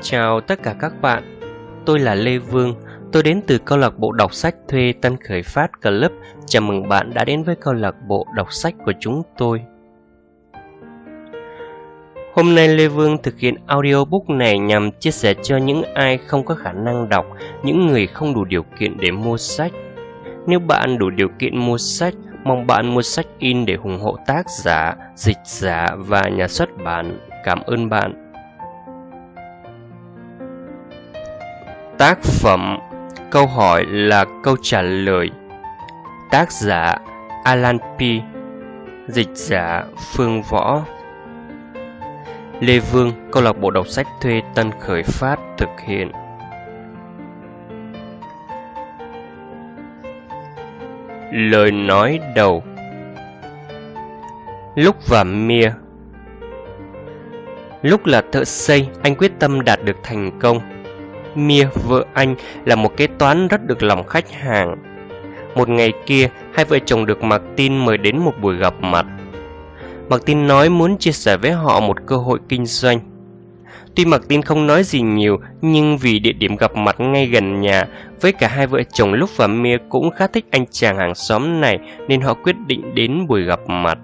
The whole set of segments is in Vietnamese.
chào tất cả các bạn. Tôi là Lê Vương. Tôi đến từ câu lạc bộ đọc sách thuê Tân Khởi Phát Club. Chào mừng bạn đã đến với câu lạc bộ đọc sách của chúng tôi. Hôm nay Lê Vương thực hiện audiobook này nhằm chia sẻ cho những ai không có khả năng đọc, những người không đủ điều kiện để mua sách. Nếu bạn đủ điều kiện mua sách, mong bạn mua sách in để ủng hộ tác giả, dịch giả và nhà xuất bản. Cảm ơn bạn. Tác phẩm Câu hỏi là câu trả lời. Tác giả Alan P. Dịch giả Phương Võ. Lê Vương, câu lạc bộ đọc sách thuê Tân Khởi Phát thực hiện. Lời nói đầu. Lúc và Mia. Lúc là thợ xây, anh quyết tâm đạt được thành công. Mia, vợ anh, là một kế toán rất được lòng khách hàng. Một ngày kia, hai vợ chồng được Martin mời đến một buổi gặp mặt. Martin nói muốn chia sẻ với họ một cơ hội kinh doanh. Tuy Martin không nói gì nhiều, nhưng vì địa điểm gặp mặt ngay gần nhà, với cả hai vợ chồng Lúc và Mia cũng khá thích anh chàng hàng xóm này, nên họ quyết định đến buổi gặp mặt.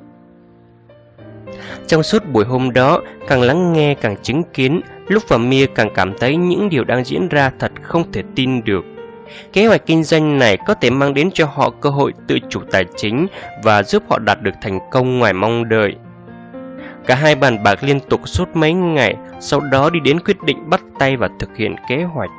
Trong suốt buổi hôm đó, càng lắng nghe càng chứng kiến, Lúc và Mia càng cảm thấy những điều đang diễn ra thật không thể tin được. Kế hoạch kinh doanh này có thể mang đến cho họ cơ hội tự chủ tài chính và giúp họ đạt được thành công ngoài mong đợi. Cả hai bàn bạc liên tục suốt mấy ngày, sau đó đi đến quyết định bắt tay và thực hiện kế hoạch.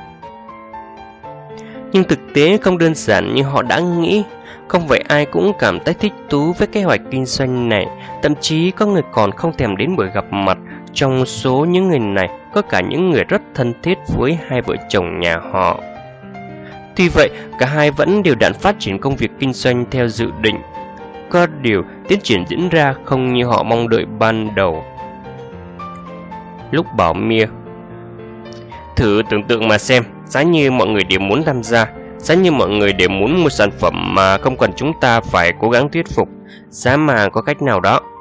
Nhưng thực tế không đơn giản như họ đã nghĩ. Không phải ai cũng cảm thấy thích thú với kế hoạch kinh doanh này, thậm chí có người còn không thèm đến buổi gặp mặt. Trong số những người này, có cả những người rất thân thiết với hai vợ chồng nhà họ. Tuy vậy, cả hai vẫn đều đặn phát triển công việc kinh doanh theo dự định. Có điều, tiến triển diễn ra không như họ mong đợi ban đầu. Lúc bảo Mia: thử tưởng tượng mà xem, giá như mọi người đều muốn tham gia, giá như mọi người đều muốn mua sản phẩm mà không cần chúng ta phải cố gắng thuyết phục, giá mà có cách nào đó.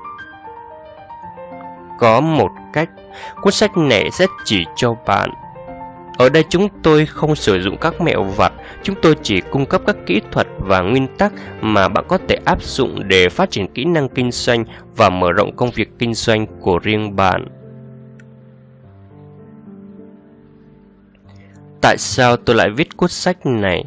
Có một cách, cuốn sách này sẽ chỉ cho bạn. Ở đây chúng tôi không sử dụng các mẹo vặt, chúng tôi chỉ cung cấp các kỹ thuật và nguyên tắc mà bạn có thể áp dụng để phát triển kỹ năng kinh doanh và mở rộng công việc kinh doanh của riêng bạn. Tại sao tôi lại viết cuốn sách này?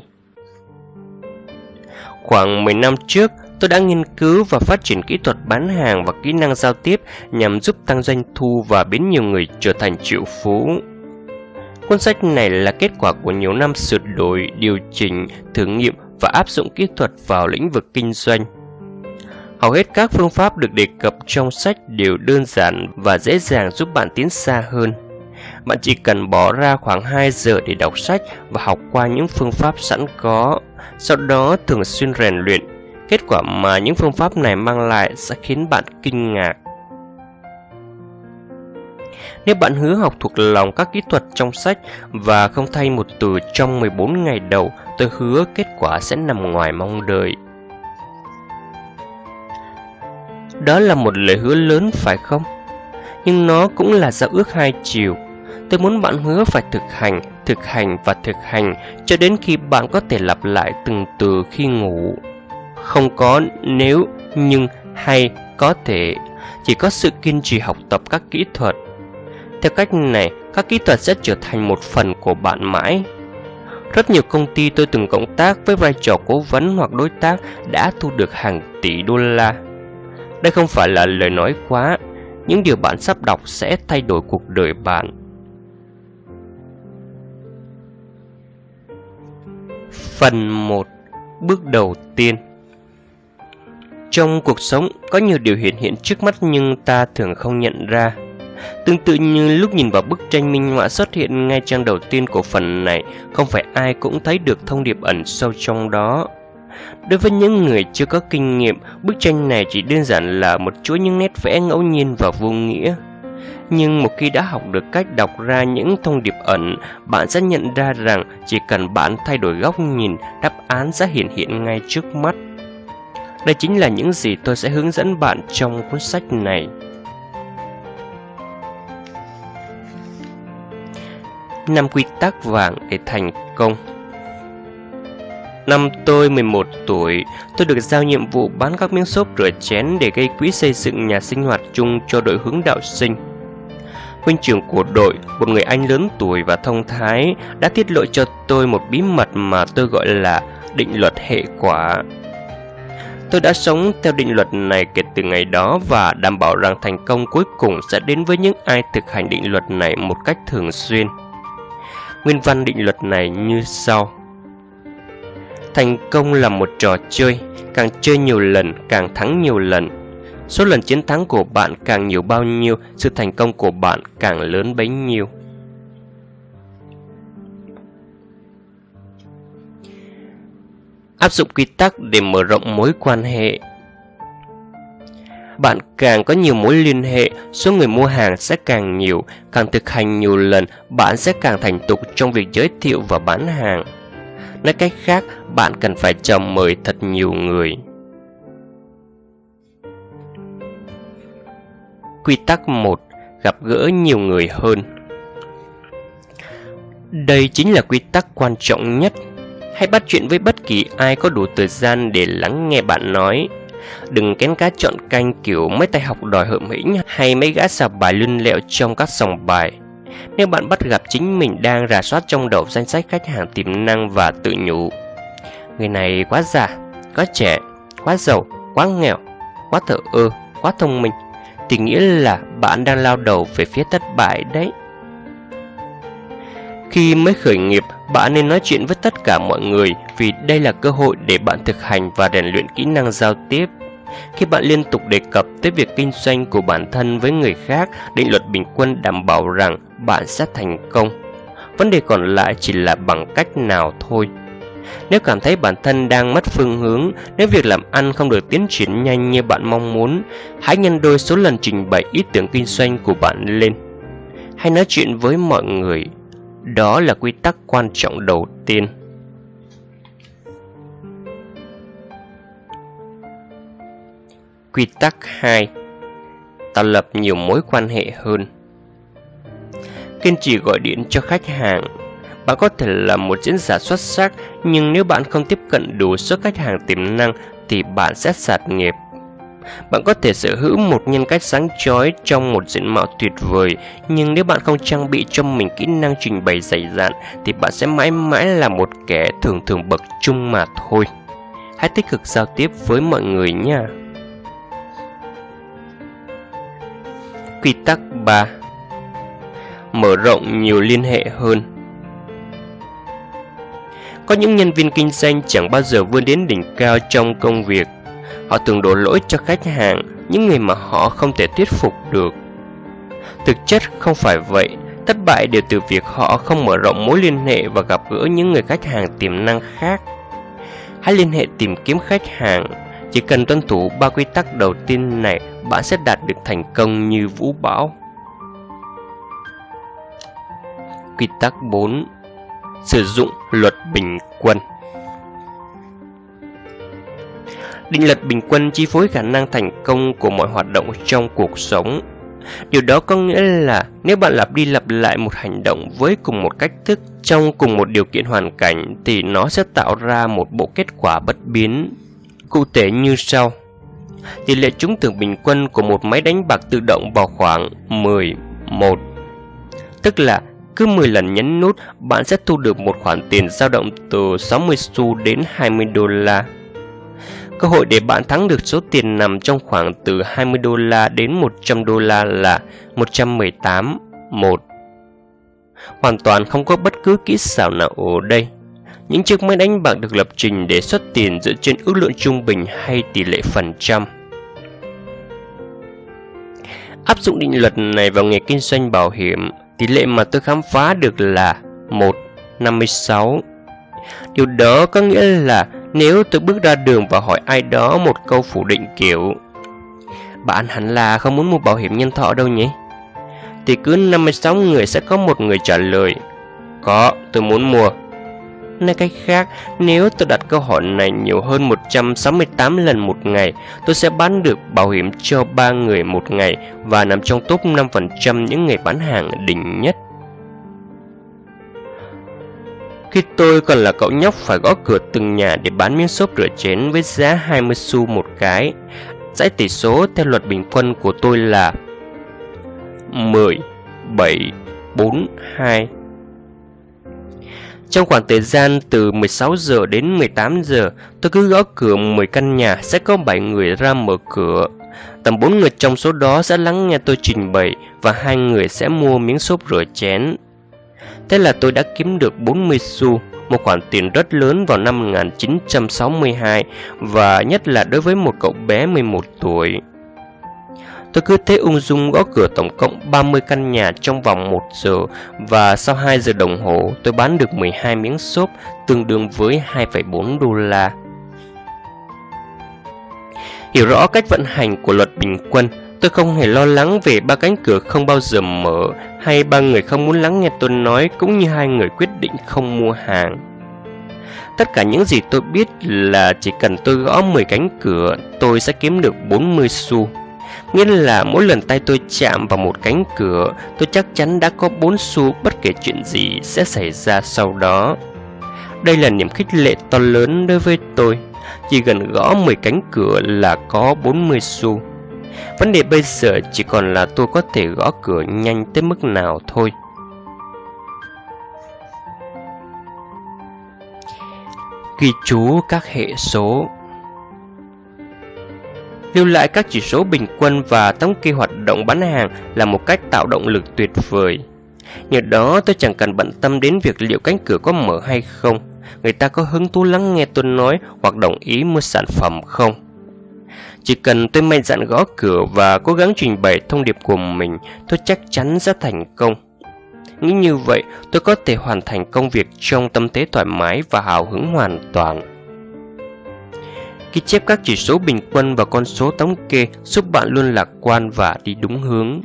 Khoảng 10 năm trước, tôi đã nghiên cứu và phát triển kỹ thuật bán hàng và kỹ năng giao tiếp nhằm giúp tăng doanh thu và biến nhiều người trở thành triệu phú. Cuốn sách này là kết quả của nhiều năm sửa đổi, điều chỉnh, thử nghiệm và áp dụng kỹ thuật vào lĩnh vực kinh doanh. Hầu hết các phương pháp được đề cập trong sách đều đơn giản và dễ dàng giúp bạn tiến xa hơn. Bạn chỉ cần bỏ ra khoảng 2 giờ để đọc sách và học qua những phương pháp sẵn có, sau đó thường xuyên rèn luyện. Kết quả mà những phương pháp này mang lại sẽ khiến bạn kinh ngạc. Nếu bạn hứa học thuộc lòng các kỹ thuật trong sách và không thay một từ trong 14 ngày đầu, tôi hứa kết quả sẽ nằm ngoài mong đợi. Đó là một lời hứa lớn phải không? Nhưng nó cũng là giao ước hai chiều. Tôi muốn bạn hứa phải thực hành và thực hành cho đến khi bạn có thể lặp lại từng từ khi ngủ. Không có nếu, nhưng hay có thể. Chỉ có sự kiên trì học tập các kỹ thuật. Theo cách này, các kỹ thuật sẽ trở thành một phần của bạn mãi. Rất nhiều công ty tôi từng cộng tác với vai trò cố vấn hoặc đối tác đã thu được hàng tỷ đô la. Đây không phải là lời nói quá. Những điều bạn sắp đọc sẽ thay đổi cuộc đời bạn. Phần 1. Bước đầu tiên. Trong cuộc sống, có nhiều điều hiện trước mắt nhưng ta thường không nhận ra. Tương tự như lúc nhìn vào bức tranh minh họa xuất hiện ngay trang đầu tiên của phần này, không phải ai cũng thấy được thông điệp ẩn sâu trong đó. Đối với những người chưa có kinh nghiệm, bức tranh này chỉ đơn giản là một chuỗi những nét vẽ ngẫu nhiên và vô nghĩa. Nhưng một khi đã học được cách đọc ra những thông điệp ẩn, bạn sẽ nhận ra rằng chỉ cần bạn thay đổi góc nhìn, đáp án sẽ hiện hiện ngay trước mắt. Đây chính là những gì tôi sẽ hướng dẫn bạn trong cuốn sách này. 5 quy tắc vàng để thành công. Năm tôi 11 tuổi, tôi được giao nhiệm vụ bán các miếng xốp rửa chén để gây quỹ xây dựng nhà sinh hoạt chung cho đội hướng đạo sinh. Huynh trưởng của đội, một người anh lớn tuổi và thông thái, đã tiết lộ cho tôi một bí mật mà tôi gọi là định luật hệ quả. Tôi đã sống theo định luật này kể từ ngày đó và đảm bảo rằng thành công cuối cùng sẽ đến với những ai thực hành định luật này một cách thường xuyên. Nguyên văn định luật này như sau. Thành công là một trò chơi, càng chơi nhiều lần càng thắng nhiều lần. Số lần chiến thắng của bạn càng nhiều bao nhiêu, sự thành công của bạn càng lớn bấy nhiêu. Áp dụng quy tắc để mở rộng mối quan hệ. Bạn càng có nhiều mối liên hệ, số người mua hàng sẽ càng nhiều, càng thực hành nhiều lần, bạn sẽ càng thành thục trong việc giới thiệu và bán hàng. Nói cách khác, bạn cần phải chào mời thật nhiều người. Quy tắc 1. Gặp gỡ nhiều người hơn. Đây chính là quy tắc quan trọng nhất. Hãy bắt chuyện với bất kỳ ai có đủ thời gian để lắng nghe bạn nói. Đừng kén cá chọn canh kiểu mấy tay học đòi hợm hĩnh hay mấy gã xào bài lươn lẹo trong các sòng bài. Nếu bạn bắt gặp chính mình đang rà soát trong đầu danh sách khách hàng tiềm năng và tự nhủ: người này quá già, quá trẻ, quá giàu, quá nghèo, quá thờ ơ, quá thông minh, thì nghĩa là bạn đang lao đầu về phía thất bại đấy. Khi mới khởi nghiệp, bạn nên nói chuyện với tất cả mọi người vì đây là cơ hội để bạn thực hành và rèn luyện kỹ năng giao tiếp. Khi bạn liên tục đề cập tới việc kinh doanh của bản thân với người khác, định luật bình quân đảm bảo rằng bạn sẽ thành công. Vấn đề còn lại chỉ là bằng cách nào thôi. Nếu cảm thấy bản thân đang mất phương hướng, nếu việc làm ăn không được tiến triển nhanh như bạn mong muốn, hãy nhân đôi số lần trình bày ý tưởng kinh doanh của bạn lên. Hãy nói chuyện với mọi người. Đó là quy tắc quan trọng đầu tiên. Quy tắc 2. Tạo lập nhiều mối quan hệ hơn. Kiên trì gọi điện cho khách hàng. Bạn có thể là một diễn giả xuất sắc, nhưng nếu bạn không tiếp cận đủ số khách hàng tiềm năng thì bạn sẽ sạt nghiệp. Bạn có thể sở hữu một nhân cách sáng chói trong một diện mạo tuyệt vời, nhưng nếu bạn không trang bị cho mình kỹ năng trình bày dày dặn thì bạn sẽ mãi mãi là một kẻ thường thường bậc trung mà thôi. Hãy tích cực giao tiếp với mọi người nha. Quy tắc 3. Mở rộng nhiều liên hệ hơn. Có những nhân viên kinh doanh chẳng bao giờ vươn đến đỉnh cao trong công việc. Họ thường đổ lỗi cho khách hàng, những người mà họ không thể thuyết phục được. Thực chất không phải vậy, thất bại đều từ việc họ không mở rộng mối liên hệ và gặp gỡ những người khách hàng tiềm năng khác. Hãy liên hệ tìm kiếm khách hàng. Chỉ cần tuân thủ 3 quy tắc đầu tiên này, bạn sẽ đạt được thành công như vũ bão. Quy tắc 4. Sử dụng luật bình quân. Định luật bình quân chi phối khả năng thành công của mọi hoạt động trong cuộc sống. Điều đó có nghĩa là nếu bạn lặp đi lặp lại một hành động với cùng một cách thức trong cùng một điều kiện hoàn cảnh thì nó sẽ tạo ra một bộ kết quả bất biến. Cụ thể như sau. Tỷ lệ trúng thưởng bình quân của một máy đánh bạc tự động vào khoảng 11. Tức là cứ 10 lần nhấn nút, bạn sẽ thu được một khoản tiền dao động từ 60 xu đến 20 đô la. Cơ hội để bạn thắng được số tiền nằm trong khoảng từ 20 đô la đến 100 đô la là 118-1. Hoàn toàn không có bất cứ kỹ xảo nào ở đây. Những chiếc máy đánh bạc được lập trình để xuất tiền dựa trên ước lượng trung bình hay tỷ lệ phần trăm. Áp dụng định luật này vào nghề kinh doanh bảo hiểm, tỷ lệ mà tôi khám phá được là 1/56. Điều đó có nghĩa là nếu tôi bước ra đường và hỏi ai đó một câu phủ định kiểu "Bạn hẳn là không muốn mua bảo hiểm nhân thọ đâu nhỉ?", thì cứ 56 người sẽ có một người trả lời "Có, tôi muốn mua". Nói cách khác, nếu tôi đặt câu hỏi này nhiều hơn 168 lần một ngày, tôi sẽ bán được bảo hiểm cho 3 người một ngày và nằm trong top 5% những người bán hàng đỉnh nhất. Khi tôi còn là cậu nhóc phải gõ cửa từng nhà để bán miếng xốp rửa chén với giá 20 xu một cái. Dãy tỷ số theo luật bình quân của tôi là 10, 7, 4, 2. Trong khoảng thời gian từ 16 giờ đến 18 giờ, tôi cứ gõ cửa 10 căn nhà, sẽ có 7 người ra mở cửa. Tầm 4 người trong số đó sẽ lắng nghe tôi trình bày và 2 người sẽ mua miếng xốp rửa chén. Thế là tôi đã kiếm được 40 xu, một khoản tiền rất lớn vào năm 1962 và nhất là đối với một cậu bé 11 tuổi. Tôi cứ thế ung dung gõ cửa tổng cộng 30 căn nhà trong vòng 1 giờ và sau 2 giờ đồng hồ tôi bán được 12 miếng xốp tương đương với 2,4 đô la. Hiểu rõ cách vận hành của luật bình quân, tôi không hề lo lắng về 3 cánh cửa không bao giờ mở hay 3 người không muốn lắng nghe tôi nói cũng như 2 người quyết định không mua hàng. Tất cả những gì tôi biết là chỉ cần tôi gõ 10 cánh cửa, tôi sẽ kiếm được 40 xu. Nghĩa là mỗi lần tay tôi chạm vào một cánh cửa, tôi chắc chắn đã có 4 xu bất kể chuyện gì sẽ xảy ra sau đó. Đây là niềm khích lệ to lớn đối với tôi. Chỉ cần gõ 10 cánh cửa là có 40 xu. Vấn đề bây giờ chỉ còn là tôi có thể gõ cửa nhanh tới mức nào thôi. Ghi chú các hệ số. Lưu lại các chỉ số bình quân và thống kê hoạt động bán hàng là một cách tạo động lực tuyệt vời. Nhờ đó tôi chẳng cần bận tâm đến việc liệu cánh cửa có mở hay không, người ta có hứng thú lắng nghe tôi nói hoặc đồng ý mua sản phẩm không. Chỉ cần tôi mạnh dạn gõ cửa và cố gắng trình bày thông điệp của mình, tôi chắc chắn sẽ thành công. Nghĩ như vậy, tôi có thể hoàn thành công việc trong tâm thế thoải mái và hào hứng hoàn toàn. Ghi chép các chỉ số bình quân và con số thống kê giúp bạn luôn lạc quan và đi đúng hướng.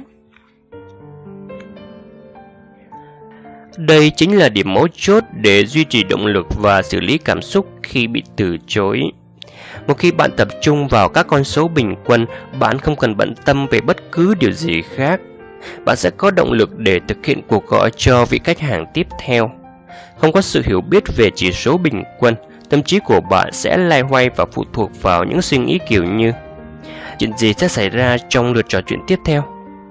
Đây chính là điểm mấu chốt để duy trì động lực và xử lý cảm xúc khi bị từ chối. Một khi bạn tập trung vào các con số bình quân, bạn không cần bận tâm về bất cứ điều gì khác. Bạn sẽ có động lực để thực hiện cuộc gọi cho vị khách hàng tiếp theo. Không có sự hiểu biết về chỉ số bình quân, tâm trí của bạn sẽ loay hoay và phụ thuộc vào những suy nghĩ kiểu như: chuyện gì sẽ xảy ra trong lượt trò chuyện tiếp theo?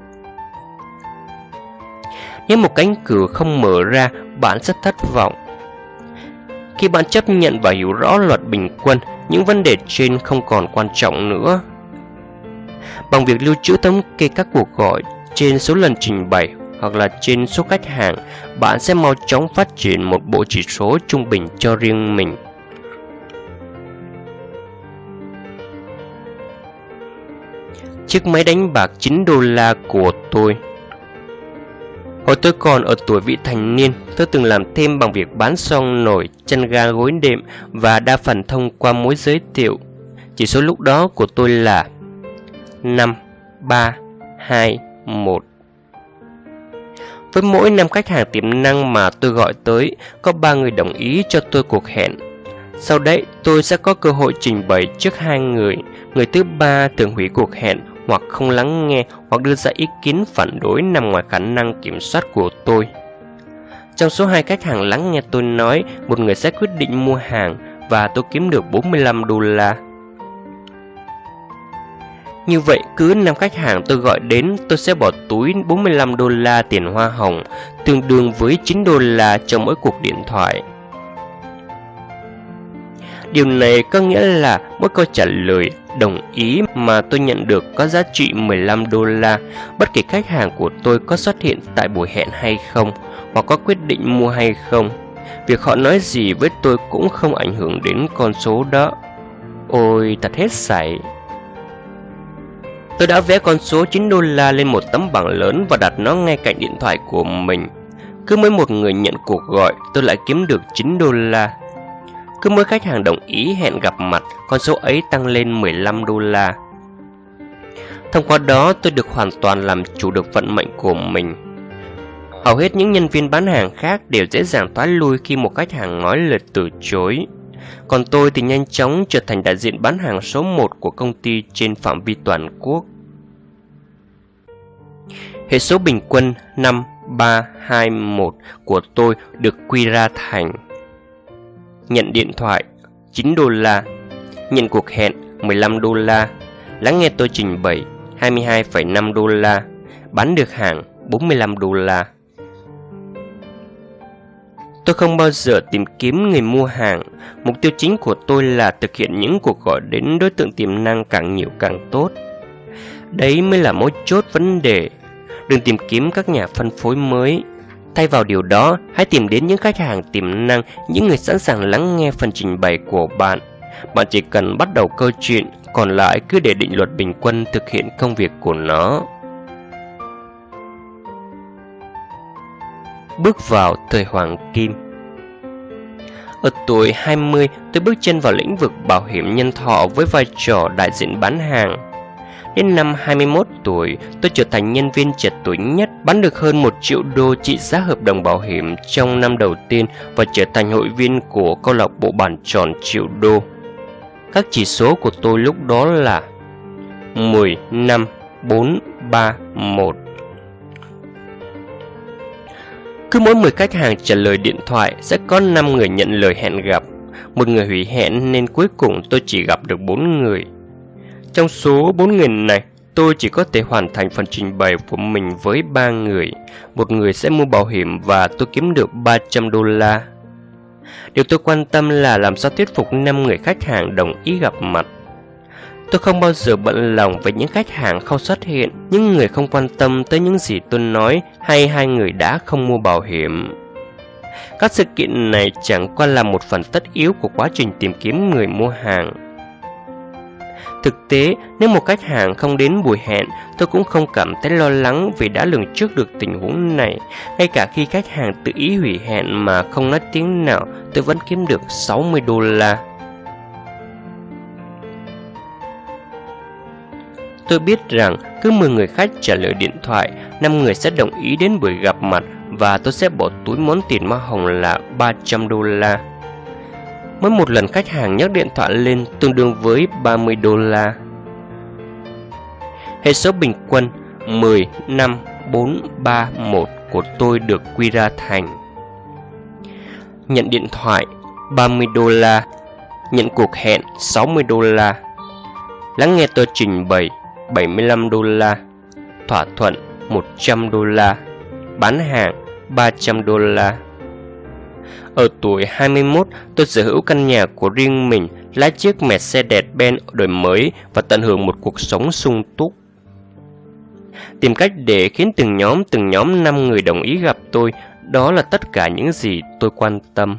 Nếu một cánh cửa không mở ra, bạn sẽ thất vọng. Khi bạn chấp nhận và hiểu rõ luật bình quân, những vấn đề trên không còn quan trọng nữa. Bằng việc lưu trữ thống kê các cuộc gọi trên số lần trình bày hoặc là trên số khách hàng, bạn sẽ mau chóng phát triển một bộ chỉ số trung bình cho riêng mình. Chiếc máy đánh bạc 9 đô la của tôi. Hồi tôi còn ở tuổi vị thành niên, tôi từng làm thêm bằng việc bán xong nồi, chăn ga gối đệm và đa phần thông qua mối giới thiệu. Chỉ số lúc đó của tôi là 5, 3, 2, 1. Với mỗi 5 khách hàng tiềm năng mà tôi gọi tới, có 3 người đồng ý cho tôi cuộc hẹn. Sau đấy, tôi sẽ có cơ hội trình bày trước 2 người. Người thứ 3 thường hủy cuộc hẹn hoặc không lắng nghe hoặc đưa ra ý kiến phản đối nằm ngoài khả năng kiểm soát của tôi. Trong số 2 khách hàng lắng nghe tôi nói, một người sẽ quyết định mua hàng và tôi kiếm được 45 đô la. Như vậy, cứ 5 khách hàng tôi gọi đến, tôi sẽ bỏ túi 45 đô la tiền hoa hồng, tương đương với 9 đô la cho mỗi cuộc điện thoại. Điều này có nghĩa là mỗi câu trả lời đồng ý mà tôi nhận được có giá trị 15 đô la, bất kể khách hàng của tôi có xuất hiện tại buổi hẹn hay không, hoặc có quyết định mua hay không. Việc họ nói gì với tôi cũng không ảnh hưởng đến con số đó. Ôi, thật hết sảy. Tôi đã vẽ con số 9 đô la lên một tấm bảng lớn và đặt nó ngay cạnh điện thoại của mình. Cứ mỗi một người nhận cuộc gọi, tôi lại kiếm được 9 đô la. Cứ mỗi khách hàng đồng ý hẹn gặp mặt, con số ấy tăng lên 15 đô la. Thông qua đó, tôi được hoàn toàn làm chủ được vận mệnh của mình. Hầu hết những nhân viên bán hàng khác đều dễ dàng thoái lui khi một khách hàng nói lời từ chối. Còn tôi thì nhanh chóng trở thành đại diện bán hàng số 1 của công ty trên phạm vi toàn quốc. Hệ số bình quân 5, 3, 2, 1 của tôi được quy ra thành Nhận điện thoại $9, nhận cuộc hẹn $15, lắng nghe tôi trình bày $22,5, bán được hàng $45. Tôi không bao giờ tìm kiếm người mua hàng. Mục tiêu chính của tôi là thực hiện những cuộc gọi đến đối tượng tiềm năng càng nhiều càng tốt. Đấy mới là mấu chốt vấn đề. Đừng tìm kiếm các nhà phân phối mới. Thay vào điều đó, hãy tìm đến những khách hàng tiềm năng, những người sẵn sàng lắng nghe phần trình bày của bạn. Bạn chỉ cần bắt đầu câu chuyện, còn lại cứ để định luật bình quân thực hiện công việc của nó. Bước vào thời hoàng kim. Ở tuổi 20, tôi bước chân vào lĩnh vực bảo hiểm nhân thọ với vai trò đại diện bán hàng. Đến năm 21 tuổi, tôi trở thành nhân viên trẻ tuổi nhất, bán được hơn $1 triệu trị giá hợp đồng bảo hiểm trong năm đầu tiên và trở thành hội viên của câu lạc bộ bàn tròn $1 triệu. Các chỉ số của tôi lúc đó là 10, 5, 4, 3, 1. Cứ mỗi 10 khách hàng trả lời điện thoại sẽ có 5 người nhận lời hẹn gặp. Một người hủy hẹn nên cuối cùng tôi chỉ gặp được 4 người. Trong số 4 người này, tôi chỉ có thể hoàn thành phần trình bày của mình với 3 người. Một người sẽ mua bảo hiểm và tôi kiếm được $300. Điều tôi quan tâm là làm sao thuyết phục 5 người khách hàng đồng ý gặp mặt. Tôi không bao giờ bận lòng với những khách hàng không xuất hiện, những người không quan tâm tới những gì tôi nói hay 2 người đã không mua bảo hiểm. Các sự kiện này chẳng qua là một phần tất yếu của quá trình tìm kiếm người mua hàng. Thực tế, nếu một khách hàng không đến buổi hẹn, tôi cũng không cảm thấy lo lắng vì đã lường trước được tình huống này. Ngay cả khi khách hàng tự ý hủy hẹn mà không nói tiếng nào, tôi vẫn kiếm được $60. Tôi biết rằng cứ 10 người khách trả lời điện thoại, 5 người sẽ đồng ý đến buổi gặp mặt và tôi sẽ bỏ túi món tiền hoa hồng là $300. Mỗi một lần khách hàng nhấc điện thoại lên tương đương với $30. Hệ số bình quân 10, 5, 4, 3, 1 của tôi được quy ra thành: nhận điện thoại $30, nhận cuộc hẹn $60, lắng nghe tôi trình bày $75, thỏa thuận $100, bán hàng $300. Ở tuổi 21, tôi sở hữu căn nhà của riêng mình, lái chiếc Mercedes-Benz đời mới và tận hưởng một cuộc sống sung túc. Tìm cách để khiến từng nhóm 5 người đồng ý gặp tôi, đó là tất cả những gì tôi quan tâm.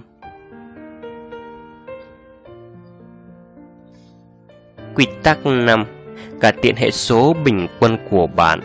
Quy tắc 5. Cải thiện hệ số bình quân của bạn.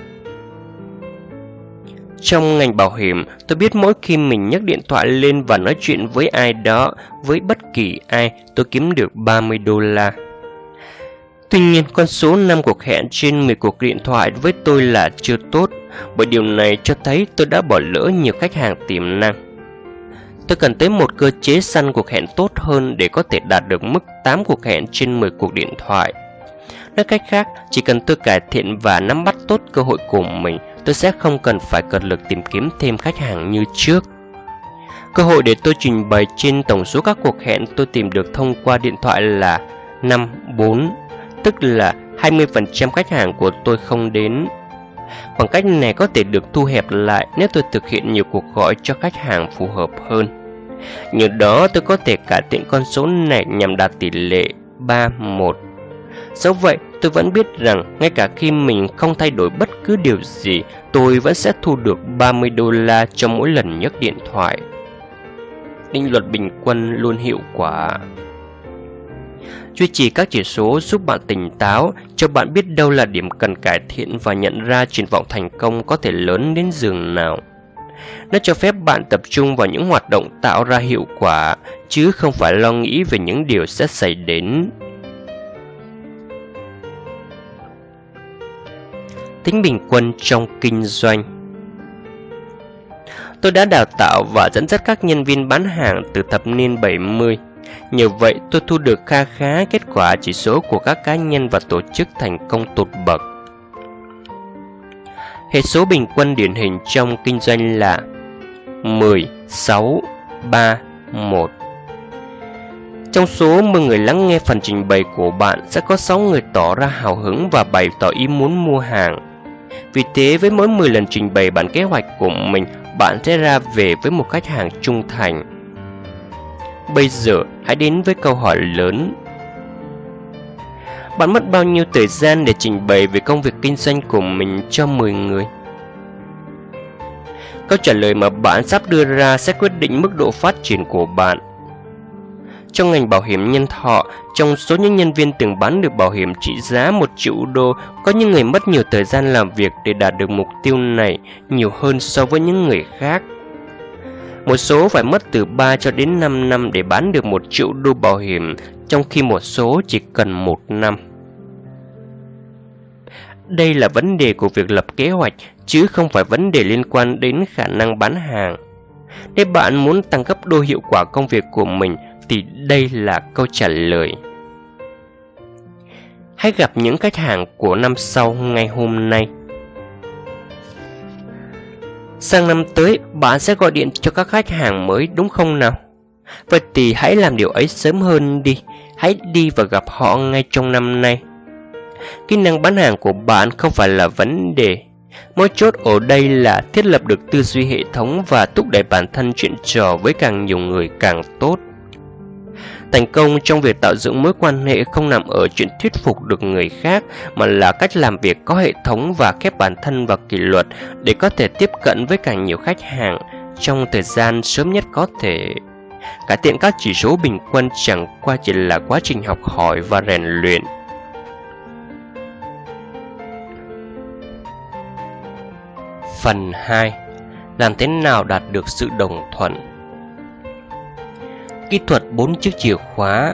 Trong ngành bảo hiểm, tôi biết mỗi khi mình nhấc điện thoại lên và nói chuyện với ai đó, với bất kỳ ai, tôi kiếm được $30. Tuy nhiên, con số 5 cuộc hẹn trên 10 cuộc điện thoại với tôi là chưa tốt, bởi điều này cho thấy tôi đã bỏ lỡ nhiều khách hàng tiềm năng. Tôi cần tới một cơ chế săn cuộc hẹn tốt hơn để có thể đạt được mức 8 cuộc hẹn trên 10 cuộc điện thoại. Nói cách khác, chỉ cần tôi cải thiện và nắm bắt tốt cơ hội của mình, tôi sẽ không cần phải cật lực tìm kiếm thêm khách hàng như trước. Cơ hội để tôi trình bày trên tổng số các cuộc hẹn tôi tìm được thông qua điện thoại là 5-4, tức là 20% khách hàng của tôi không đến. Khoảng cách này có thể được thu hẹp lại nếu tôi thực hiện nhiều cuộc gọi cho khách hàng phù hợp hơn. Nhờ đó tôi có thể cải thiện con số này nhằm đạt tỷ lệ 3-1. Dẫu vậy, tôi vẫn biết rằng ngay cả khi mình không thay đổi bất cứ điều gì, tôi vẫn sẽ thu được $30 cho mỗi lần nhấc điện thoại. Định luật bình quân luôn hiệu quả. Duy trì các chỉ số giúp bạn tỉnh táo, cho bạn biết đâu là điểm cần cải thiện và nhận ra triển vọng thành công có thể lớn đến giường nào. Nó cho phép bạn tập trung vào những hoạt động tạo ra hiệu quả, chứ không phải lo nghĩ về những điều sẽ xảy đến. Tính bình quân trong kinh doanh. Tôi đã đào tạo và dẫn dắt các nhân viên bán hàng từ thập niên 70. Nhờ vậy, tôi thu được kha khá kết quả chỉ số của các cá nhân và tổ chức thành công tột bậc. Hệ số bình quân điển hình trong kinh doanh là 10, 6, 3, 1. Trong số 10 người lắng nghe phần trình bày của bạn sẽ có 6 người tỏ ra hào hứng và bày tỏ ý muốn mua hàng. Vì thế với mỗi 10 lần trình bày bản kế hoạch của mình, bạn sẽ ra về với một khách hàng trung thành. Bây giờ hãy đến với câu hỏi lớn. Bạn mất bao nhiêu thời gian để trình bày về công việc kinh doanh của mình cho 10 người? Câu trả lời mà bạn sắp đưa ra sẽ quyết định mức độ phát triển của bạn. Trong ngành bảo hiểm nhân thọ, trong số những nhân viên từng bán được bảo hiểm trị giá 1 triệu đô, có những người mất nhiều thời gian làm việc để đạt được mục tiêu này, nhiều hơn so với những người khác. Một số phải mất từ 3 cho đến 5 năm để bán được 1 triệu đô bảo hiểm, trong khi một số chỉ cần 1 năm. Đây là vấn đề của việc lập kế hoạch, chứ không phải vấn đề liên quan đến khả năng bán hàng. Nếu bạn muốn tăng gấp đôi hiệu quả công việc của mình, thì đây là câu trả lời. Hãy gặp những khách hàng của năm sau ngay hôm nay. Sang năm tới, bạn sẽ gọi điện cho các khách hàng mới đúng không nào? Vậy thì hãy làm điều ấy sớm hơn đi. Hãy đi và gặp họ ngay trong năm nay. Kỹ năng bán hàng của bạn không phải là vấn đề. Mấu chốt ở đây là thiết lập được tư duy hệ thống và thúc đẩy bản thân chuyện trò với càng nhiều người càng tốt. Thành công trong việc tạo dựng mối quan hệ không nằm ở chuyện thuyết phục được người khác, mà là cách làm việc có hệ thống và khép bản thân vào kỷ luật để có thể tiếp cận với càng nhiều khách hàng trong thời gian sớm nhất có thể. Cải thiện các chỉ số bình quân chẳng qua chỉ là quá trình học hỏi và rèn luyện. Phần 2. Làm thế nào đạt được sự đồng thuận? Kỹ thuật 4 chiếc chìa khóa.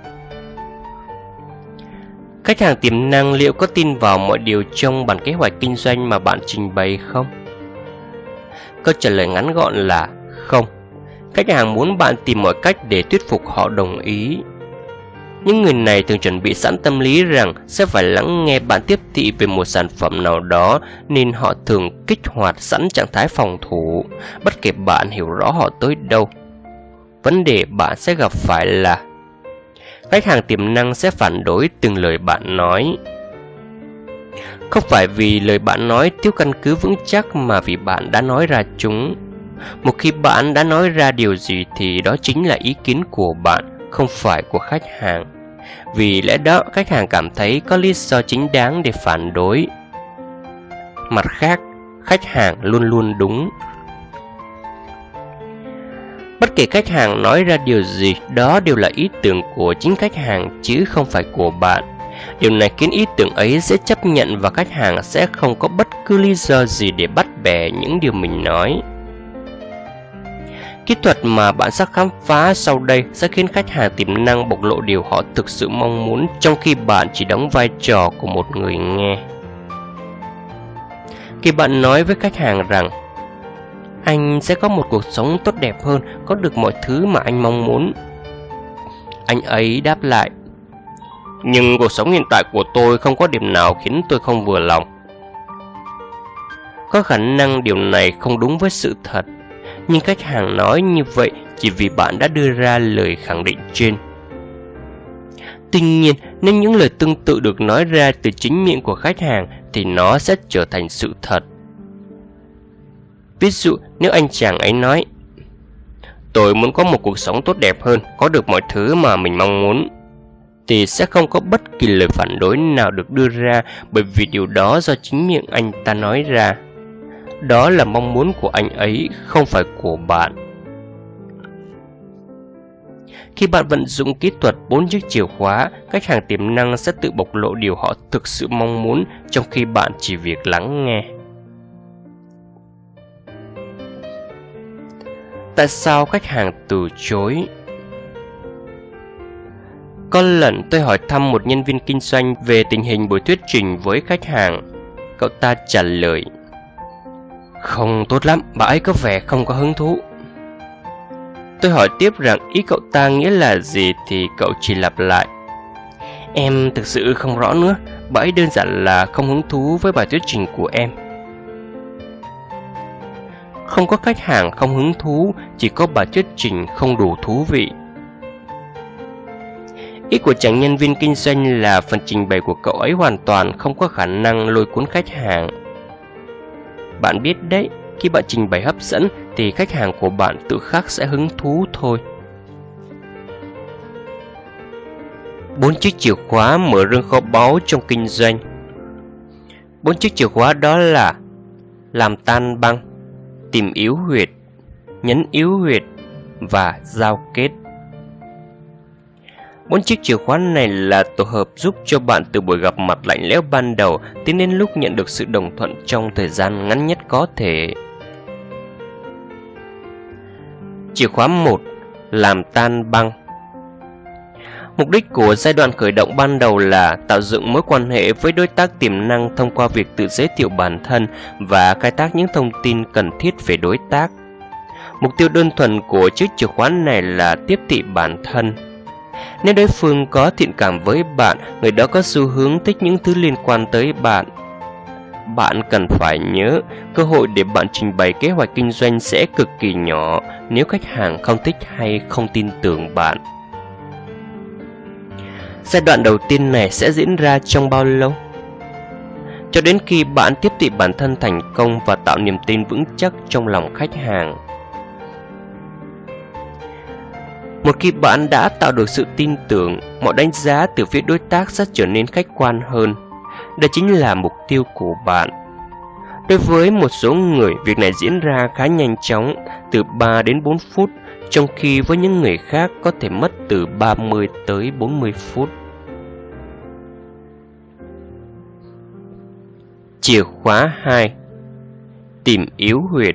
Khách hàng tiềm năng liệu có tin vào mọi điều trong bản kế hoạch kinh doanh mà bạn trình bày không? Câu trả lời ngắn gọn là không. Khách hàng muốn bạn tìm mọi cách để thuyết phục họ đồng ý. Những người này thường chuẩn bị sẵn tâm lý rằng sẽ phải lắng nghe bạn tiếp thị về một sản phẩm nào đó, nên họ thường kích hoạt sẵn trạng thái phòng thủ, bất kể bạn hiểu rõ họ tới đâu. Vấn đề bạn sẽ gặp phải là khách hàng tiềm năng sẽ phản đối từng lời bạn nói. Không phải vì lời bạn nói thiếu căn cứ vững chắc, mà vì bạn đã nói ra chúng. Một khi bạn đã nói ra điều gì thì đó chính là ý kiến của bạn, không phải của khách hàng. Vì lẽ đó khách hàng cảm thấy có lý do chính đáng để phản đối. Mặt khác, khách hàng luôn luôn đúng. Bất kể khách hàng nói ra điều gì, đó đều là ý tưởng của chính khách hàng chứ không phải của bạn. Điều này khiến ý tưởng ấy sẽ chấp nhận và khách hàng sẽ không có bất cứ lý do gì để bắt bẻ những điều mình nói. Kỹ thuật mà bạn sắp khám phá sau đây sẽ khiến khách hàng tiềm năng bộc lộ điều họ thực sự mong muốn, trong khi bạn chỉ đóng vai trò của một người nghe. Khi bạn nói với khách hàng rằng anh sẽ có một cuộc sống tốt đẹp hơn, có được mọi thứ mà anh mong muốn, anh ấy đáp lại: nhưng cuộc sống hiện tại của tôi không có điểm nào khiến tôi không vừa lòng. Có khả năng điều này không đúng với sự thật, nhưng khách hàng nói như vậy chỉ vì bạn đã đưa ra lời khẳng định trên. Tuy nhiên, nếu những lời tương tự được nói ra từ chính miệng của khách hàng thì nó sẽ trở thành sự thật. Ví dụ, nếu anh chàng ấy nói: tôi muốn có một cuộc sống tốt đẹp hơn, có được mọi thứ mà mình mong muốn, thì sẽ không có bất kỳ lời phản đối nào được đưa ra, bởi vì điều đó do chính miệng anh ta nói ra. Đó là mong muốn của anh ấy, không phải của bạn. Khi bạn vận dụng kỹ thuật 4 chiếc chìa khóa, khách hàng tiềm năng sẽ tự bộc lộ điều họ thực sự mong muốn, trong khi bạn chỉ việc lắng nghe. Tại sao khách hàng từ chối? Có lần tôi hỏi thăm một nhân viên kinh doanh về tình hình buổi thuyết trình với khách hàng. Cậu ta trả lời: không tốt lắm, bà ấy có vẻ không có hứng thú. Tôi hỏi tiếp rằng ý cậu ta nghĩa là gì thì cậu chỉ lặp lại: em thực sự không rõ nữa, bà ấy đơn giản là không hứng thú với bài thuyết trình của em. Không có khách hàng không hứng thú, chỉ có bài thuyết trình không đủ thú vị. Ý của chàng nhân viên kinh doanh là phần trình bày của cậu ấy hoàn toàn không có khả năng lôi cuốn khách hàng. Bạn biết đấy, khi bạn trình bày hấp dẫn thì khách hàng của bạn tự khắc sẽ hứng thú thôi. 4 chiếc chìa khóa mở rương kho báu trong kinh doanh. 4 chiếc chìa khóa đó là làm tan băng, tìm yếu huyệt, nhấn yếu huyệt và giao kết. 4 chiếc chìa khóa này là tổ hợp giúp cho bạn từ buổi gặp mặt lạnh lẽo ban đầu tiến đến lúc nhận được sự đồng thuận trong thời gian ngắn nhất có thể. Chìa khóa 1. Làm tan băng. Mục đích của giai đoạn khởi động ban đầu là tạo dựng mối quan hệ với đối tác tiềm năng thông qua việc tự giới thiệu bản thân và khai thác những thông tin cần thiết về đối tác. Mục tiêu đơn thuần của chiếc chìa khóa này là tiếp thị bản thân. Nếu đối phương có thiện cảm với bạn, người đó có xu hướng thích những thứ liên quan tới bạn. Bạn cần phải nhớ, cơ hội để bạn trình bày kế hoạch kinh doanh sẽ cực kỳ nhỏ nếu khách hàng không thích hay không tin tưởng bạn. Giai đoạn đầu tiên này sẽ diễn ra trong bao lâu? Cho đến khi bạn tiếp thị bản thân thành công và tạo niềm tin vững chắc trong lòng khách hàng. Một khi bạn đã tạo được sự tin tưởng, mọi đánh giá từ phía đối tác sẽ trở nên khách quan hơn. Đây chính là mục tiêu của bạn. Đối với một số người, việc này diễn ra khá nhanh chóng, từ 3 đến 4 phút, trong khi với những người khác có thể mất từ 30 tới 40 phút. Chìa khóa 2. Tìm yếu huyệt.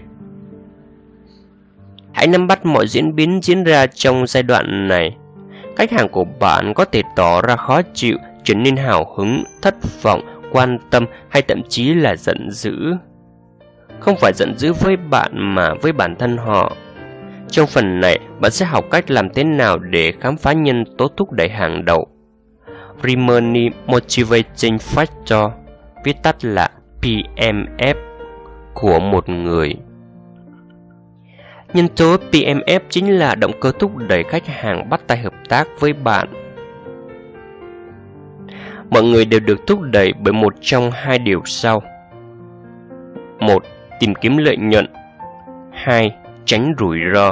Hãy nắm bắt mọi diễn biến diễn ra trong giai đoạn này. Khách hàng của bạn có thể tỏ ra khó chịu, trở nên hào hứng, thất vọng, quan tâm hay thậm chí là giận dữ. Không phải giận dữ với bạn mà với bản thân họ. Trong phần này, bạn sẽ học cách làm thế nào để khám phá nhân tố thúc đẩy hàng đầu. Primary Motivating Factor, viết tắt là PMF, của một người. Nhân tố PMF chính là động cơ thúc đẩy khách hàng bắt tay hợp tác với bạn. Mọi người đều được thúc đẩy bởi một trong hai điều sau. 1. Tìm kiếm lợi nhuận. 2. Tránh rủi ro.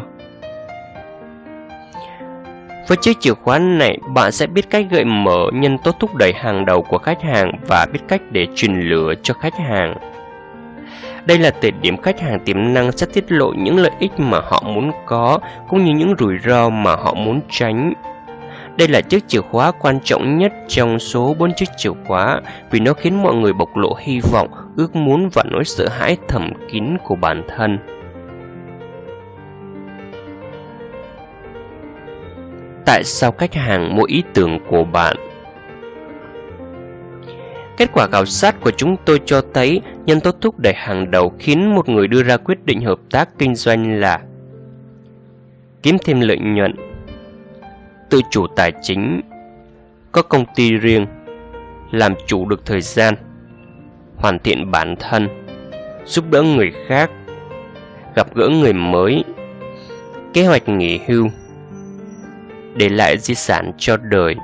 Với chiếc chìa khóa này, bạn sẽ biết cách gợi mở nhân tố thúc đẩy hàng đầu của khách hàng và biết cách để truyền lửa cho khách hàng. Đây là thời điểm khách hàng tiềm năng sẽ tiết lộ những lợi ích mà họ muốn có, cũng như những rủi ro mà họ muốn tránh. Đây là chiếc chìa khóa quan trọng nhất trong số 4 chiếc chìa khóa vì nó khiến mọi người bộc lộ hy vọng, ước muốn và nỗi sợ hãi thầm kín của bản thân. Tại sao khách hàng mua ý tưởng của bạn? Kết quả khảo sát của chúng tôi cho thấy nhân tố thúc đẩy hàng đầu khiến một người đưa ra quyết định hợp tác kinh doanh là kiếm thêm lợi nhuận, tự chủ tài chính, có công ty riêng, làm chủ được thời gian, hoàn thiện bản thân, giúp đỡ người khác, gặp gỡ người mới, kế hoạch nghỉ hưu, để lại di sản cho đời.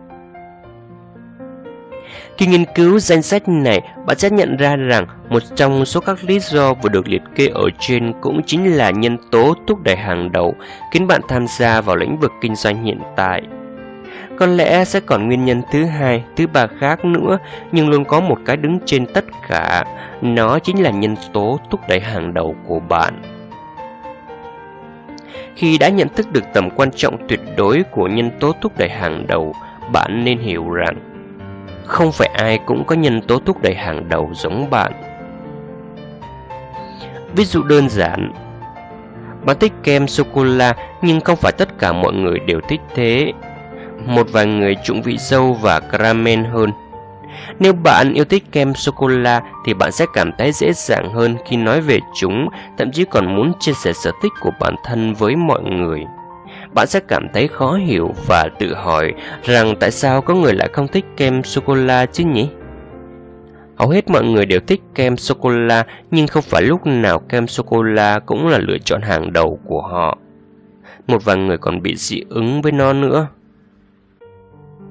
Khi nghiên cứu danh sách này, bạn sẽ nhận ra rằng một trong số các lý do vừa được liệt kê ở trên cũng chính là nhân tố thúc đẩy hàng đầu khiến bạn tham gia vào lĩnh vực kinh doanh hiện tại. Có lẽ sẽ còn nguyên nhân thứ hai, thứ ba khác nữa, nhưng luôn có một cái đứng trên tất cả, nó chính là nhân tố thúc đẩy hàng đầu của bạn. Khi đã nhận thức được tầm quan trọng tuyệt đối của nhân tố thúc đẩy hàng đầu, bạn nên hiểu rằng không phải ai cũng có nhân tố thúc đẩy hàng đầu giống bạn. Ví dụ đơn giản, bạn thích kem sô-cô-la nhưng không phải tất cả mọi người đều thích thế. Một vài người chuộng vị dâu và caramel hơn. Nếu bạn yêu thích kem sô-cô-la thì bạn sẽ cảm thấy dễ dàng hơn khi nói về chúng, thậm chí còn muốn chia sẻ sở thích của bản thân với mọi người. Bạn sẽ cảm thấy khó hiểu và tự hỏi rằng tại sao có người lại không thích kem sô-cô-la chứ nhỉ? Hầu hết mọi người đều thích kem sô-cô-la, nhưng không phải lúc nào kem sô-cô-la cũng là lựa chọn hàng đầu của họ. Một vài người còn bị dị ứng với nó nữa.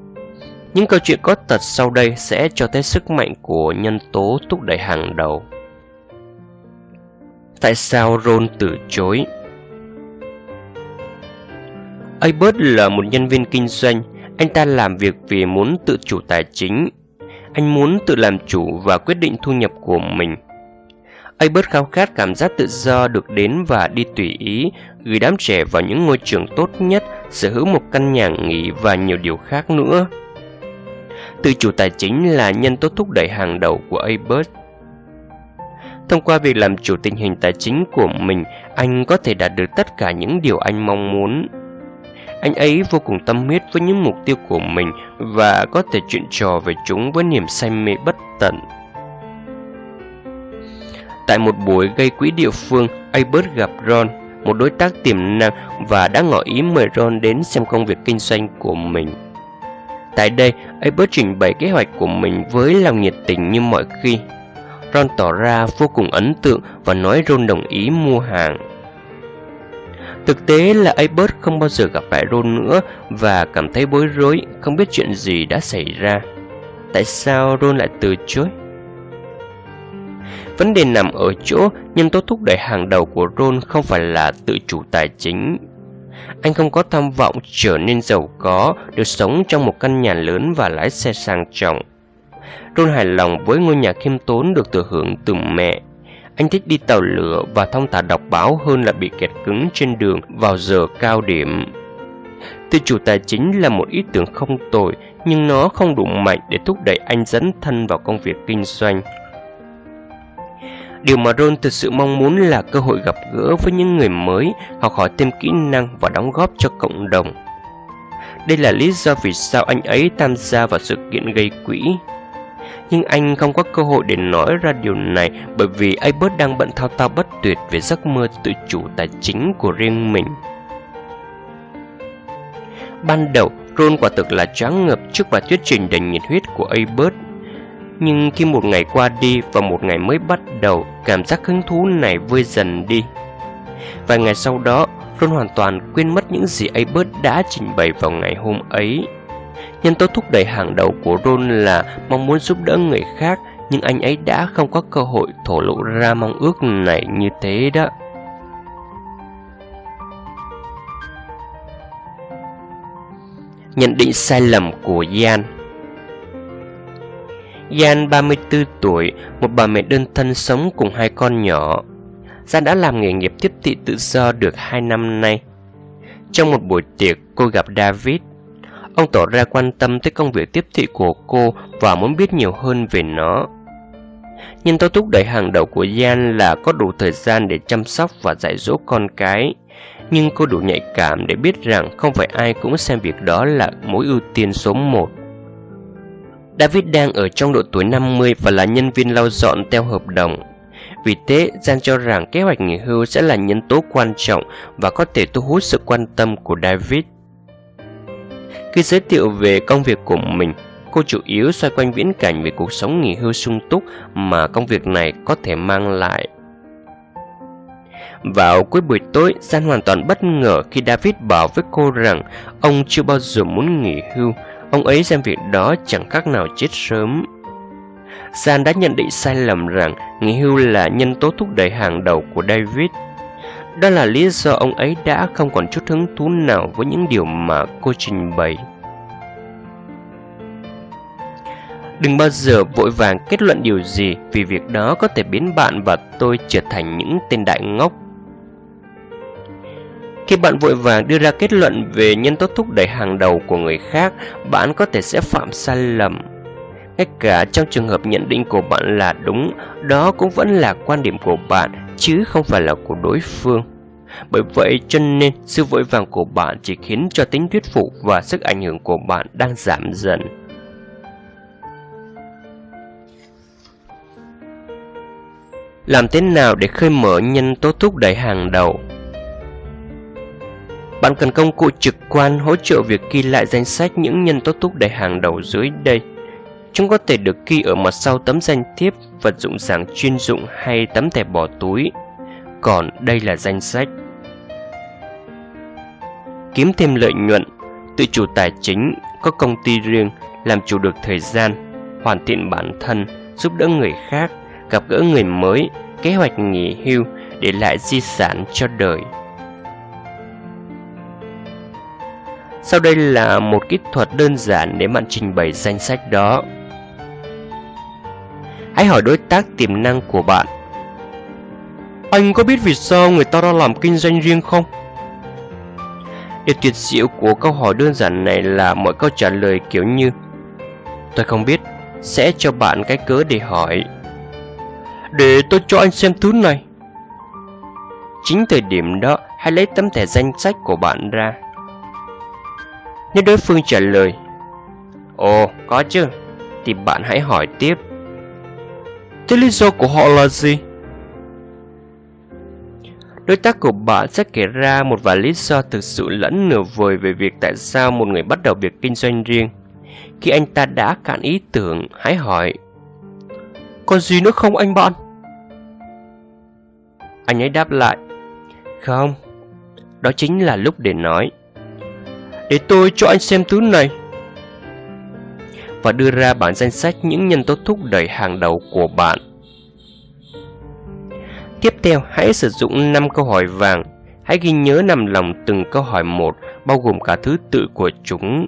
Những câu chuyện có thật sau đây sẽ cho thấy sức mạnh của nhân tố thúc đẩy hàng đầu. Tại sao Ron từ chối? Albert là một nhân viên kinh doanh. Anh ta làm việc vì muốn tự chủ tài chính. Anh muốn tự làm chủ và quyết định thu nhập của mình. Albert khao khát cảm giác tự do, được đến và đi tùy ý, gửi đám trẻ vào những ngôi trường tốt nhất, sở hữu một căn nhà nghỉ và nhiều điều khác nữa. Tự chủ tài chính là nhân tố thúc đẩy hàng đầu của Albert. Thông qua việc làm chủ tình hình tài chính của mình, anh có thể đạt được tất cả những điều anh mong muốn. Anh ấy vô cùng tâm huyết với những mục tiêu của mình và có thể chuyện trò về chúng với niềm say mê bất tận. Tại một buổi gây quỹ địa phương, Albert gặp Ron, một đối tác tiềm năng, và đã ngỏ ý mời Ron đến xem công việc kinh doanh của mình. Tại đây, Albert trình bày kế hoạch của mình với lòng nhiệt tình như mọi khi. Ron tỏ ra vô cùng ấn tượng và nói Ron đồng ý mua hàng. Thực tế là Albert không bao giờ gặp lại Ron nữa và cảm thấy bối rối, không biết chuyện gì đã xảy ra. Tại sao Ron lại từ chối? Vấn đề nằm ở chỗ nhân tố thúc đẩy hàng đầu của Ron không phải là tự chủ tài chính. Anh không có tham vọng trở nên giàu có, được sống trong một căn nhà lớn và lái xe sang trọng. Ron hài lòng với ngôi nhà khiêm tốn được thừa hưởng từ mẹ. Anh thích đi tàu lửa và thong thả đọc báo hơn là bị kẹt cứng trên đường vào giờ cao điểm. Tự chủ tài chính là một ý tưởng không tồi, nhưng nó không đủ mạnh để thúc đẩy anh dấn thân vào công việc kinh doanh. Điều mà Ron thực sự mong muốn là cơ hội gặp gỡ với những người mới, học hỏi thêm kỹ năng và đóng góp cho cộng đồng. Đây là lý do vì sao anh ấy tham gia vào sự kiện gây quỹ. Nhưng anh không có cơ hội để nói ra điều này bởi vì Albert đang bận thao thao bất tuyệt về giấc mơ tự chủ tài chính của riêng mình. Ban đầu, Ron quả thực là choáng ngợp trước bài thuyết trình đầy nhiệt huyết của Albert. Nhưng khi một ngày qua đi và một ngày mới bắt đầu, cảm giác hứng thú này vơi dần đi. Vài ngày sau đó, Ron hoàn toàn quên mất những gì Albert đã trình bày vào ngày hôm ấy. Nhân tố thúc đẩy hàng đầu của Ron là mong muốn giúp đỡ người khác, nhưng anh ấy đã không có cơ hội thổ lộ ra mong ước này như thế đó. Nhận định sai lầm của Jan. Jan 34 tuổi, một bà mẹ đơn thân sống cùng hai con nhỏ. Jan đã làm nghề nghiệp tiếp thị tự do được 2 năm nay. Trong một buổi tiệc, cô gặp David. Ông tỏ ra quan tâm tới công việc tiếp thị của cô và muốn biết nhiều hơn về nó. Nhân tố thúc đẩy hàng đầu của Jan là có đủ thời gian để chăm sóc và dạy dỗ con cái. Nhưng cô đủ nhạy cảm để biết rằng không phải ai cũng xem việc đó là mối ưu tiên số 1. David đang ở trong độ tuổi 50 và là nhân viên lau dọn theo hợp đồng. Vì thế, Jan cho rằng kế hoạch nghỉ hưu sẽ là nhân tố quan trọng và có thể thu hút sự quan tâm của David. Khi giới thiệu về công việc của mình, cô chủ yếu xoay quanh viễn cảnh về cuộc sống nghỉ hưu sung túc mà công việc này có thể mang lại. Vào cuối buổi tối, Jan hoàn toàn bất ngờ khi David bảo với cô rằng ông chưa bao giờ muốn nghỉ hưu. Ông ấy xem việc đó chẳng khác nào chết sớm. Jan đã nhận định sai lầm rằng nghỉ hưu là nhân tố thúc đẩy hàng đầu của David. Đó là lý do ông ấy đã không còn chút hứng thú nào với những điều mà cô trình bày. Đừng bao giờ vội vàng kết luận điều gì, vì việc đó có thể biến bạn và tôi trở thành những tên đại ngốc. Khi bạn vội vàng đưa ra kết luận về nhân tố thúc đẩy hàng đầu của người khác, bạn có thể sẽ phạm sai lầm. Ngay cả trong trường hợp nhận định của bạn là đúng, đó cũng vẫn là quan điểm của bạn, chứ không phải là của đối phương. Bởi vậy cho nên sự vội vàng của bạn chỉ khiến cho tính thuyết phục và sức ảnh hưởng của bạn đang giảm dần. Làm thế nào để khơi mở nhân tố thúc đẩy hàng đầu? Bạn cần công cụ trực quan hỗ trợ việc ghi lại danh sách những nhân tố thúc đẩy hàng đầu dưới đây. Chúng có thể được ghi ở mặt sau tấm danh thiếp, vật dụng giảng chuyên dụng hay tấm thẻ bỏ túi. Còn đây là danh sách. Kiếm thêm lợi nhuận, tự chủ tài chính, có công ty riêng, làm chủ được thời gian, hoàn thiện bản thân, giúp đỡ người khác, gặp gỡ người mới, kế hoạch nghỉ hưu, để lại di sản cho đời. Sau đây là một kỹ thuật đơn giản để bạn trình bày danh sách đó. Hãy hỏi đối tác tiềm năng của bạn: anh có biết vì sao người ta đang làm kinh doanh riêng không? Điều tuyệt diệu của câu hỏi đơn giản này là mọi câu trả lời kiểu như tôi không biết sẽ cho bạn cái cớ để hỏi. Để tôi cho anh xem thứ này. Chính thời điểm đó, hãy lấy tấm thẻ danh sách của bạn ra. Nếu đối phương trả lời ồ, có chứ, thì bạn hãy hỏi tiếp. Thế lý do của họ là gì? Đối tác của bạn sẽ kể ra một vài lý do thực sự lẫn nửa vời về việc tại sao một người bắt đầu việc kinh doanh riêng. Khi anh ta đã cạn ý tưởng, hãy hỏi: còn gì nữa không anh bạn? Anh ấy đáp lại: không. Đó chính là lúc để nói: để tôi cho anh xem thứ này. Và đưa ra bản danh sách những nhân tố thúc đẩy hàng đầu của bạn. Tiếp theo, hãy sử dụng 5 câu hỏi vàng. Hãy ghi nhớ nằm lòng từng câu hỏi một, bao gồm cả thứ tự của chúng.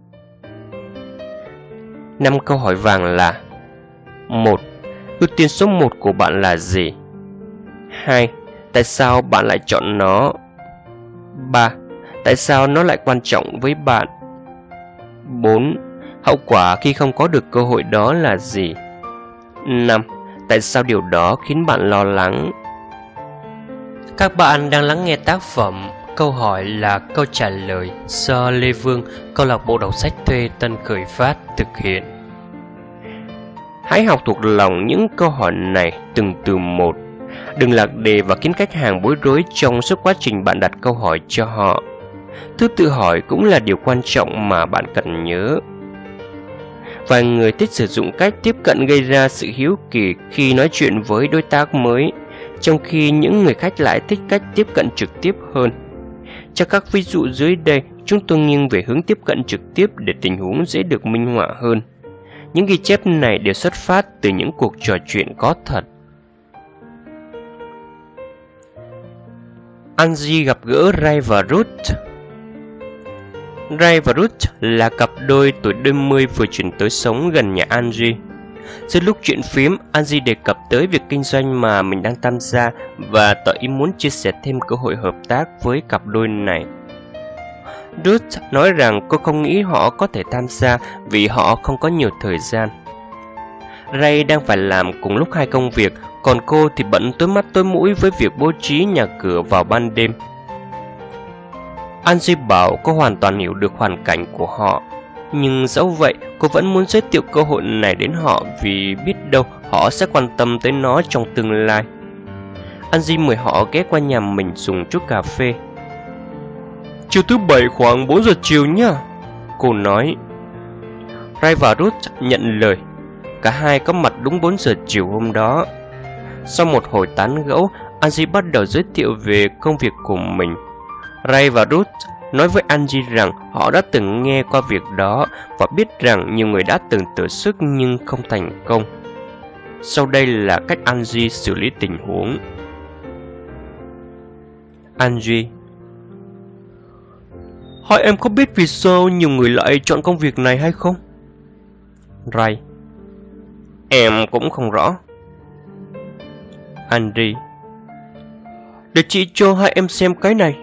5 câu hỏi vàng là: 1. Ưu tiên số 1 của bạn là gì? 2. Tại sao bạn lại chọn nó? 3. Tại sao nó lại quan trọng với bạn? 4. Hậu quả khi không có được cơ hội đó là gì? 5. Tại sao điều đó khiến bạn lo lắng? Các bạn đang lắng nghe tác phẩm Câu hỏi là câu trả lời do Lê Vương, câu lạc bộ đọc sách thuê Tân Khởi Phát thực hiện. Hãy học thuộc lòng những câu hỏi này từng từ một. Đừng lạc đề và khiến khách hàng bối rối trong suốt quá trình bạn đặt câu hỏi cho họ. Thứ tự hỏi cũng là điều quan trọng mà bạn cần nhớ. Vài người thích sử dụng cách tiếp cận gây ra sự hiếu kỳ khi nói chuyện với đối tác mới, trong khi những người khách lại thích cách tiếp cận trực tiếp hơn. Trong các ví dụ dưới đây, chúng tôi nghiêng về hướng tiếp cận trực tiếp để tình huống dễ được minh họa hơn. Những ghi chép này đều xuất phát từ những cuộc trò chuyện có thật. Angie gặp gỡ Ray và Ruth. Ray và Ruth là cặp đôi tuổi đôi mươi vừa chuyển tới sống gần nhà Angie. Giữa lúc chuyện phiếm, Angie đề cập tới việc kinh doanh mà mình đang tham gia và tỏ ý muốn chia sẻ thêm cơ hội hợp tác với cặp đôi này. Ruth nói rằng cô không nghĩ họ có thể tham gia vì họ không có nhiều thời gian. Ray đang phải làm cùng lúc 2 công việc, còn cô thì bận tối mắt tối mũi với việc bố trí nhà cửa vào ban đêm. Angie bảo cô hoàn toàn hiểu được hoàn cảnh của họ, nhưng dẫu vậy cô vẫn muốn giới thiệu cơ hội này đến họ vì biết đâu họ sẽ quan tâm tới nó trong tương lai. Angie mời họ ghé qua nhà mình dùng chút cà phê. Chiều thứ Bảy khoảng 4 giờ chiều nhá, cô nói. Ray và Ruth nhận lời. Cả hai có mặt đúng 4 giờ chiều hôm đó. Sau một hồi tán gẫu, Angie bắt đầu giới thiệu về công việc của mình. Ray và Ruth nói với Angie rằng họ đã từng nghe qua việc đó và biết rằng nhiều người đã từng thử sức nhưng không thành công. Sau đây là cách Angie xử lý tình huống. Angie: hỏi em có biết vì sao nhiều người lại chọn công việc này hay không? Ray: em cũng không rõ. Angie: để chị cho hai em xem cái này.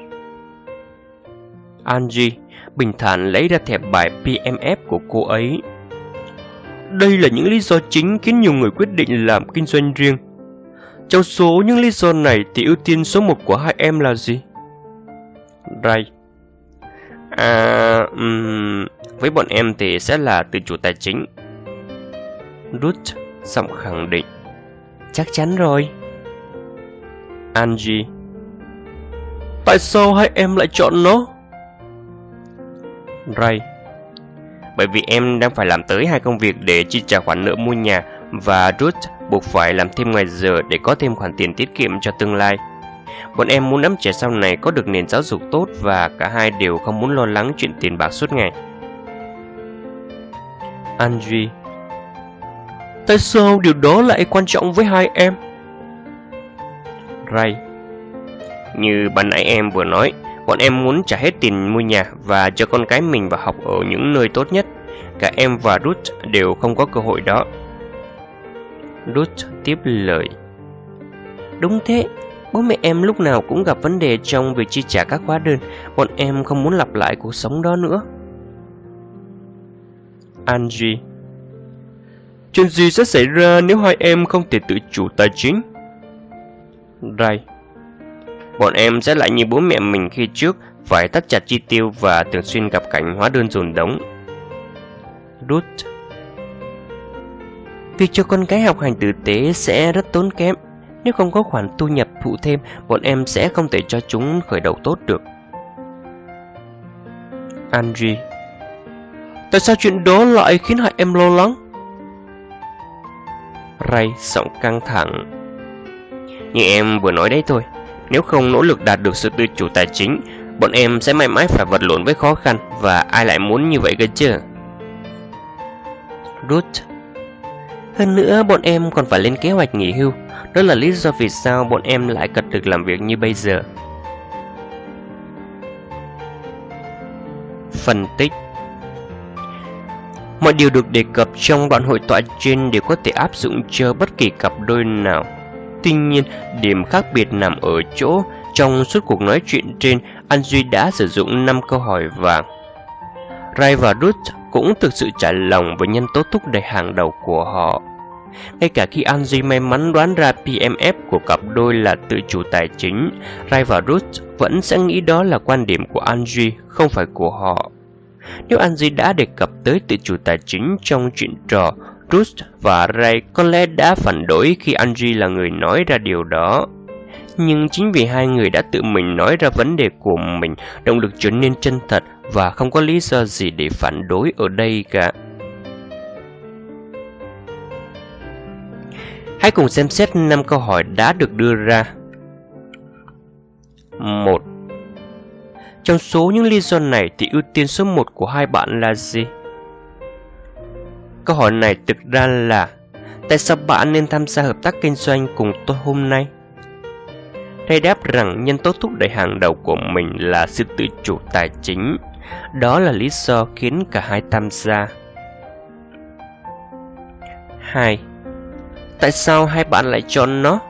Angie bình thản lấy ra thẻ bài PMF của cô ấy. Đây là những lý do chính khiến nhiều người quyết định làm kinh doanh riêng. Trong số những lý do này thì ưu tiên số 1 của hai em là gì? Ray: với bọn em thì sẽ là tự chủ tài chính. Ruth giọng khẳng định: chắc chắn rồi. Angie: tại sao hai em lại chọn nó? Ray: bởi vì em đang phải làm tới 2 công việc để chi trả khoản nợ mua nhà, và Ruth buộc phải làm thêm ngoài giờ để có thêm khoản tiền tiết kiệm cho tương lai. Bọn em muốn đám trẻ sau này có được nền giáo dục tốt và cả hai đều không muốn lo lắng chuyện tiền bạc suốt ngày. Angie: tại sao điều đó lại quan trọng với hai em? Ray: như ban nãy em vừa nói, bọn em muốn trả hết tiền mua nhà và cho con cái mình vào học ở những nơi tốt nhất. Cả em và Ruth đều không có cơ hội đó. Ruth tiếp lời: đúng thế, bố mẹ em lúc nào cũng gặp vấn đề trong việc chi trả các hóa đơn. Bọn em không muốn lặp lại cuộc sống đó nữa. Angie: chuyện gì sẽ xảy ra nếu hai em không thể tự chủ tài chính? Ray: bọn em sẽ lại như bố mẹ mình khi trước, phải thắt chặt chi tiêu và thường xuyên gặp cảnh hóa đơn dồn đống. Ruth: việc cho con cái học hành tử tế sẽ rất tốn kém. Nếu không có khoản thu nhập phụ thêm, bọn em sẽ không thể cho chúng khởi đầu tốt được. Angie: tại sao chuyện đó lại khiến hai em lo lắng? Ray giọng căng thẳng: như em vừa nói đấy thôi, nếu không nỗ lực đạt được sự tự chủ tài chính, bọn em sẽ mãi mãi phải vật lộn với khó khăn, và ai lại muốn như vậy cơ chứ? Ruth: hơn nữa bọn em còn phải lên kế hoạch nghỉ hưu. Đó là lý do vì sao bọn em lại cần được làm việc như bây giờ. Phân tích: mọi điều được đề cập trong đoạn hội thoại trên đều có thể áp dụng cho bất kỳ cặp đôi nào. Tuy nhiên, điểm khác biệt nằm ở chỗ trong suốt cuộc nói chuyện trên, Angie đã sử dụng 5 câu hỏi vàng. Ray và Ruth cũng thực sự trải lòng với nhân tố thúc đẩy hàng đầu của họ. Ngay cả khi Angie may mắn đoán ra PMF của cặp đôi là tự chủ tài chính, Ray và Ruth vẫn sẽ nghĩ đó là quan điểm của Angie, không phải của họ. Nếu Angie đã đề cập tới tự chủ tài chính trong chuyện trò, Ruth và Ray có lẽ đã phản đối khi Angie là người nói ra điều đó. Nhưng chính vì hai người đã tự mình nói ra vấn đề của mình, động lực trở nên chân thật và không có lý do gì để phản đối ở đây cả. Hãy cùng xem xét 5 câu hỏi đã được đưa ra. 1. Trong số những lý do này thì ưu tiên số 1 của hai bạn là gì? Câu hỏi này thực ra là: tại sao bạn nên tham gia hợp tác kinh doanh cùng tôi hôm nay? Ray đáp rằng nhân tố thúc đẩy hàng đầu của mình là sự tự chủ tài chính. Đó là lý do khiến cả hai tham gia. 2. Tại sao hai bạn lại chọn nó?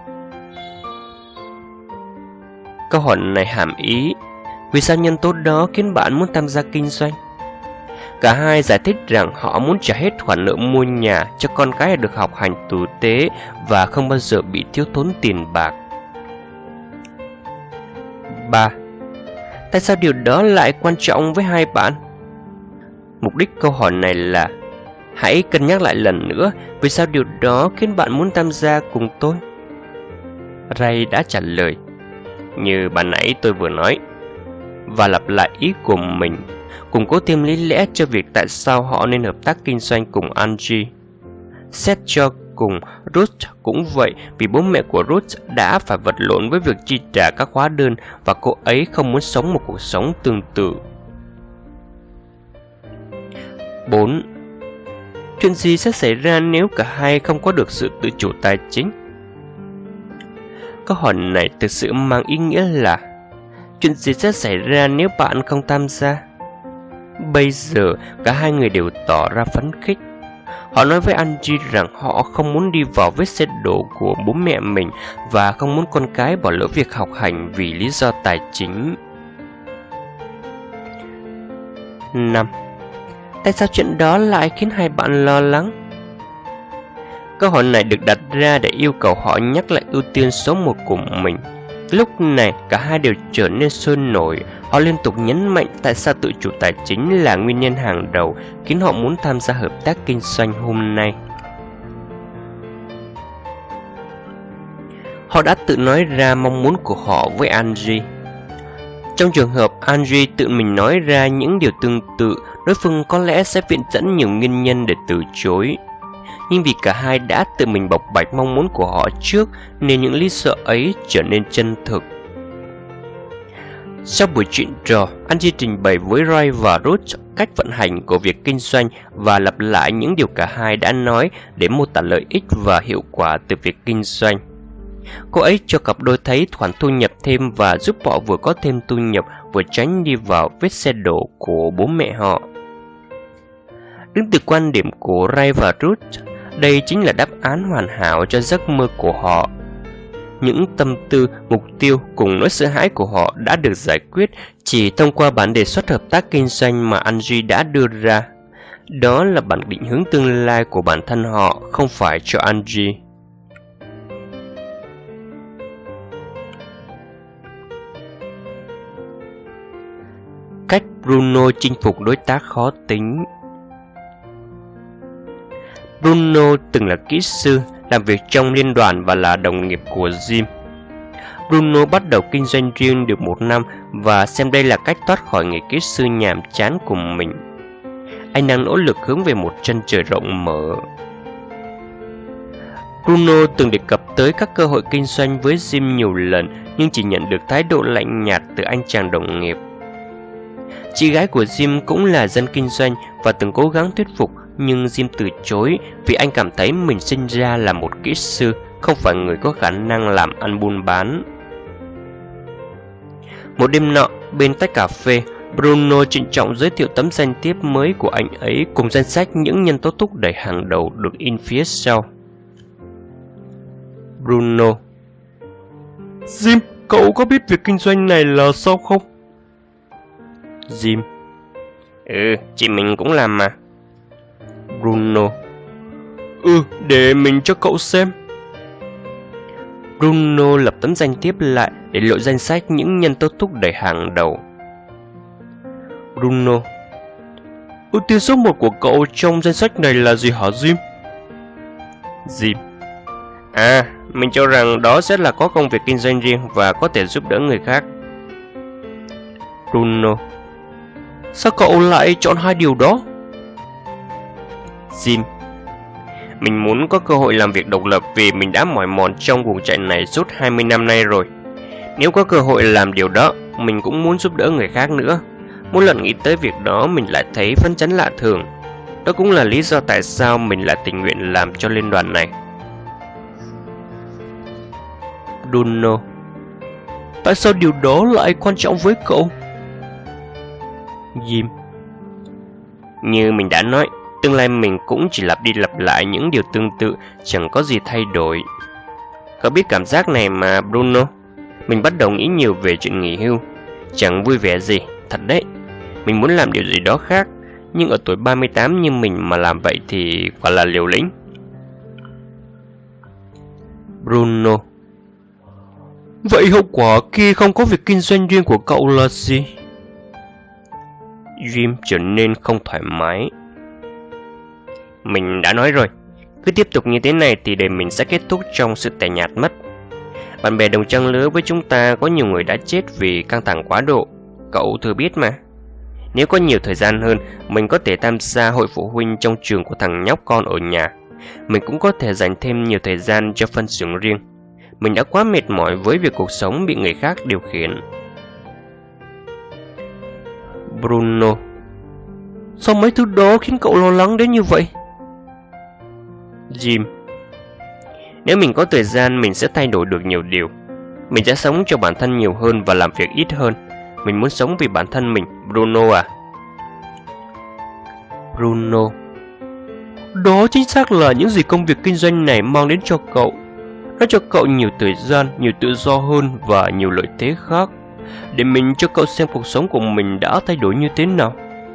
Câu hỏi này hàm ý: vì sao nhân tố đó khiến bạn muốn tham gia kinh doanh? Cả hai giải thích rằng họ muốn trả hết khoản nợ mua nhà, cho con cái được học hành tử tế và không bao giờ bị thiếu thốn tiền bạc. 3. Tại sao điều đó lại quan trọng với hai bạn? Mục đích câu hỏi này là: hãy cân nhắc lại lần nữa vì sao điều đó khiến bạn muốn tham gia cùng tôi. Ray đã trả lời: như ban nãy tôi vừa nói, và lặp lại ý của mình, củng cố thêm lý lẽ cho việc tại sao họ nên hợp tác kinh doanh cùng Angie. Xét cho cùng, Ruth cũng vậy, vì bố mẹ của Ruth đã phải vật lộn với việc chi trả các hóa đơn và cô ấy không muốn sống một cuộc sống tương tự. 4. Chuyện gì sẽ xảy ra nếu cả hai không có được sự tự chủ tài chính? Câu hỏi này thực sự mang ý nghĩa là: chuyện gì sẽ xảy ra nếu bạn không tham gia? Bây giờ, cả hai người đều tỏ ra phấn khích. Họ nói với Angie rằng họ không muốn đi vào vết xe đổ của bố mẹ mình và không muốn con cái bỏ lỡ việc học hành vì lý do tài chính. 5. Tại sao chuyện đó lại khiến hai bạn lo lắng? Câu hỏi này được đặt ra để yêu cầu họ nhắc lại ưu tiên số 1 của mình. Lúc này, cả hai đều trở nên sôi nổi. Họ liên tục nhấn mạnh tại sao tự chủ tài chính là nguyên nhân hàng đầu khiến họ muốn tham gia hợp tác kinh doanh hôm nay. Họ đã tự nói ra mong muốn của họ với Angie. Trong trường hợp Angie tự mình nói ra những điều tương tự, đối phương có lẽ sẽ viện dẫn nhiều nguyên nhân để từ chối. Nhưng vì cả hai đã tự mình bộc bạch mong muốn của họ trước, nên những lý do ấy trở nên chân thực. Sau buổi chuyện trò, Angie trình bày với Ray và Ruth cách vận hành của việc kinh doanh và lặp lại những điều cả hai đã nói để mô tả lợi ích và hiệu quả từ việc kinh doanh. Cô ấy cho cặp đôi thấy khoản thu nhập thêm và giúp họ vừa có thêm thu nhập vừa tránh đi vào vết xe đổ của bố mẹ họ. Đứng từ quan điểm của Ray và Ruth, đây chính là đáp án hoàn hảo cho giấc mơ của họ. Những tâm tư, mục tiêu cùng nỗi sợ hãi của họ đã được giải quyết chỉ thông qua bản đề xuất hợp tác kinh doanh mà Angie đã đưa ra. Đó là bản định hướng tương lai của bản thân họ, không phải cho Angie. Cách Bruno chinh phục đối tác khó tính. Bruno từng là kỹ sư, làm việc trong liên đoàn và là đồng nghiệp của Jim. Bruno bắt đầu kinh doanh riêng được 1 năm và xem đây là cách thoát khỏi nghề kỹ sư nhàm chán của mình. Anh đang nỗ lực hướng về một chân trời rộng mở. Bruno từng đề cập tới các cơ hội kinh doanh với Jim nhiều lần nhưng chỉ nhận được thái độ lạnh nhạt từ anh chàng đồng nghiệp. Chị gái của Jim cũng là dân kinh doanh và từng cố gắng thuyết phục, nhưng Jim từ chối vì anh cảm thấy mình sinh ra là một kỹ sư, không phải người có khả năng làm ăn buôn bán. Một đêm nọ, bên tách cà phê, Bruno trịnh trọng giới thiệu tấm danh thiếp mới của anh ấy cùng danh sách những nhân tố thúc đẩy hàng đầu được in phía sau. Bruno: Jim, cậu có biết việc kinh doanh này là sao không? Jim: chị mình cũng làm mà. Bruno: để mình cho cậu xem. Bruno lập tấm danh thiếp lại để lộ danh sách những nhân tố thúc đẩy hàng đầu. Bruno: ưu tiên số 1 của cậu trong danh sách này là gì hả Jim? Jim: mình cho rằng đó sẽ là có công việc kinh doanh riêng và có thể giúp đỡ người khác. Bruno: sao cậu lại chọn hai điều đó? Jim: mình muốn có cơ hội làm việc độc lập vì mình đã mỏi mòn trong guồng chạy này suốt 20 năm nay rồi. Nếu có cơ hội làm điều đó, mình cũng muốn giúp đỡ người khác nữa. Mỗi lần nghĩ tới việc đó mình lại thấy phấn chấn lạ thường. Đó cũng là lý do tại sao mình lại tình nguyện làm cho liên đoàn này. Bruno: tại sao điều đó lại quan trọng với cậu? Jim: như mình đã nói, tương lai mình cũng chỉ lặp đi lặp lại những điều tương tự, chẳng có gì thay đổi. Cậu biết cảm giác này mà Bruno. Mình bắt đầu nghĩ nhiều về chuyện nghỉ hưu. Chẳng vui vẻ gì, thật đấy. Mình muốn làm điều gì đó khác, nhưng ở tuổi 38 như mình mà làm vậy thì quả là liều lĩnh. Bruno: vậy hậu quả khi không có việc kinh doanh riêng của cậu là gì? Jim trở nên không thoải mái. Mình đã nói rồi, cứ tiếp tục như thế này thì đời mình sẽ kết thúc trong sự tẻ nhạt mất. Bạn bè đồng trang lứa với chúng ta có nhiều người đã chết vì căng thẳng quá độ. Cậu thừa biết mà. Nếu có nhiều thời gian hơn, mình có thể tham gia hội phụ huynh trong trường của thằng nhóc con ở nhà. Mình cũng có thể dành thêm nhiều thời gian cho phân xưởng riêng. Mình đã quá mệt mỏi với việc cuộc sống bị người khác điều khiển. Bruno: sao mấy thứ đó khiến cậu lo lắng đến như vậy? Jim: nếu mình có thời gian, mình sẽ thay đổi được nhiều điều. Mình sẽ sống cho bản thân nhiều hơn và làm việc ít hơn. Mình muốn sống vì bản thân mình, Bruno à. Bruno: đó chính xác là những gì công việc kinh doanh này mang đến cho cậu. Nó cho cậu nhiều thời gian, nhiều tự do hơn và nhiều lợi thế khác. Để mình cho cậu xem cuộc sống của mình đã thay đổi như thế nào.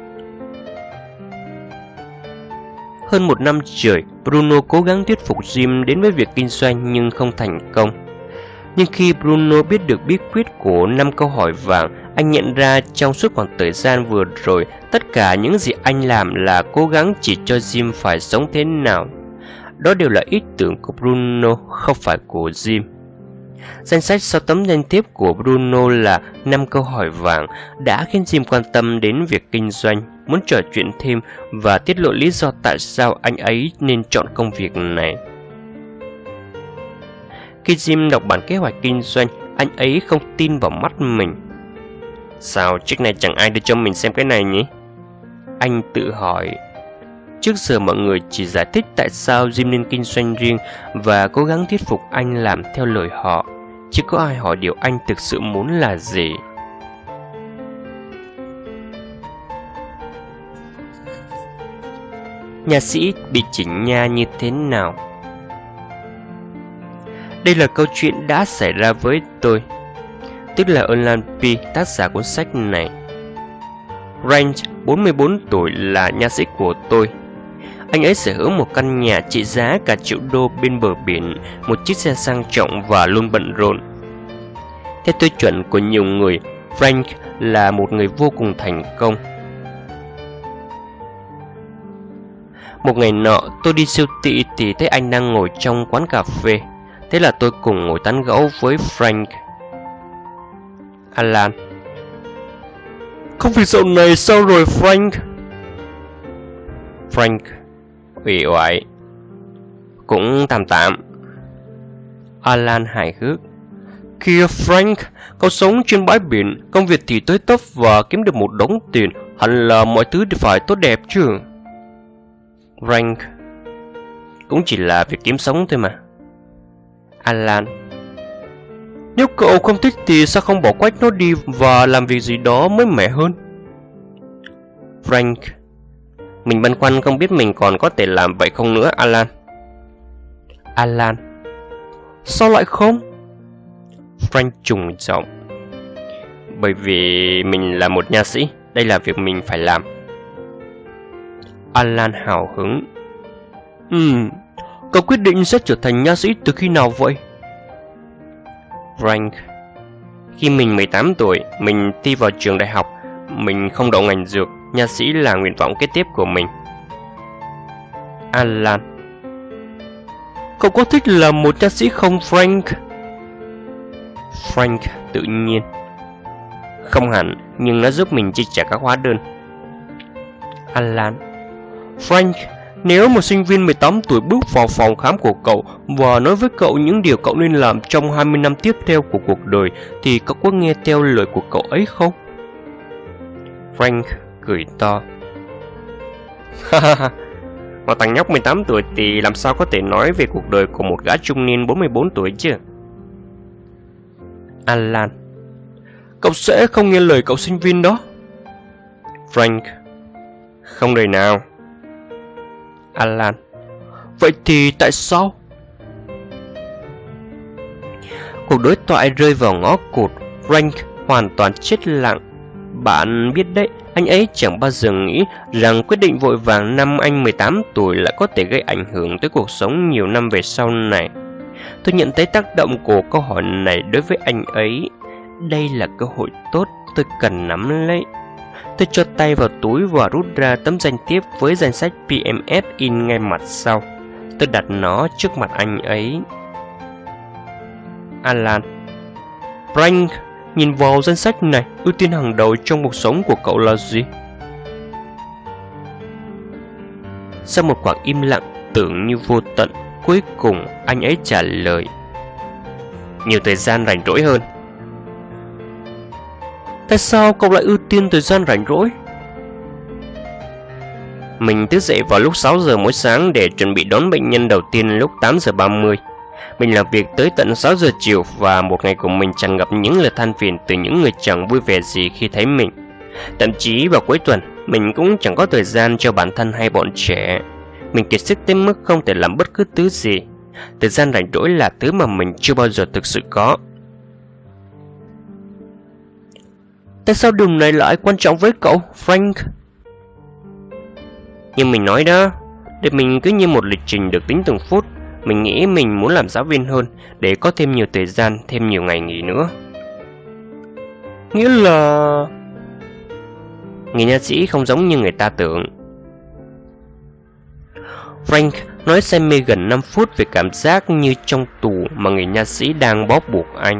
Hơn 1 năm trời, Bruno cố gắng thuyết phục Jim đến với việc kinh doanh nhưng không thành công. Nhưng khi Bruno biết được bí quyết của 5 câu hỏi vàng, anh nhận ra trong suốt khoảng thời gian vừa rồi, tất cả những gì anh làm là cố gắng chỉ cho Jim phải sống thế nào. Đó đều là ý tưởng của Bruno, không phải của Jim. Danh sách sau tấm danh thiếp của Bruno là 5 câu hỏi vàng đã khiến Jim quan tâm đến việc kinh doanh, muốn trò chuyện thêm và tiết lộ lý do tại sao anh ấy nên chọn công việc này. Khi Jim đọc bản kế hoạch kinh doanh, anh ấy không tin vào mắt mình. Sao trước này chẳng ai đưa cho mình xem cái này nhỉ? Anh tự hỏi. Trước giờ mọi người chỉ giải thích tại sao Jim nên kinh doanh riêng và cố gắng thuyết phục anh làm theo lời họ, chứ có ai hỏi điều anh thực sự muốn là gì. Nha sĩ bị chỉnh nha như thế nào? Đây là câu chuyện đã xảy ra với tôi, tức là Alan P, tác giả cuốn sách này. Frank, 44 tuổi, là nha sĩ của tôi. Anh ấy sở hữu một căn nhà trị giá cả $1 triệu bên bờ biển, một chiếc xe sang trọng và luôn bận rộn. Theo tiêu chuẩn của nhiều người, Frank là một người vô cùng thành công. Một ngày nọ, tôi đi siêu thị thì thấy anh đang ngồi trong quán cà phê. Thế là tôi cùng ngồi tán gẫu với Frank. Alan: Công việc dạo này sao rồi Frank? Frank: Uể oải. Cũng tạm tạm. Alan hài hước: Kìa Frank, cậu sống trên bãi biển, công việc thì tới tấp và kiếm được một đống tiền, hẳn là mọi thứ phải tốt đẹp chứ. Frank: Cũng chỉ là việc kiếm sống thôi mà. Alan: Nếu cậu không thích thì sao không bỏ quách nó đi và làm việc gì đó mới mẻ hơn? Frank: Mình băn khoăn không biết mình còn có thể làm vậy không nữa, Alan. Alan: Sao lại không? Frank trùng giọng: Bởi vì mình là một nha sĩ, đây là việc mình phải làm. Alan hào hứng: Cậu quyết định sẽ trở thành nha sĩ từ khi nào vậy? Frank: Khi mình 18 tuổi, mình thi vào trường đại học. Mình không đậu ngành dược, nha sĩ là nguyện vọng kế tiếp của mình. Alan: Cậu có thích là một nha sĩ không Frank? Frank tự nhiên: Không hẳn, nhưng nó giúp mình chi trả các hóa đơn. Alan: Frank, nếu một sinh viên 18 tuổi bước vào phòng khám của cậu và nói với cậu những điều cậu nên làm trong 20 năm tiếp theo của cuộc đời, thì cậu có nghe theo lời của cậu ấy không? Frank cười to: Một thằng nhóc 18 tuổi thì làm sao có thể nói về cuộc đời của một gã trung niên 44 tuổi chứ? Alan: Cậu sẽ không nghe lời cậu sinh viên đó. Frank: Không đời nào. Alan: Vậy thì tại sao? Cuộc đối thoại rơi vào ngõ cụt. Frank hoàn toàn chết lặng. Bạn biết đấy, anh ấy chẳng bao giờ nghĩ rằng quyết định vội vàng năm anh 18 tuổi lại có thể gây ảnh hưởng tới cuộc sống nhiều năm về sau này. Tôi nhận thấy tác động của câu hỏi này đối với anh ấy. Đây là cơ hội tốt, tôi cần nắm lấy. Tôi cho tay vào túi và rút ra tấm danh thiếp với danh sách PMS in ngay mặt sau. Tôi đặt nó trước mặt anh ấy. Alan: Frank, nhìn vào danh sách này, ưu tiên hàng đầu trong cuộc sống của cậu là gì? Sau một khoảng im lặng tưởng như vô tận, cuối cùng anh ấy trả lời: Nhiều thời gian rảnh rỗi hơn. Tại sao cậu lại ưu tiên thời gian rảnh rỗi? Mình thức dậy vào lúc 6 giờ mỗi sáng để chuẩn bị đón bệnh nhân đầu tiên lúc 8 giờ 30. Mình làm việc tới tận 6 giờ chiều và một ngày của mình tràn ngập những lời than phiền từ những người chẳng vui vẻ gì khi thấy mình. Thậm chí vào cuối tuần, mình cũng chẳng có thời gian cho bản thân hay bọn trẻ. Mình kiệt sức tới mức không thể làm bất cứ thứ gì. Thời gian rảnh rỗi là thứ mà mình chưa bao giờ thực sự có. Tại sao điều này lại quan trọng với cậu, Frank? Như mình nói đó, để mình cứ như một lịch trình được tính từng phút. Mình nghĩ mình muốn làm giáo viên hơn để có thêm nhiều thời gian, thêm nhiều ngày nghỉ nữa. Nghĩa là... Người nha sĩ không giống như người ta tưởng. Frank nói say mê gần 5 phút về cảm giác như trong tù mà người nha sĩ đang bóp buộc anh.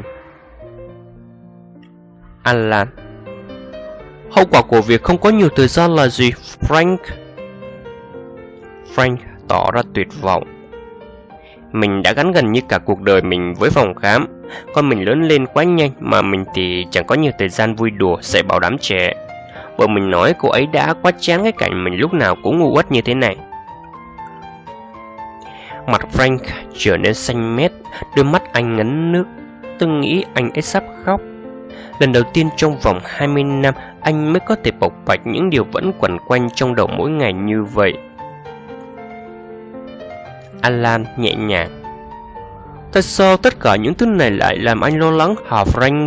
Alan: Hậu quả của việc không có nhiều thời gian là gì, Frank? Frank tỏ ra tuyệt vọng. Mình đã gắn gần như cả cuộc đời mình với phòng khám. Con mình lớn lên quá nhanh mà mình thì chẳng có nhiều thời gian vui đùa dạy bảo đám trẻ. Vợ mình nói cô ấy đã quá chán cái cảnh mình lúc nào cũng ngu uất như thế này. Mặt Frank trở nên xanh mét, đôi mắt anh ngấn nước. Tôi nghĩ anh ấy sắp khóc. Lần đầu tiên trong vòng 20 năm anh mới có thể bộc bạch những điều vẫn quẩn quanh trong đầu mỗi ngày như vậy. Alan nhẹ nhàng: tại sao tất cả những thứ này lại làm anh lo lắng hả Frank?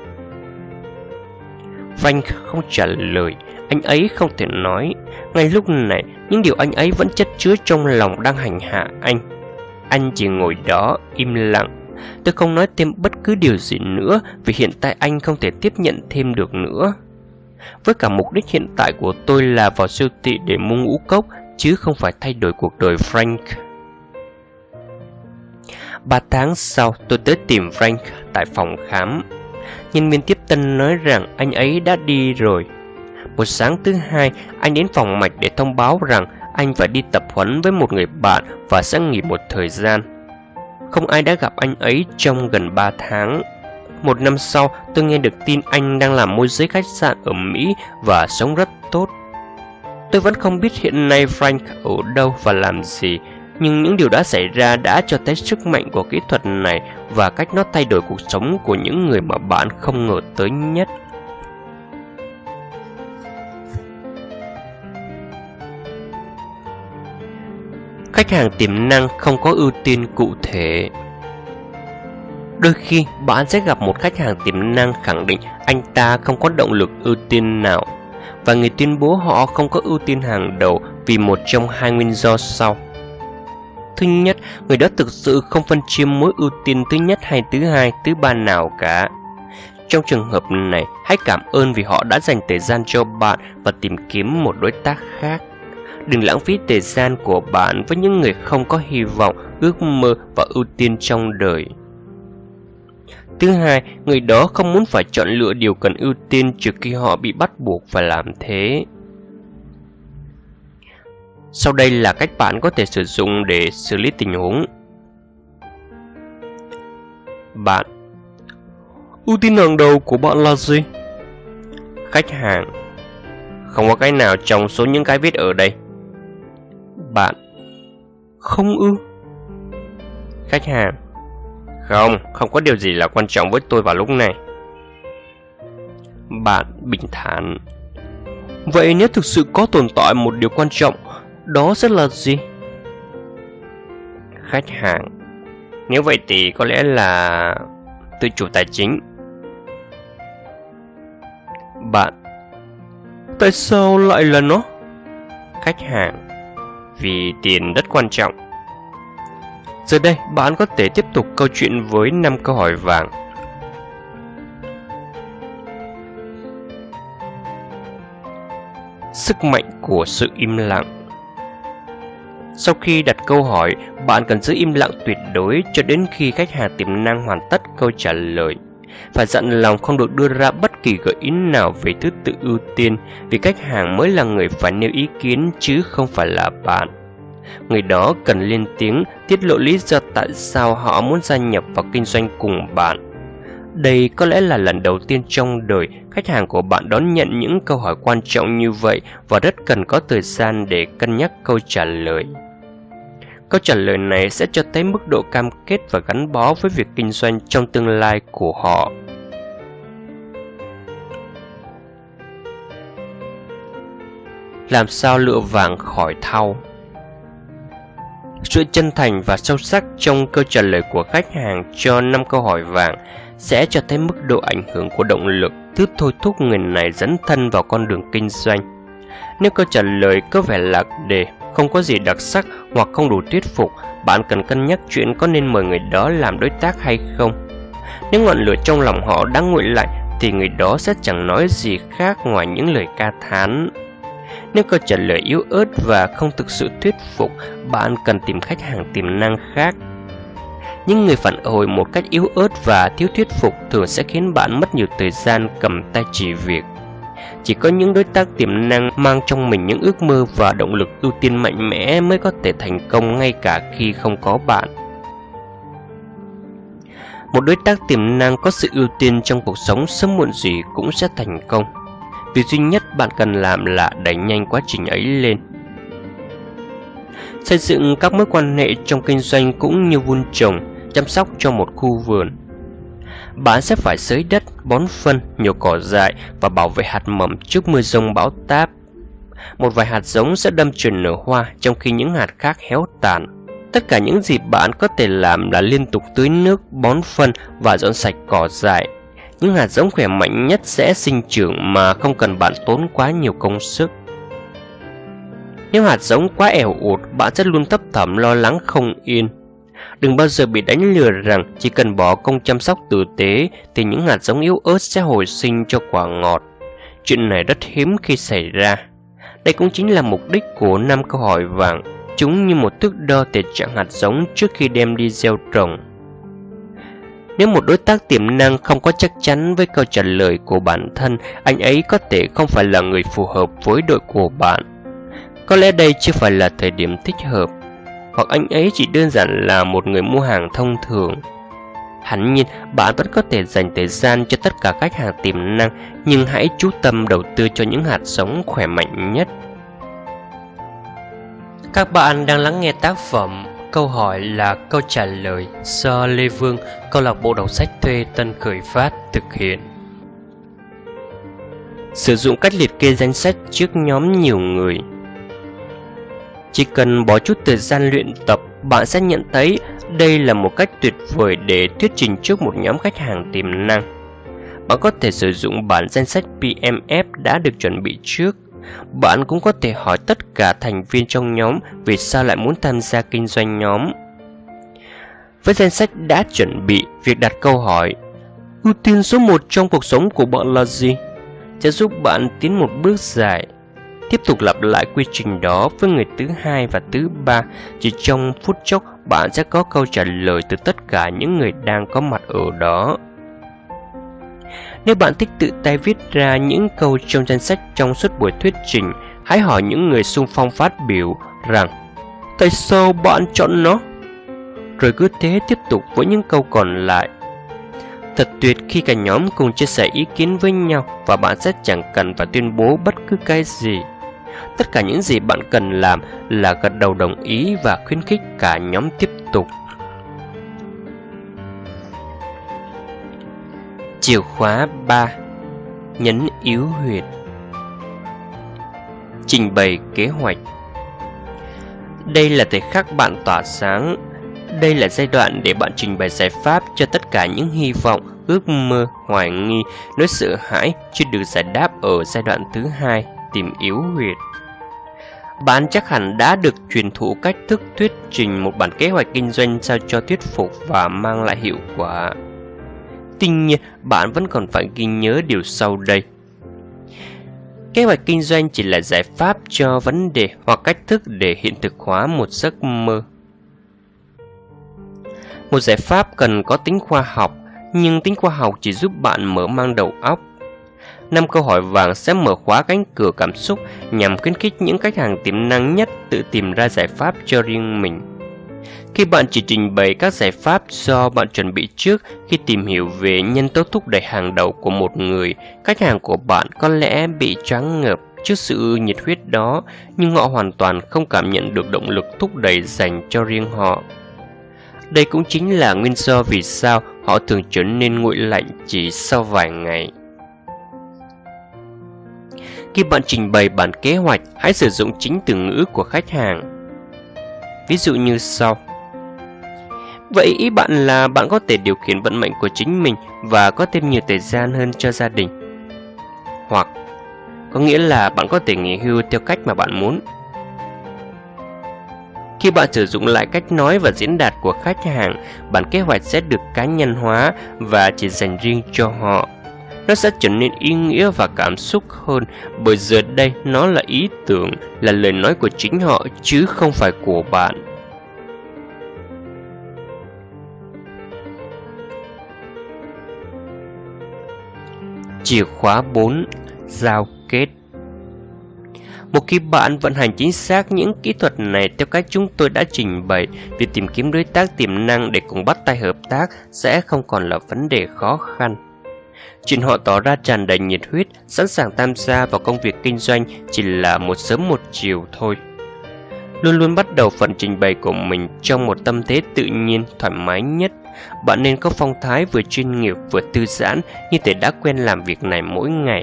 Frank không trả lời. Anh ấy không thể nói. Ngay lúc này, những điều anh ấy vẫn chất chứa trong lòng đang hành hạ anh. Anh chỉ ngồi đó im lặng. Tôi không nói thêm bất cứ điều gì nữa vì hiện tại anh không thể tiếp nhận thêm được nữa. Với cả mục đích hiện tại của tôi là vào siêu thị để mua ngũ cốc, chứ không phải thay đổi cuộc đời Frank. 3 tháng sau, tôi tới tìm Frank tại phòng khám. Nhân viên tiếp tân nói rằng anh ấy đã đi rồi. Một sáng thứ hai, anh đến phòng mạch để thông báo rằng anh phải đi tập huấn với một người bạn và sẽ nghỉ một thời gian. Không ai đã gặp anh ấy trong gần 3 tháng. Một năm sau, tôi nghe được tin anh đang làm môi giới khách sạn ở Mỹ và sống rất tốt. Tôi vẫn không biết hiện nay Frank ở đâu và làm gì, nhưng những điều đã xảy ra đã cho thấy sức mạnh của kỹ thuật này và cách nó thay đổi cuộc sống của những người mà bạn không ngờ tới nhất. Khách hàng tiềm năng không có ưu tiên cụ thể. Đôi khi bạn sẽ gặp một khách hàng tiềm năng khẳng định anh ta không có động lực ưu tiên nào, và người tuyên bố họ không có ưu tiên hàng đầu vì một trong hai nguyên do sau. Thứ nhất, người đó thực sự không phân chia mối ưu tiên thứ nhất hay thứ hai, thứ ba nào cả. Trong trường hợp này, hãy cảm ơn vì họ đã dành thời gian cho bạn và tìm kiếm một đối tác khác. Đừng lãng phí thời gian của bạn với những người không có hy vọng, ước mơ và ưu tiên trong đời. Thứ hai, người đó không muốn phải chọn lựa điều cần ưu tiên trừ khi họ bị bắt buộc phải làm thế. Sau đây là cách bạn có thể sử dụng để xử lý tình huống. Bạn: ưu tiên hàng đầu của bạn là gì? Khách hàng: không có cái nào trong số những cái viết ở đây. Bạn: không ư? Khách hàng: không có điều gì là quan trọng với tôi vào lúc này. Bạn bình thản: vậy nếu thực sự có tồn tại một điều quan trọng, đó sẽ là gì? Khách hàng: nếu vậy thì có lẽ là tự chủ tài chính. Bạn: tại sao lại là nó? Khách hàng: vì tiền rất quan trọng. Giờ đây, bạn có thể tiếp tục câu chuyện với 5 câu hỏi vàng. Sức mạnh của sự im lặng. Sau khi đặt câu hỏi, bạn cần giữ im lặng tuyệt đối cho đến khi khách hàng tiềm năng hoàn tất câu trả lời. Phải dặn lòng không được đưa ra bất kỳ gợi ý nào về thứ tự ưu tiên, vì khách hàng mới là người phải nêu ý kiến chứ không phải là bạn. Người đó cần lên tiếng tiết lộ lý do tại sao họ muốn gia nhập vào kinh doanh cùng bạn. Đây có lẽ là lần đầu tiên trong đời khách hàng của bạn đón nhận những câu hỏi quan trọng như vậy và rất cần có thời gian để cân nhắc câu trả lời. Câu trả lời này sẽ cho thấy mức độ cam kết và gắn bó với việc kinh doanh trong tương lai của họ. Làm sao lựa vàng khỏi thau? Sự chân thành và sâu sắc trong câu trả lời của khách hàng cho 5 câu hỏi vàng sẽ cho thấy mức độ ảnh hưởng của động lực, thứ thôi thúc người này dấn thân vào con đường kinh doanh. Nếu câu trả lời có vẻ lạc đề, không có gì đặc sắc hoặc không đủ thuyết phục, bạn cần cân nhắc chuyện có nên mời người đó làm đối tác hay không. Nếu ngọn lửa trong lòng họ đang nguội lạnh thì người đó sẽ chẳng nói gì khác ngoài những lời ca thán. Nếu câu trả lời yếu ớt và không thực sự thuyết phục, bạn cần tìm khách hàng tiềm năng khác. Những người phản hồi một cách yếu ớt và thiếu thuyết phục thường sẽ khiến bạn mất nhiều thời gian cầm tay chỉ việc. Chỉ có những đối tác tiềm năng mang trong mình những ước mơ và động lực ưu tiên mạnh mẽ mới có thể thành công ngay cả khi không có bạn. Một đối tác tiềm năng có sự ưu tiên trong cuộc sống sớm muộn gì cũng sẽ thành công. Việc duy nhất bạn cần làm là đẩy nhanh quá trình ấy lên. Xây dựng các mối quan hệ trong kinh doanh cũng như vun trồng, chăm sóc cho một khu vườn. Bạn sẽ phải xới đất, bón phân, nhổ cỏ dại và bảo vệ hạt mầm trước mưa giông bão táp. Một vài hạt giống sẽ đâm chồi nở hoa, trong khi những hạt khác héo tàn. Tất cả những gì bạn có thể làm là liên tục tưới nước, bón phân và dọn sạch cỏ dại. Những hạt giống khỏe mạnh nhất sẽ sinh trưởng mà không cần bạn tốn quá nhiều công sức. Nếu hạt giống quá ẻo ụt, bạn sẽ luôn thấp thỏm lo lắng không yên. Đừng bao giờ bị đánh lừa rằng chỉ cần bỏ công chăm sóc tử tế thì những hạt giống yếu ớt sẽ hồi sinh cho quả ngọt. Chuyện này rất hiếm khi xảy ra. Đây cũng chính là mục đích của 5 câu hỏi vàng. Chúng như một thước đo thể trạng hạt giống trước khi đem đi gieo trồng. Nếu một đối tác tiềm năng không có chắc chắn với câu trả lời của bản thân, anh ấy có thể không phải là người phù hợp với đội của bạn. Có lẽ đây chưa phải là thời điểm thích hợp, hoặc anh ấy chỉ đơn giản là một người mua hàng thông thường. Hẳn nhiên, bạn vẫn có thể dành thời gian cho tất cả khách hàng tiềm năng, nhưng hãy chú tâm đầu tư cho những hạt giống khỏe mạnh nhất. Các bạn đang lắng nghe tác phẩm Câu hỏi là câu trả lời do Lê Vương, câu lạc bộ đọc sách thuê Tân Khởi Phát thực hiện. Sử dụng cách liệt kê danh sách trước nhóm nhiều người. Chỉ cần bỏ chút thời gian luyện tập, bạn sẽ nhận thấy đây là một cách tuyệt vời để thuyết trình trước một nhóm khách hàng tiềm năng. Bạn có thể sử dụng bản danh sách PMF đã được chuẩn bị trước. Bạn cũng có thể hỏi tất cả thành viên trong nhóm vì sao lại muốn tham gia kinh doanh nhóm. Với danh sách đã chuẩn bị, việc đặt câu hỏi ưu tiên số 1 trong cuộc sống của bạn là gì sẽ giúp bạn tiến một bước dài. Tiếp tục lặp lại quy trình đó với người thứ hai và thứ ba. Chỉ trong phút chốc, bạn sẽ có câu trả lời từ tất cả những người đang có mặt ở đó. Nếu bạn thích tự tay viết ra những câu trong danh sách trong suốt buổi thuyết trình, hãy hỏi những người xung phong phát biểu rằng tại sao bạn chọn nó? Rồi cứ thế tiếp tục với những câu còn lại. Thật tuyệt khi cả nhóm cùng chia sẻ ý kiến với nhau và bạn sẽ chẳng cần phải tuyên bố bất cứ cái gì. Tất cả những gì bạn cần làm là gật đầu đồng ý và khuyến khích cả nhóm tiếp tục. Chìa khóa 3. Nhấn yếu huyệt. Trình bày kế hoạch. Đây là thời khắc bạn tỏa sáng. Đây là giai đoạn để bạn trình bày giải pháp cho tất cả những hy vọng, ước mơ, hoài nghi, nỗi sợ hãi chưa được giải đáp ở giai đoạn thứ hai, tìm yếu huyệt. Bạn chắc hẳn đã được truyền thụ cách thức thuyết trình một bản kế hoạch kinh doanh sao cho thuyết phục và mang lại hiệu quả. Tuy nhiên, bạn vẫn còn phải ghi nhớ điều sau đây. Kế hoạch kinh doanh chỉ là giải pháp cho vấn đề hoặc cách thức để hiện thực hóa một giấc mơ. Một giải pháp cần có tính khoa học, nhưng tính khoa học chỉ giúp bạn mở mang đầu óc. 5 câu hỏi vàng sẽ mở khóa cánh cửa cảm xúc nhằm khuyến khích những khách hàng tiềm năng nhất tự tìm ra giải pháp cho riêng mình. Khi bạn chỉ trình bày các giải pháp do bạn chuẩn bị trước khi tìm hiểu về nhân tố thúc đẩy hàng đầu của một người, khách hàng của bạn có lẽ bị choáng ngợp trước sự nhiệt huyết đó, nhưng họ hoàn toàn không cảm nhận được động lực thúc đẩy dành cho riêng họ. Đây cũng chính là nguyên do vì sao họ thường trở nên nguội lạnh chỉ sau vài ngày. Khi bạn trình bày bản kế hoạch, hãy sử dụng chính từ ngữ của khách hàng. Ví dụ như sau. Vậy ý bạn là bạn có thể điều khiển vận mệnh của chính mình và có thêm nhiều thời gian hơn cho gia đình. Hoặc, có nghĩa là bạn có thể nghỉ hưu theo cách mà bạn muốn. Khi bạn sử dụng lại cách nói và diễn đạt của khách hàng, bản kế hoạch sẽ được cá nhân hóa và chỉ dành riêng cho họ. Nó sẽ trở nên ý nghĩa và cảm xúc hơn, bởi giờ đây nó là ý tưởng, là lời nói của chính họ chứ không phải của bạn. Chìa khóa 4. Giao kết. Một khi bạn vận hành chính xác những kỹ thuật này theo cách chúng tôi đã trình bày, việc tìm kiếm đối tác tiềm năng để cùng bắt tay hợp tác sẽ không còn là vấn đề khó khăn. Chuyện họ tỏ ra tràn đầy nhiệt huyết, sẵn sàng tham gia vào công việc kinh doanh chỉ là một sớm một chiều thôi. Luôn luôn bắt đầu phần trình bày của mình trong một tâm thế tự nhiên, thoải mái nhất. Bạn nên có phong thái vừa chuyên nghiệp vừa thư giãn, như thể đã quen làm việc này mỗi ngày.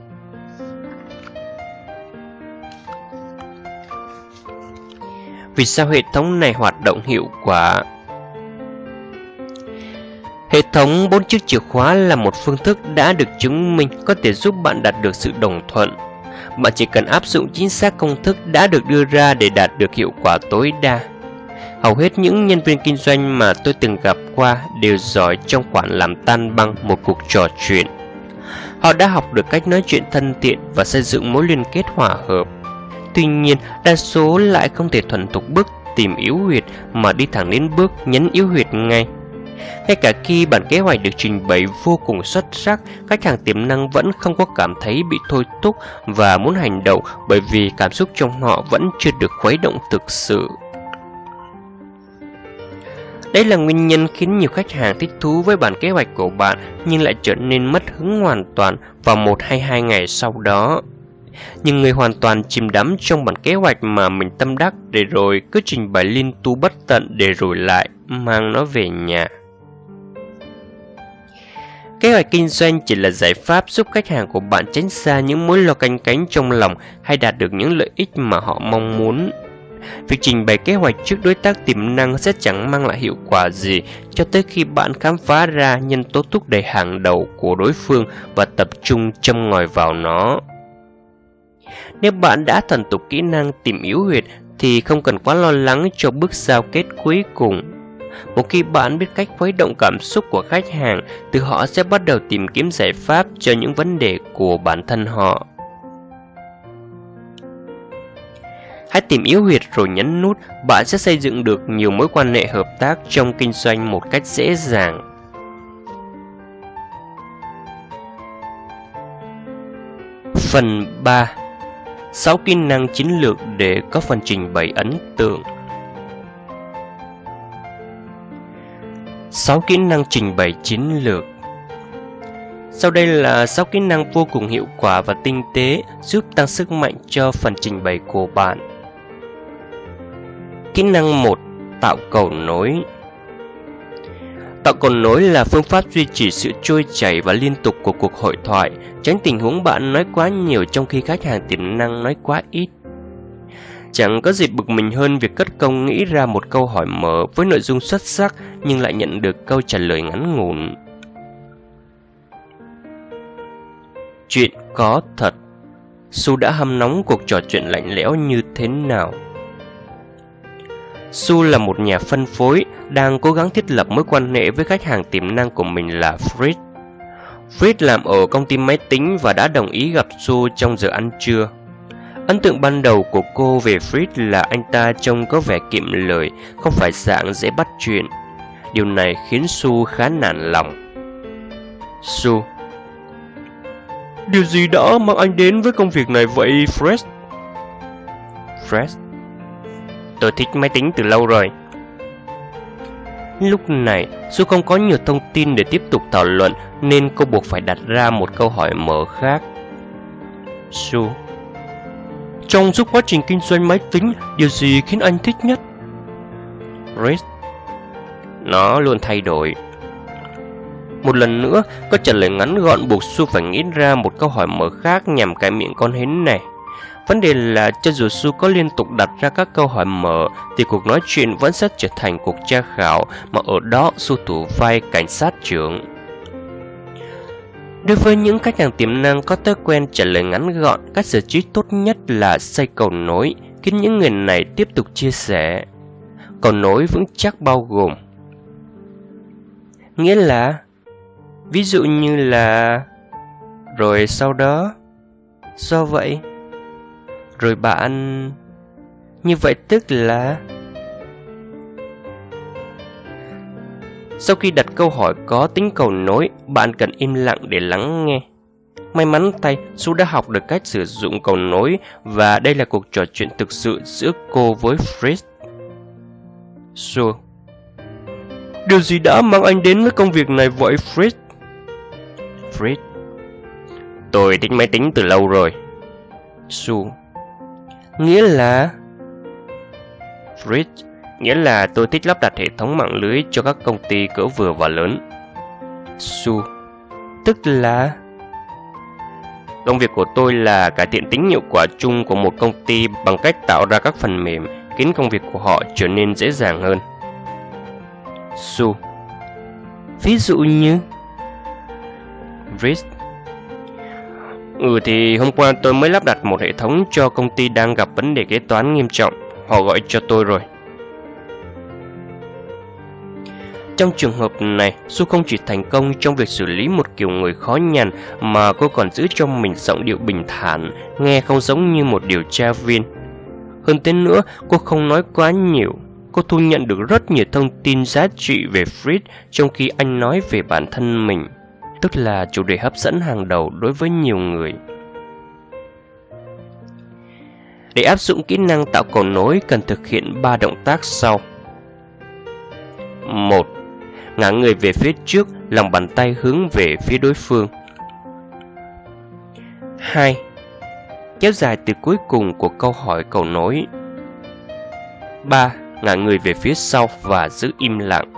Vì sao hệ thống này hoạt động hiệu quả? Hệ thống 4 chiếc chìa khóa là một phương thức đã được chứng minh có thể giúp bạn đạt được sự đồng thuận. Bạn chỉ cần áp dụng chính xác công thức đã được đưa ra để đạt được hiệu quả tối đa. Hầu hết những nhân viên kinh doanh mà tôi từng gặp qua đều giỏi trong khoản làm tan băng một cuộc trò chuyện. Họ đã học được cách nói chuyện thân thiện và xây dựng mối liên kết hòa hợp. Tuy nhiên, đa số lại không thể thuần thục bước tìm yếu huyệt mà đi thẳng đến bước nhấn yếu huyệt ngay. Ngay cả khi bản kế hoạch được trình bày vô cùng xuất sắc, khách hàng tiềm năng vẫn không có cảm thấy bị thôi thúc và muốn hành động, bởi vì cảm xúc trong họ vẫn chưa được khuấy động thực sự. Đây là nguyên nhân khiến nhiều khách hàng thích thú với bản kế hoạch của bạn nhưng lại trở nên mất hứng hoàn toàn vào 1 hay 2 ngày sau đó. Nhưng người hoàn toàn chìm đắm trong bản kế hoạch mà mình tâm đắc để rồi cứ trình bày liên tu bất tận để rồi lại mang nó về nhà. Kế hoạch kinh doanh chỉ là giải pháp giúp khách hàng của bạn tránh xa những mối lo canh cánh trong lòng hay đạt được những lợi ích mà họ mong muốn. Việc trình bày kế hoạch trước đối tác tiềm năng sẽ chẳng mang lại hiệu quả gì cho tới khi bạn khám phá ra nhân tố thúc đẩy hàng đầu của đối phương và tập trung châm ngòi vào nó. Nếu bạn đã thuần thục kỹ năng tìm yếu huyệt thì không cần quá lo lắng cho bước giao kết cuối cùng. Một khi bạn biết cách khuấy động cảm xúc của khách hàng, từ họ sẽ bắt đầu tìm kiếm giải pháp cho những vấn đề của bản thân họ. Hãy tìm yếu huyệt rồi nhấn nút, bạn sẽ xây dựng được nhiều mối quan hệ hợp tác trong kinh doanh một cách dễ dàng. Phần 3. 6 kỹ năng chiến lược để có phần trình bày ấn tượng. 6 kỹ năng trình bày chiến lược. Sau đây là 6 kỹ năng vô cùng hiệu quả và tinh tế giúp tăng sức mạnh cho phần trình bày của bạn. Kỹ năng 1. Tạo cầu nối. Tạo cầu nối là phương pháp duy trì sự trôi chảy và liên tục của cuộc hội thoại, tránh tình huống bạn nói quá nhiều trong khi khách hàng tiềm năng nói quá ít. Chẳng có gì bực mình hơn việc cất công nghĩ ra một câu hỏi mở với nội dung xuất sắc nhưng lại nhận được câu trả lời ngắn ngủn. Chuyện có thật. Su đã hâm nóng cuộc trò chuyện lạnh lẽo như thế nào? Su là một nhà phân phối đang cố gắng thiết lập mối quan hệ với khách hàng tiềm năng của mình là Fritz. Fritz làm ở công ty máy tính và đã đồng ý gặp Su trong giờ ăn trưa. Ấn tượng ban đầu của cô về Fritz là anh ta trông có vẻ kiệm lời, không phải dạng dễ bắt chuyện. Điều này khiến Su khá nản lòng. Su: điều gì đã mang anh đến với công việc này vậy, Fred? Fred: tôi thích máy tính từ lâu rồi. Lúc này, Su không có nhiều thông tin để tiếp tục thảo luận nên cô buộc phải đặt ra một câu hỏi mở khác. Su: trong suốt quá trình kinh doanh máy tính, điều gì khiến anh thích nhất? Fred: nó luôn thay đổi. Một lần nữa, câu trả lời ngắn gọn buộc Su phải nghĩ ra một câu hỏi mở khác nhằm cãi miệng con hến này. Vấn đề là cho dù Su có liên tục đặt ra các câu hỏi mở thì cuộc nói chuyện vẫn sẽ trở thành cuộc tra khảo mà ở đó Su thủ vai cảnh sát trưởng. Đối với những khách hàng tiềm năng có thói quen trả lời ngắn gọn, cách xử trí tốt nhất là xây cầu nối, khiến những người này tiếp tục chia sẻ. Cầu nối vững chắc bao gồm: nghĩa là, ví dụ như là, rồi sau đó, do vậy, rồi bạn, như vậy tức là. Sau khi đặt câu hỏi có tính cầu nối, bạn cần im lặng để lắng nghe. May mắn thay, Su đã học được cách sử dụng cầu nối và đây là cuộc trò chuyện thực sự giữa cô với Fritz. Su: điều gì đã mang anh đến với công việc này vậy, Fritz? Fritz: Tôi thích máy tính từ lâu rồi. Su: Nghĩa là? Fritz: Nghĩa là tôi thích lắp đặt hệ thống mạng lưới cho các công ty cỡ vừa và lớn. Su: Tức là? Công việc của tôi là cải thiện tính hiệu quả chung của một công ty bằng cách tạo ra các phần mềm khiến công việc của họ trở nên dễ dàng hơn. Su: Ví dụ như? Fritz: Thì hôm qua tôi mới lắp đặt một hệ thống cho công ty đang gặp vấn đề kế toán nghiêm trọng. Họ gọi cho tôi rồi. Trong trường hợp này, Su không chỉ thành công trong việc xử lý một kiểu người khó nhằn mà cô còn giữ cho mình giọng điệu bình thản, nghe không giống như một điều tra viên. Hơn thế nữa, cô không nói quá nhiều. Cô thu nhận được rất nhiều thông tin giá trị về Fritz trong khi anh nói về bản thân mình, tức là chủ đề hấp dẫn hàng đầu đối với nhiều người. Để áp dụng kỹ năng tạo cầu nối cần thực hiện 3 động tác sau. 1. Ngả người về phía trước, lòng bàn tay hướng về phía đối phương. 2. Kéo dài từ cuối cùng của câu hỏi cầu nối. 3. Ngả người về phía sau và giữ im lặng.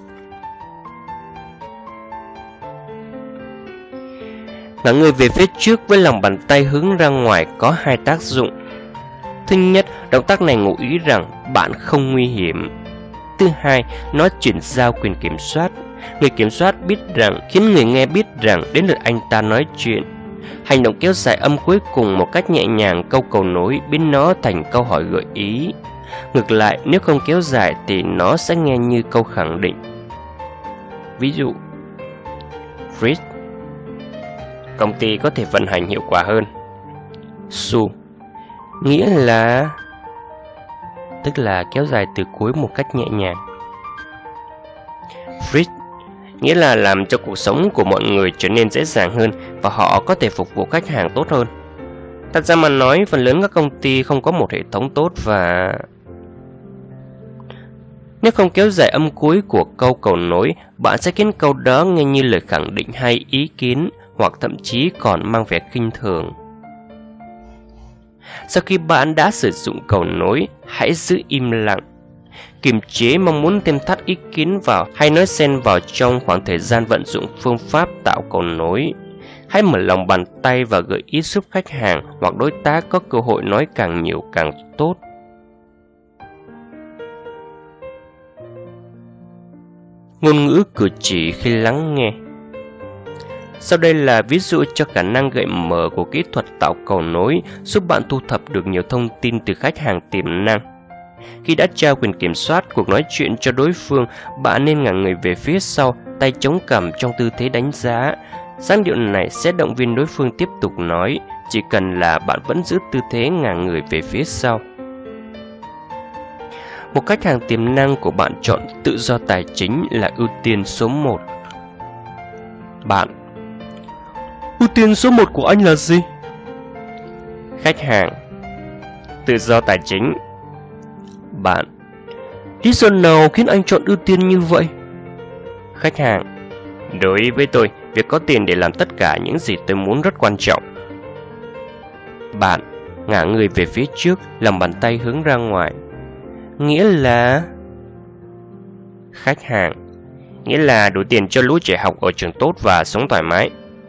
Ngả người về phía trước với lòng bàn tay hướng ra ngoài có 2 tác dụng. Thứ nhất, động tác này ngụ ý rằng bạn không nguy hiểm. Thứ hai, nó chuyển giao quyền kiểm soát. Người kiểm soát biết rằng, khiến người nghe biết rằng đến lượt anh ta nói chuyện. Hành động kéo dài âm cuối cùng một cách nhẹ nhàng câu cầu nối biến nó thành câu hỏi gợi ý. Ngược lại, nếu không kéo dài thì nó sẽ nghe như câu khẳng định. Ví dụ: Fritz: Công ty có thể vận hành hiệu quả hơn. Su: Nghĩa là? Tức là kéo dài từ cuối một cách nhẹ nhàng. Fritz: Nghĩa là làm cho cuộc sống của mọi người trở nên dễ dàng hơn và họ có thể phục vụ khách hàng tốt hơn. Thật ra mà nói, phần lớn các công ty không có một hệ thống tốt và... Nếu không kéo dài âm cuối của câu cầu nối, bạn sẽ khiến câu đó nghe như lời khẳng định hay ý kiến, hoặc thậm chí còn mang vẻ khinh thường. Sau khi bạn đã sử dụng cầu nối, hãy giữ im lặng. Kiềm chế mong muốn thêm thắt ý kiến vào hay nói xen vào trong khoảng thời gian vận dụng phương pháp tạo cầu nối. Hãy mở lòng bàn tay và gợi ý giúp khách hàng hoặc đối tác có cơ hội nói càng nhiều càng tốt. Ngôn ngữ cử chỉ khi lắng nghe. Sau đây là ví dụ cho khả năng gợi mở của kỹ thuật tạo cầu nối, giúp bạn thu thập được nhiều thông tin từ khách hàng tiềm năng. Khi đã trao quyền kiểm soát cuộc nói chuyện cho đối phương, bạn nên ngả người về phía sau, tay chống cằm trong tư thế đánh giá. Dáng điệu này sẽ động viên đối phương tiếp tục nói, chỉ cần là bạn vẫn giữ tư thế ngả người về phía sau. Một khách hàng tiềm năng của bạn chọn tự do tài chính là ưu tiên số 1. Bạn: Ưu tiên số 1 của anh là gì? Khách hàng: Tự do tài chính. Bạn: Lý do nào khiến anh chọn ưu tiên như vậy? Khách hàng: Đối với tôi, việc có tiền để làm tất cả những gì tôi muốn rất quan trọng. Bạn: Ngả người về phía trước, lòng bàn tay hướng ra ngoài. Nghĩa là? Khách hàng: Nghĩa là đủ tiền cho lũ trẻ học ở trường tốt và sống thoải mái.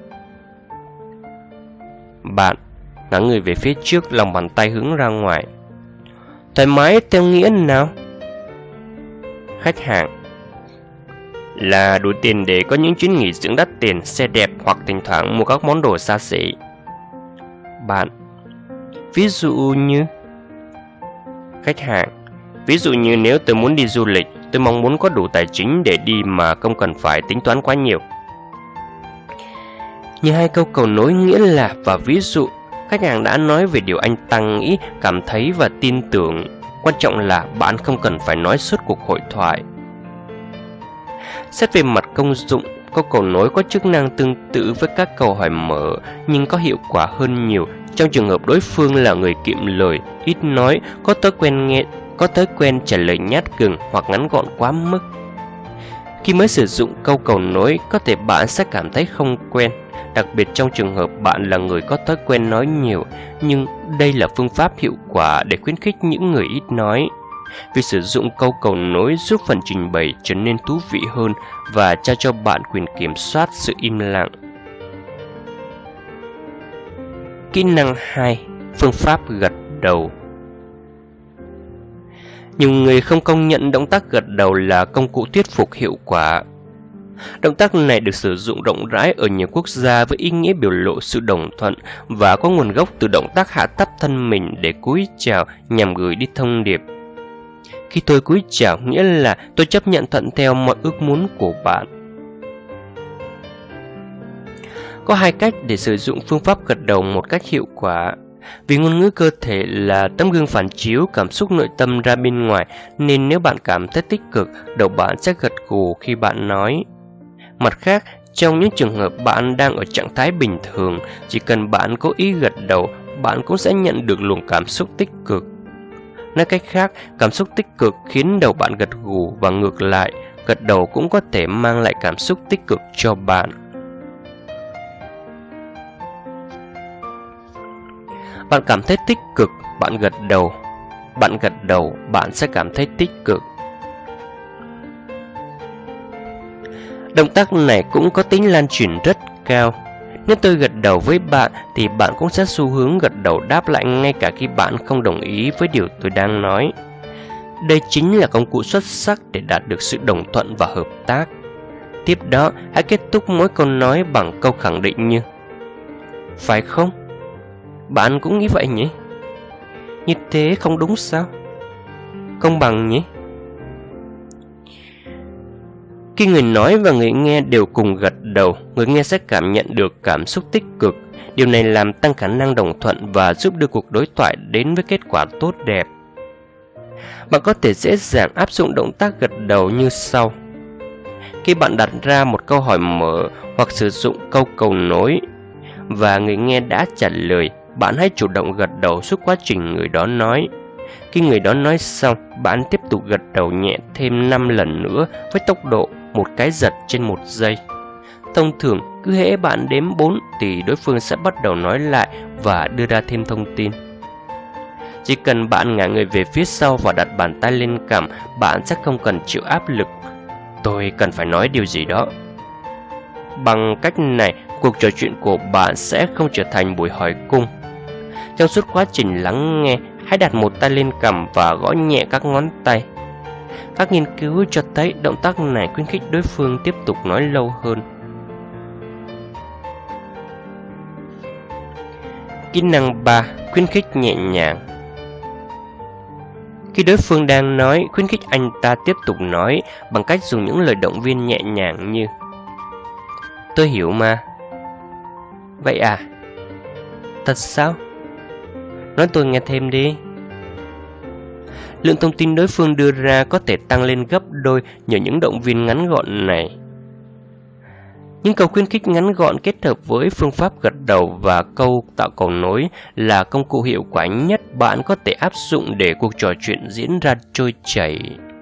Bạn: Ngả người về phía trước, lòng bàn tay hướng ra ngoài. Thoải mái theo nghĩa nào? Khách hàng: Là đủ tiền để có những chuyến nghỉ dưỡng đắt tiền, xe đẹp hoặc thỉnh thoảng mua các món đồ xa xỉ. Bạn: Ví dụ như? Khách hàng: Ví dụ như nếu tôi muốn đi du lịch, tôi mong muốn có đủ tài chính để đi mà không cần phải tính toán quá nhiều. Như hai câu cầu nối nghĩa là và ví dụ, khách hàng đã nói về điều anh ta nghĩ, cảm thấy và tin tưởng. Quan trọng là bạn không cần phải nói suốt cuộc hội thoại. Xét về mặt công dụng, câu cầu nối có chức năng tương tự với các câu hỏi mở nhưng có hiệu quả hơn nhiều trong trường hợp đối phương là người kiệm lời, ít nói, có thói quen trả lời nhát gừng hoặc ngắn gọn quá mức. Khi mới sử dụng câu cầu nối, có thể bạn sẽ cảm thấy không quen. đặc biệt trong trường hợp bạn là người có thói quen nói nhiều, nhưng đây là phương pháp hiệu quả để khuyến khích những người ít nói. Việc sử dụng câu cầu nối giúp phần trình bày trở nên thú vị hơn và trao cho bạn quyền kiểm soát sự im lặng. Kỹ năng 2. Phương pháp gật đầu. Nhiều người không công nhận động tác gật đầu là công cụ thuyết phục hiệu quả. Động tác này được sử dụng rộng rãi ở nhiều quốc gia với ý nghĩa biểu lộ sự đồng thuận và có nguồn gốc từ động tác hạ thấp thân mình để cúi chào nhằm gửi đi thông điệp. Khi tôi cúi chào nghĩa là tôi chấp nhận thuận theo mọi ước muốn của bạn. Có 2 cách để sử dụng phương pháp gật đầu một cách hiệu quả. Vì ngôn ngữ cơ thể là tấm gương phản chiếu cảm xúc nội tâm ra bên ngoài, nên nếu bạn cảm thấy tích cực, đầu bạn sẽ gật gù khi bạn nói. Mặt khác, trong những trường hợp bạn đang ở trạng thái bình thường, chỉ cần bạn cố ý gật đầu, bạn cũng sẽ nhận được luồng cảm xúc tích cực. Nói cách khác, cảm xúc tích cực khiến đầu bạn gật gù và ngược lại, gật đầu cũng có thể mang lại cảm xúc tích cực cho bạn. Bạn cảm thấy tích cực, bạn gật đầu. Bạn gật đầu, bạn sẽ cảm thấy tích cực. Động tác này cũng có tính lan truyền rất cao. Nếu tôi gật đầu với bạn thì bạn cũng sẽ xu hướng gật đầu đáp lại ngay cả khi bạn không đồng ý với điều tôi đang nói. Đây chính là công cụ xuất sắc để đạt được sự đồng thuận và hợp tác. Tiếp đó, hãy kết thúc mỗi câu nói bằng câu khẳng định như: phải không? Bạn cũng nghĩ vậy nhỉ? Như thế không đúng sao? Công bằng nhỉ? Khi người nói và người nghe đều cùng gật đầu, người nghe sẽ cảm nhận được cảm xúc tích cực. Điều này làm tăng khả năng đồng thuận và giúp đưa cuộc đối thoại đến với kết quả tốt đẹp. Bạn có thể dễ dàng áp dụng động tác gật đầu như sau. Khi bạn đặt ra một câu hỏi mở hoặc sử dụng câu cầu nối và người nghe đã trả lời, bạn hãy chủ động gật đầu suốt quá trình người đó nói. Khi người đó nói xong, bạn tiếp tục gật đầu nhẹ thêm 5 lần nữa với tốc độ một cái giật trên 1 giây. Thông thường, cứ hễ bạn đếm 4 thì đối phương sẽ bắt đầu nói lại và đưa ra thêm thông tin. Chỉ cần bạn ngả người về phía sau và đặt bàn tay lên cằm, bạn sẽ không cần chịu áp lực. Tôi cần phải nói điều gì đó. Bằng cách này, cuộc trò chuyện của bạn sẽ không trở thành buổi hỏi cung. Trong suốt quá trình lắng nghe, hãy đặt một tay lên cằm và gõ nhẹ các ngón tay. Các nghiên cứu cho thấy động tác này khuyến khích đối phương tiếp tục nói lâu hơn. Kỹ năng 3. Khuyến khích nhẹ nhàng. Khi đối phương đang nói, khuyến khích anh ta tiếp tục nói bằng cách dùng những lời động viên nhẹ nhàng như: tôi hiểu mà. Vậy à? Thật sao? Nói tôi nghe thêm đi. Lượng thông tin đối phương đưa ra có thể tăng lên gấp đôi nhờ những động viên ngắn gọn này. Những câu khuyến khích ngắn gọn kết hợp với phương pháp gật đầu và câu tạo cầu nối là công cụ hiệu quả nhất bạn có thể áp dụng để cuộc trò chuyện diễn ra trôi chảy.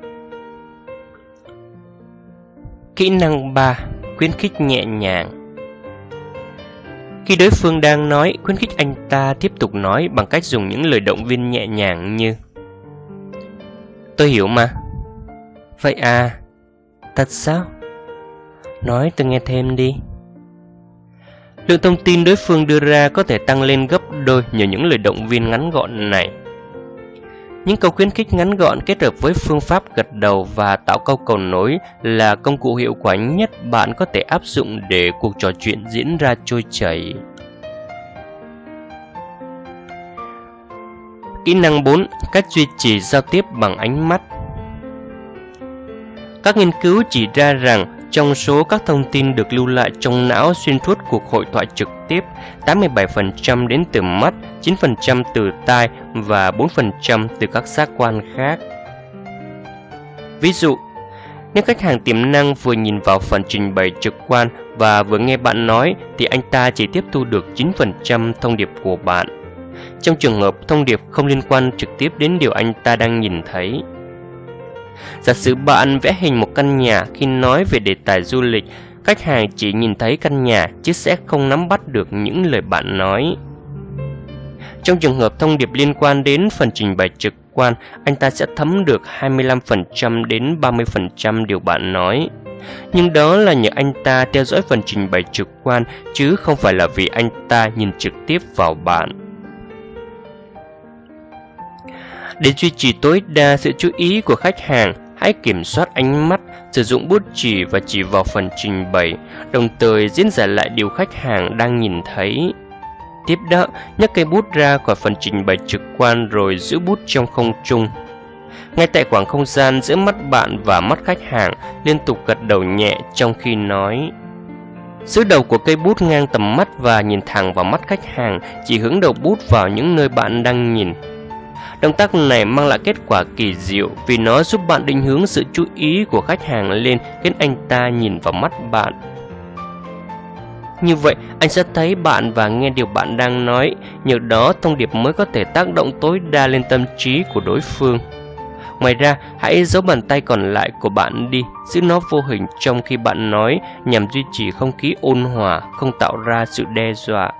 Kỹ năng 3. Khuyến khích nhẹ nhàng. Khi đối phương đang nói, khuyến khích anh ta tiếp tục nói bằng cách dùng những lời động viên nhẹ nhàng như: tôi hiểu mà. Vậy à? Thật sao? Nói tôi nghe thêm đi. Lượng thông tin đối phương đưa ra có thể tăng lên gấp đôi nhờ những lời động viên ngắn gọn này. Những câu khuyến khích ngắn gọn kết hợp với phương pháp gật đầu và tạo câu cầu nối là công cụ hiệu quả nhất bạn có thể áp dụng để cuộc trò chuyện diễn ra trôi chảy. Kỹ năng 4. Cách duy trì giao tiếp bằng ánh mắt. Các nghiên cứu chỉ ra rằng trong số các thông tin được lưu lại trong não xuyên suốt cuộc hội thoại trực tiếp, 87% đến từ mắt, 9% từ tai và 4% từ các giác quan khác. Ví dụ, nếu khách hàng tiềm năng vừa nhìn vào phần trình bày trực quan và vừa nghe bạn nói thì anh ta chỉ tiếp thu được 9% thông điệp của bạn. Trong trường hợp thông điệp không liên quan trực tiếp đến điều anh ta đang nhìn thấy. Giả sử bạn vẽ hình một căn nhà, khi nói về đề tài du lịch, Khách hàng chỉ nhìn thấy căn nhà chứ sẽ không nắm bắt được những lời bạn nói. Trong trường hợp thông điệp liên quan đến phần trình bày trực quan, anh ta sẽ thấm được 25% đến 30% điều bạn nói. Nhưng đó là nhờ anh ta theo dõi phần trình bày trực quan, chứ không phải là vì anh ta nhìn trực tiếp vào bạn. Để duy trì tối đa sự chú ý của khách hàng, hãy kiểm soát ánh mắt, sử dụng bút chì và chỉ vào phần trình bày, đồng thời diễn giải lại điều khách hàng đang nhìn thấy. Tiếp đó, nhấc cây bút ra khỏi phần trình bày trực quan rồi giữ bút trong không trung. Ngay tại khoảng không gian giữa mắt bạn và mắt khách hàng, liên tục gật đầu nhẹ trong khi nói. Giữ đầu của cây bút ngang tầm mắt và nhìn thẳng vào mắt khách hàng, chỉ hướng đầu bút vào những nơi bạn đang nhìn. Động tác này mang lại kết quả kỳ diệu vì nó giúp bạn định hướng sự chú ý của khách hàng lên khiến anh ta nhìn vào mắt bạn. Như vậy, anh sẽ thấy bạn và nghe điều bạn đang nói, nhờ đó thông điệp mới có thể tác động tối đa lên tâm trí của đối phương. Ngoài ra, hãy giấu bàn tay còn lại của bạn đi, giữ nó vô hình trong khi bạn nói nhằm duy trì không khí ôn hòa, không tạo ra sự đe dọa.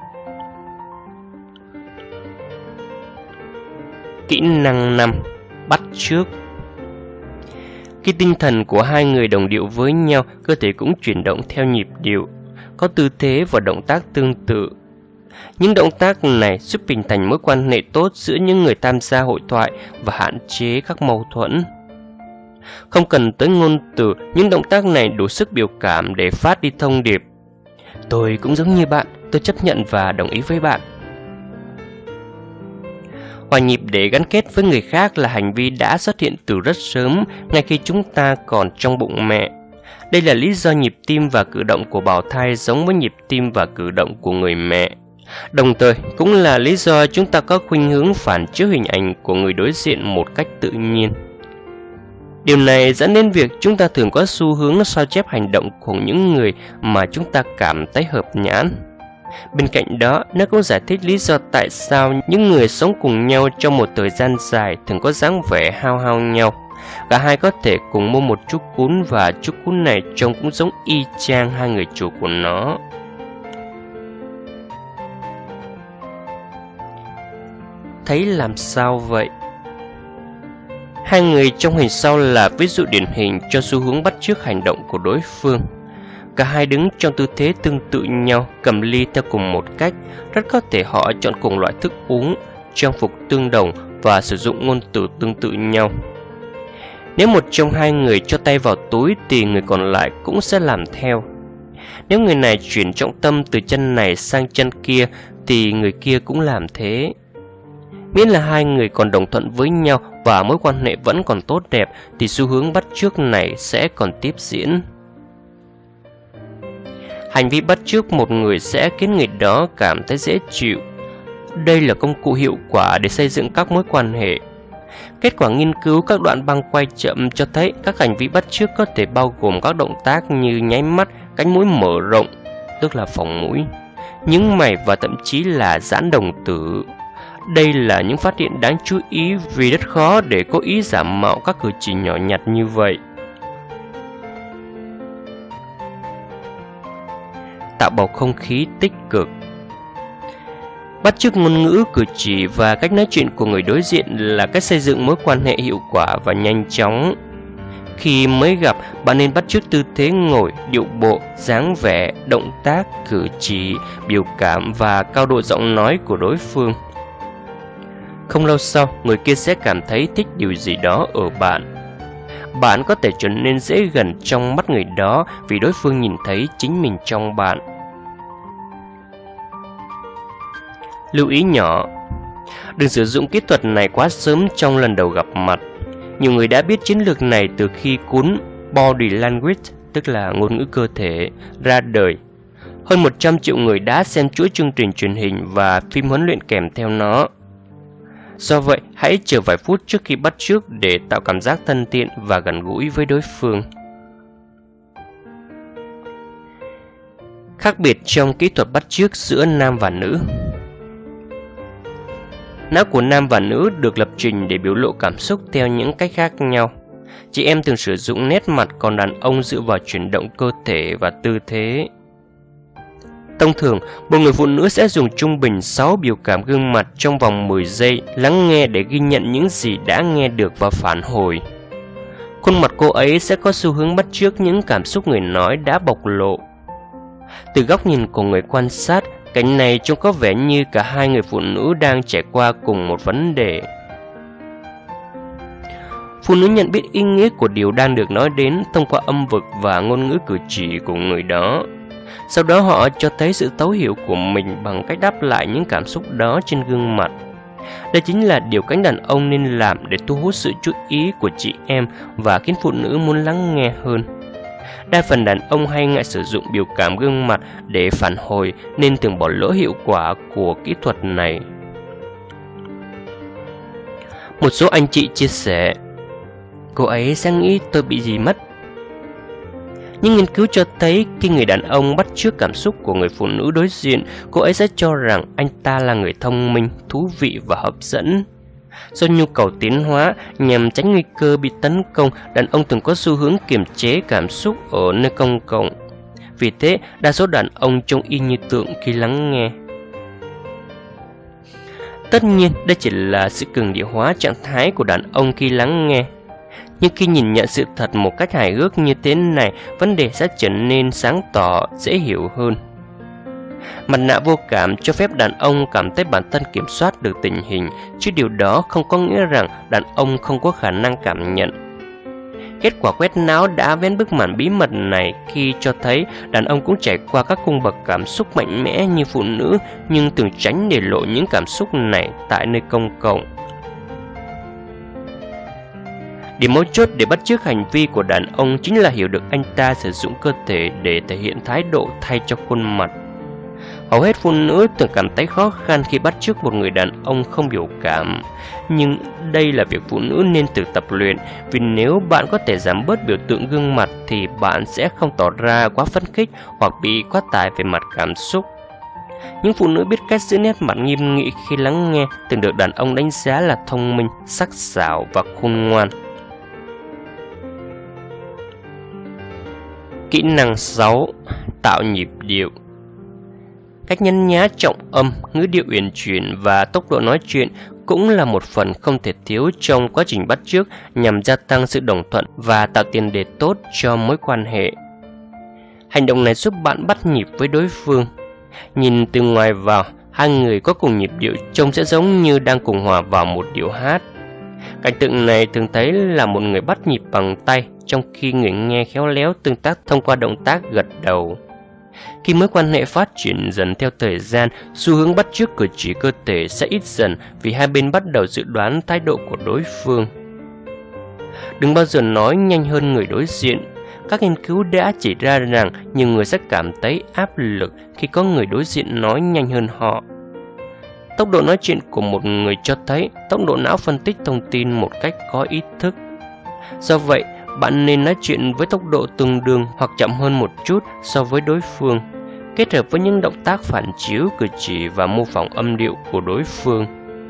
Kỹ năng 5. Bắt chước. Khi tinh thần của hai người đồng điệu với nhau, cơ thể cũng chuyển động theo nhịp điệu, có tư thế và động tác tương tự. Những động tác này giúp hình thành mối quan hệ tốt giữa những người tham gia hội thoại và hạn chế các mâu thuẫn. Không cần tới ngôn từ, những động tác này đủ sức biểu cảm để phát đi thông điệp. Tôi cũng giống như bạn, tôi chấp nhận và đồng ý với bạn. Hòa nhịp để gắn kết với người khác là hành vi đã xuất hiện từ rất sớm, ngay khi chúng ta còn trong bụng mẹ. Đây là lý do nhịp tim và cử động của bào thai giống với nhịp tim và cử động của người mẹ. Đồng thời, cũng là lý do chúng ta có khuynh hướng phản chiếu hình ảnh của người đối diện một cách tự nhiên. Điều này dẫn đến việc chúng ta thường có xu hướng sao chép hành động của những người mà chúng ta cảm thấy hợp nhãn. Bên cạnh đó, nó cũng giải thích lý do tại sao những người sống cùng nhau trong một thời gian dài thường có dáng vẻ hao hao nhau. Cả hai có thể cùng mua một chút cún và chút cún này trông cũng giống y chang hai người chủ của nó. Thấy làm sao vậy? Hai người trong hình sau là ví dụ điển hình cho xu hướng bắt chước hành động của đối phương. Cả hai đứng trong tư thế tương tự nhau, cầm ly theo cùng một cách. Rất có thể họ chọn cùng loại thức uống, trang phục tương đồng và sử dụng ngôn từ tương tự nhau. Nếu một trong hai người cho tay vào túi thì người còn lại cũng sẽ làm theo. Nếu người này chuyển trọng tâm từ chân này sang chân kia thì người kia cũng làm thế. Miễn là hai người còn đồng thuận với nhau và mối quan hệ vẫn còn tốt đẹp thì xu hướng bắt chước này sẽ còn tiếp diễn. Hành vi bắt chước một người sẽ khiến người đó cảm thấy dễ chịu. Đây là công cụ hiệu quả để xây dựng các mối quan hệ. Kết quả nghiên cứu các đoạn băng quay chậm cho thấy các hành vi bắt chước có thể bao gồm các động tác như nháy mắt, cánh mũi mở rộng, tức là phồng mũi, nhướng mày và thậm chí là giãn đồng tử. Đây là những phát hiện đáng chú ý vì rất khó để có ý giả mạo các cử chỉ nhỏ nhặt như vậy. Tạo bầu không khí tích cực. Bắt chước ngôn ngữ, cử chỉ và cách nói chuyện của người đối diện là cách xây dựng mối quan hệ hiệu quả và nhanh chóng. Khi mới gặp, bạn nên bắt chước tư thế ngồi, điệu bộ, dáng vẻ, động tác, cử chỉ, biểu cảm và cao độ giọng nói của đối phương. Không lâu sau, người kia sẽ cảm thấy thích điều gì đó ở bạn. Bạn có thể trở nên dễ gần trong mắt người đó vì đối phương nhìn thấy chính mình trong bạn. Lưu ý nhỏ: đừng sử dụng kỹ thuật này quá sớm trong lần đầu gặp mặt. Nhiều người đã biết chiến lược này từ khi cuốn Body Language, tức là ngôn ngữ cơ thể, ra đời. Hơn 100 triệu người đã xem chuỗi chương trình truyền hình và phim huấn luyện kèm theo nó. Do vậy, hãy chờ vài phút trước khi bắt chước để tạo cảm giác thân thiện và gần gũi với đối phương. Khác biệt trong kỹ thuật bắt chước giữa nam và nữ. Não của nam và nữ được lập trình để biểu lộ cảm xúc theo những cách khác nhau. Chị em thường sử dụng nét mặt, còn đàn ông dựa vào chuyển động cơ thể và tư thế. Thông thường, một người phụ nữ sẽ dùng trung bình 6 biểu cảm gương mặt trong vòng 10 giây, lắng nghe để ghi nhận những gì đã nghe được và phản hồi. Khuôn mặt cô ấy sẽ có xu hướng bắt chước những cảm xúc người nói đã bộc lộ. Từ góc nhìn của người quan sát, cảnh này trông có vẻ như cả hai người phụ nữ đang trải qua cùng một vấn đề. Phụ nữ nhận biết ý nghĩa của điều đang được nói đến thông qua âm vực và ngôn ngữ cử chỉ của người đó. Sau đó họ cho thấy sự thấu hiểu của mình bằng cách đáp lại những cảm xúc đó trên gương mặt. Đây chính là điều cánh đàn ông nên làm để thu hút sự chú ý của chị em và khiến phụ nữ muốn lắng nghe hơn. Đa phần đàn ông hay ngại sử dụng biểu cảm gương mặt để phản hồi nên thường bỏ lỡ hiệu quả của kỹ thuật này. Một số anh chị chia sẻ, cô ấy sẽ nghĩ tôi bị gì mất. Nhưng nghiên cứu cho thấy khi người đàn ông bắt chước cảm xúc của người phụ nữ đối diện, cô ấy sẽ cho rằng anh ta là người thông minh, thú vị và hấp dẫn. Do nhu cầu tiến hóa, nhằm tránh nguy cơ bị tấn công, đàn ông thường có xu hướng kiềm chế cảm xúc ở nơi công cộng. Vì thế, đa số đàn ông trông y như tượng khi lắng nghe. Tất nhiên, đây chỉ là sự cường điệu hóa trạng thái của đàn ông khi lắng nghe. Nhưng khi nhìn nhận sự thật một cách hài hước như thế này, vấn đề sẽ trở nên sáng tỏ, dễ hiểu hơn. Mặt nạ vô cảm cho phép đàn ông cảm thấy bản thân kiểm soát được tình hình, chứ điều đó không có nghĩa rằng đàn ông không có khả năng cảm nhận. Kết quả quét não đã vén bức màn bí mật này khi cho thấy đàn ông cũng trải qua các cung bậc cảm xúc mạnh mẽ như phụ nữ, nhưng thường tránh để lộ những cảm xúc này tại nơi công cộng. Điểm mấu chốt để bắt chước hành vi của đàn ông chính là hiểu được anh ta sử dụng cơ thể để thể hiện thái độ thay cho khuôn mặt. Hầu hết phụ nữ thường cảm thấy khó khăn khi bắt chước một người đàn ông không biểu cảm. Nhưng đây là việc phụ nữ nên tự tập luyện, vì nếu bạn có thể giảm bớt biểu tượng gương mặt thì bạn sẽ không tỏ ra quá phấn khích hoặc bị quá tải về mặt cảm xúc. Những phụ nữ biết cách giữ nét mặt nghiêm nghị khi lắng nghe thường được đàn ông đánh giá là thông minh, sắc sảo và khôn ngoan. Kỹ năng 6. Tạo nhịp điệu. Cách nhấn nhá trọng âm, ngữ điệu uyển chuyển và tốc độ nói chuyện cũng là một phần không thể thiếu trong quá trình bắt chước nhằm gia tăng sự đồng thuận và tạo tiền đề tốt cho mối quan hệ. Hành động này giúp bạn bắt nhịp với đối phương. Nhìn từ ngoài vào, hai người có cùng nhịp điệu trông sẽ giống như đang cùng hòa vào một điệu hát. Cảnh tượng này thường thấy là một người bắt nhịp bằng tay, trong khi người nghe khéo léo tương tác thông qua động tác gật đầu. Khi mối quan hệ phát triển dần theo thời gian, xu hướng bắt chước cử chỉ cơ thể sẽ ít dần vì hai bên bắt đầu dự đoán thái độ của đối phương. Đừng bao giờ nói nhanh hơn người đối diện. Các nghiên cứu đã chỉ ra rằng nhiều người sẽ cảm thấy áp lực khi có người đối diện nói nhanh hơn họ. Tốc độ nói chuyện của một người cho thấy tốc độ não phân tích thông tin một cách có ý thức. Do vậy, bạn nên nói chuyện với tốc độ tương đương hoặc chậm hơn một chút so với đối phương, kết hợp với những động tác phản chiếu cử chỉ và mô phỏng âm điệu của đối phương.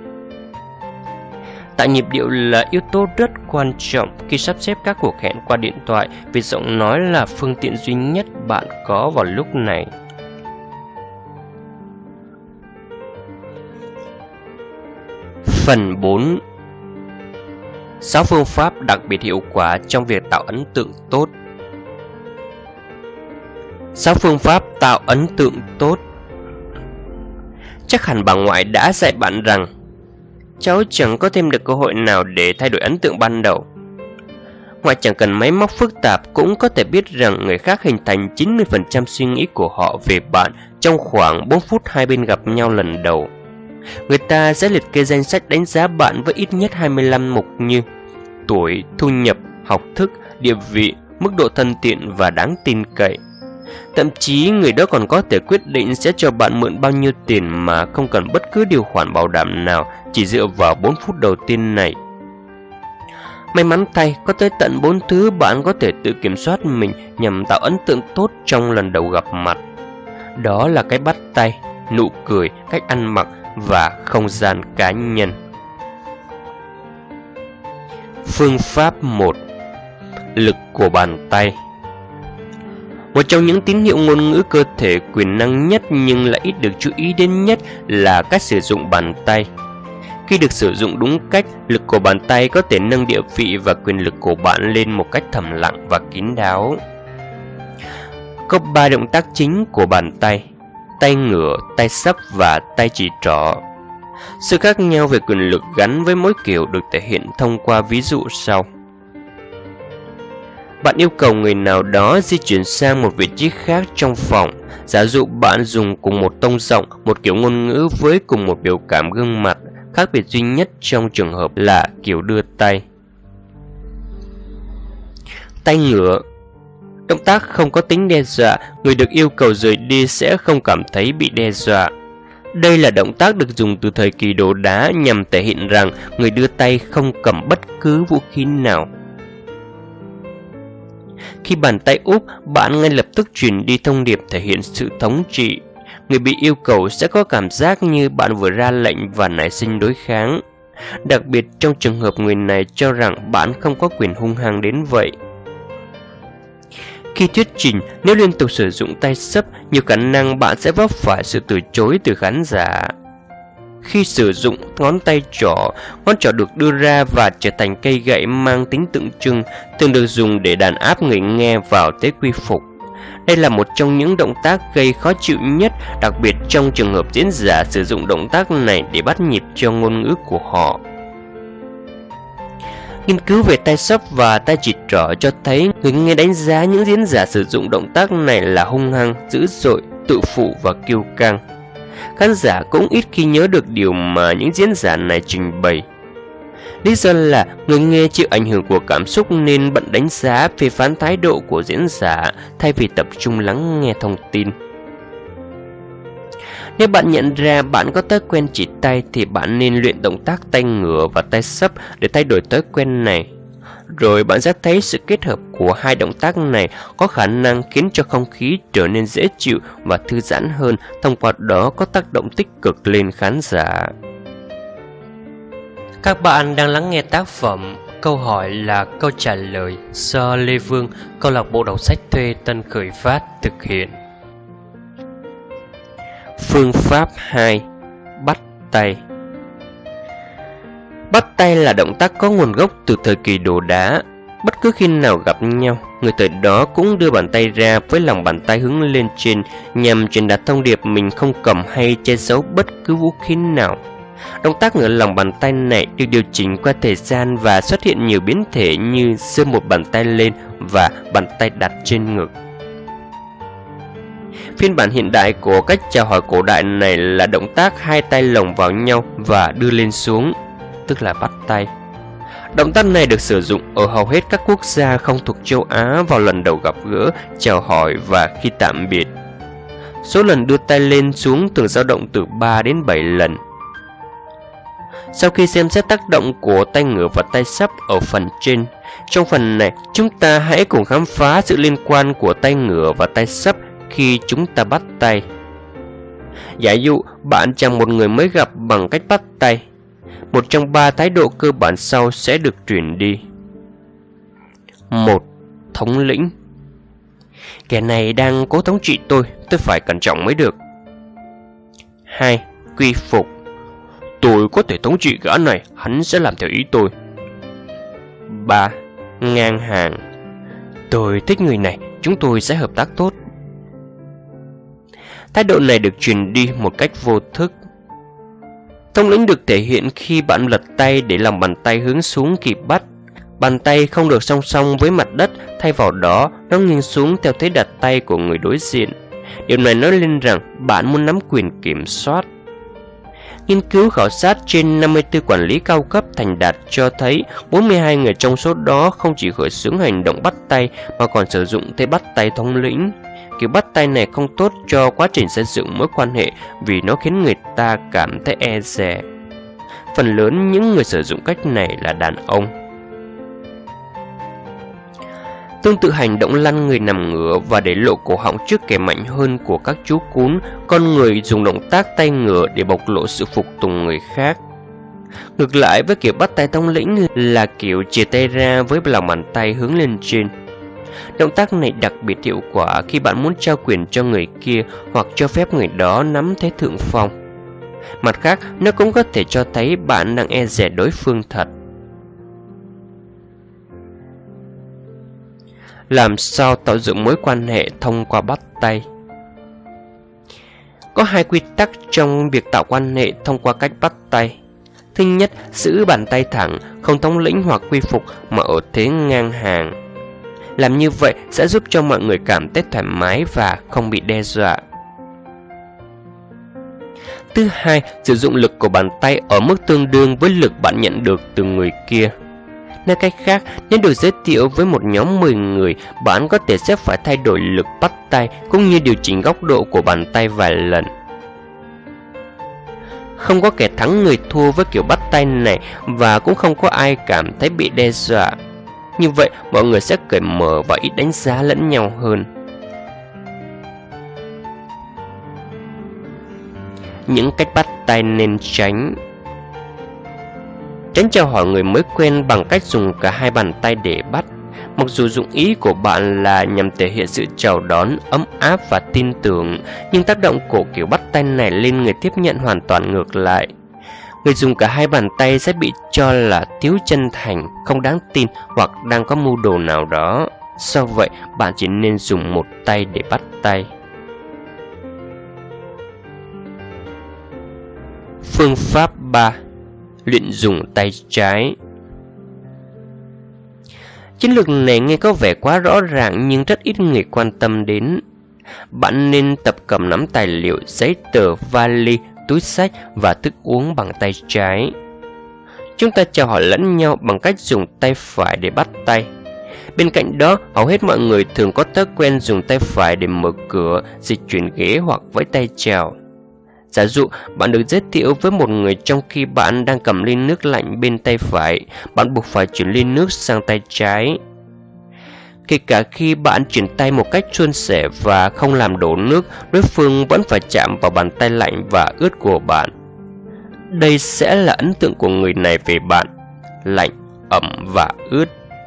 Tạo nhịp điệu là yếu tố rất quan trọng khi sắp xếp các cuộc hẹn qua điện thoại, vì giọng nói là phương tiện duy nhất bạn có vào lúc này. Phần 4. 6 phương pháp đặc biệt hiệu quả trong việc tạo ấn tượng tốt. 6 phương pháp tạo ấn tượng tốt. Chắc hẳn bà ngoại đã dạy bạn rằng cháu chẳng có thêm được cơ hội nào để thay đổi ấn tượng ban đầu. Ngoại chẳng cần máy móc phức tạp cũng có thể biết rằng người khác hình thành 90% suy nghĩ của họ về bạn trong khoảng 4 phút hai bên gặp nhau lần đầu. Người ta sẽ liệt kê danh sách đánh giá bạn với ít nhất 25 mục như tuổi, thu nhập, học thức, địa vị, mức độ thân thiện và đáng tin cậy. Thậm chí người đó còn có thể quyết định sẽ cho bạn mượn bao nhiêu tiền mà không cần bất cứ điều khoản bảo đảm nào, chỉ dựa vào 4 phút đầu tiên này. May mắn thay, có tới tận 4 thứ bạn có thể tự kiểm soát mình nhằm tạo ấn tượng tốt trong lần đầu gặp mặt. Đó là cái bắt tay, nụ cười, cách ăn mặc và không gian cá nhân. Phương pháp 1. lực của bàn tay. Một trong những tín hiệu ngôn ngữ cơ thể quyền năng nhất nhưng lại ít được chú ý đến nhất là cách sử dụng bàn tay. Khi được sử dụng đúng cách, lực của bàn tay có thể nâng địa vị và quyền lực của bạn lên một cách thầm lặng và kín đáo. Có 3 động tác chính của bàn tay: tay ngửa, tay xấp và tay chỉ trỏ. Sự khác nhau về quyền lực gắn với mỗi kiểu được thể hiện thông qua ví dụ sau. Bạn yêu cầu người nào đó di chuyển sang một vị trí khác trong phòng. Giả dụ bạn dùng cùng một tông giọng, một kiểu ngôn ngữ với cùng một biểu cảm gương mặt. Khác biệt duy nhất trong trường hợp là kiểu đưa tay. Tay ngửa. Động tác không có tính đe dọa, người được yêu cầu rời đi sẽ không cảm thấy bị đe dọa. Đây là động tác được dùng từ thời kỳ đồ đá nhằm thể hiện rằng người đưa tay không cầm bất cứ vũ khí nào. Khi bàn tay úp, bạn ngay lập tức truyền đi thông điệp thể hiện sự thống trị. Người bị yêu cầu sẽ có cảm giác như bạn vừa ra lệnh và nảy sinh đối kháng. Đặc biệt trong trường hợp người này cho rằng bạn không có quyền hung hăng đến vậy. Khi thuyết trình, nếu liên tục sử dụng tay xấp, nhiều khả năng bạn sẽ vấp phải sự từ chối từ khán giả. Khi sử dụng ngón trỏ được đưa ra và trở thành cây gậy mang tính tượng trưng, thường được dùng để đàn áp người nghe vào thế quy phục. Đây là một trong những động tác gây khó chịu nhất, đặc biệt trong trường hợp diễn giả sử dụng động tác này để bắt nhịp cho ngôn ngữ của họ. Nghiên cứu về tay xấp và tay chỉ trỏ cho thấy người nghe đánh giá những diễn giả sử dụng động tác này là hung hăng, dữ dội, tự phụ và kiêu căng. Khán giả cũng ít khi nhớ được điều mà những diễn giả này trình bày. Lý do là người nghe chịu ảnh hưởng của cảm xúc nên bận đánh giá phê phán thái độ của diễn giả thay vì tập trung lắng nghe thông tin. Nếu bạn nhận ra bạn có thói quen chỉ tay thì bạn nên luyện động tác tay ngửa và tay xấp để thay đổi thói quen này. Rồi bạn sẽ thấy sự kết hợp của hai động tác này có khả năng khiến cho không khí trở nên dễ chịu và thư giãn hơn, thông qua đó có tác động tích cực lên khán giả. Các bạn đang lắng nghe tác phẩm Câu hỏi là câu trả lời do Lê Vương, câu lạc bộ đọc sách thuê Tân Khởi Phát thực hiện. Phương pháp 2. Bắt tay. Bắt tay là động tác có nguồn gốc từ thời kỳ đồ đá. Bất cứ khi nào gặp nhau, người thời đó cũng đưa bàn tay ra với lòng bàn tay hướng lên trên nhằm truyền đạt thông điệp mình không cầm hay che giấu bất cứ vũ khí nào. Động tác ngửa lòng bàn tay này được điều chỉnh qua thời gian và xuất hiện nhiều biến thể như giơ một bàn tay lên và bàn tay đặt trên ngực. Phiên bản hiện đại của cách chào hỏi cổ đại này là động tác hai tay lồng vào nhau và đưa lên xuống, tức là bắt tay. Động tác này được sử dụng ở hầu hết các quốc gia không thuộc châu Á vào lần đầu gặp gỡ, chào hỏi và khi tạm biệt. Số lần đưa tay lên xuống thường dao động từ 3 đến 7 lần. Sau khi xem xét tác động của tay ngửa và tay xấp ở phần trên, trong phần này chúng ta hãy cùng khám phá sự liên quan của tay ngửa và tay xấp khi chúng ta bắt tay. Giả dụ bạn chào một người mới gặp bằng cách bắt tay, một trong 3 thái độ cơ bản sau sẽ được truyền đi. 1. Thống lĩnh. Kẻ này đang cố thống trị tôi phải cẩn trọng mới được. 2. Quy phục. Tôi có thể thống trị gã này, hắn sẽ làm theo ý tôi. 3. Ngang hàng. Tôi thích người này, chúng tôi sẽ hợp tác tốt. Thái độ này được truyền đi một cách vô thức. Thống lĩnh được thể hiện khi bạn lật tay để lòng bàn tay hướng xuống khi bắt. Bàn tay không được song song với mặt đất, thay vào đó nó nghiêng xuống theo thế đặt tay của người đối diện. Điều này nói lên rằng bạn muốn nắm quyền kiểm soát. Nghiên cứu khảo sát trên 54 quản lý cao cấp thành đạt cho thấy 42 người trong số đó không chỉ khởi xướng hành động bắt tay mà còn sử dụng thế bắt tay thống lĩnh. Kiểu bắt tay này không tốt cho quá trình xây dựng mối quan hệ vì nó khiến người ta cảm thấy e dè. Phần lớn những người sử dụng cách này là đàn ông. Tương tự hành động lăn người nằm ngửa và để lộ cổ họng trước kẻ mạnh hơn của các chú cún, con người dùng động tác tay ngửa để bộc lộ sự phục tùng người khác. Ngược lại với kiểu bắt tay thống lĩnh là kiểu chia tay ra với lòng bàn tay hướng lên trên. Động tác này đặc biệt hiệu quả khi bạn muốn trao quyền cho người kia hoặc cho phép người đó nắm thế thượng phong. Mặt khác, nó cũng có thể cho thấy bạn đang e dè đối phương thật. Làm sao tạo dựng mối quan hệ thông qua bắt tay? Có hai quy tắc trong việc tạo quan hệ thông qua cách bắt tay. Thứ nhất, giữ bàn tay thẳng, không thống lĩnh hoặc quy phục mà ở thế ngang hàng. Làm như vậy sẽ giúp cho mọi người cảm thấy thoải mái và không bị đe dọa. Thứ hai, sử dụng lực của bàn tay ở mức tương đương với lực bạn nhận được từ người kia. Nói cách khác, nếu được giới thiệu với một nhóm 10 người, bạn có thể sẽ phải thay đổi lực bắt tay cũng như điều chỉnh góc độ của bàn tay vài lần. Không có kẻ thắng người thua với kiểu bắt tay này và cũng không có ai cảm thấy bị đe dọa. Như vậy, mọi người sẽ cởi mở và ít đánh giá lẫn nhau hơn. Những cách bắt tay nên tránh. Tránh chào hỏi người mới quen bằng cách dùng cả hai bàn tay để bắt. Mặc dù dụng ý của bạn là nhằm thể hiện sự chào đón, ấm áp và tin tưởng, nhưng tác động của kiểu bắt tay này lên người tiếp nhận hoàn toàn ngược lại. Người dùng cả hai bàn tay sẽ bị cho là thiếu chân thành, không đáng tin hoặc đang có mưu đồ nào đó. Do vậy, bạn chỉ nên dùng một tay để bắt tay. Phương pháp 3. Luyện dùng tay trái. Chiến lược này nghe có vẻ quá rõ ràng nhưng rất ít người quan tâm đến. Bạn nên tập cầm nắm tài liệu, giấy tờ, vali, túi xách và thức uống bằng tay trái. Chúng ta chào hỏi lẫn nhau bằng cách dùng tay phải để bắt tay. Bên cạnh đó, hầu hết mọi người thường có thói quen dùng tay phải để mở cửa, dịch chuyển ghế hoặc vẫy tay chào. Giả dụ bạn được giới thiệu với một người trong khi bạn đang cầm ly nước lạnh bên tay phải, bạn buộc phải chuyển ly nước sang tay trái. Kể cả khi bạn chuyển tay một cách suôn sẻ và không làm đổ nước, đối phương vẫn phải chạm vào bàn tay lạnh và ướt của bạn. Đây sẽ là ấn tượng của người này về bạn: lạnh, ẩm và ướt.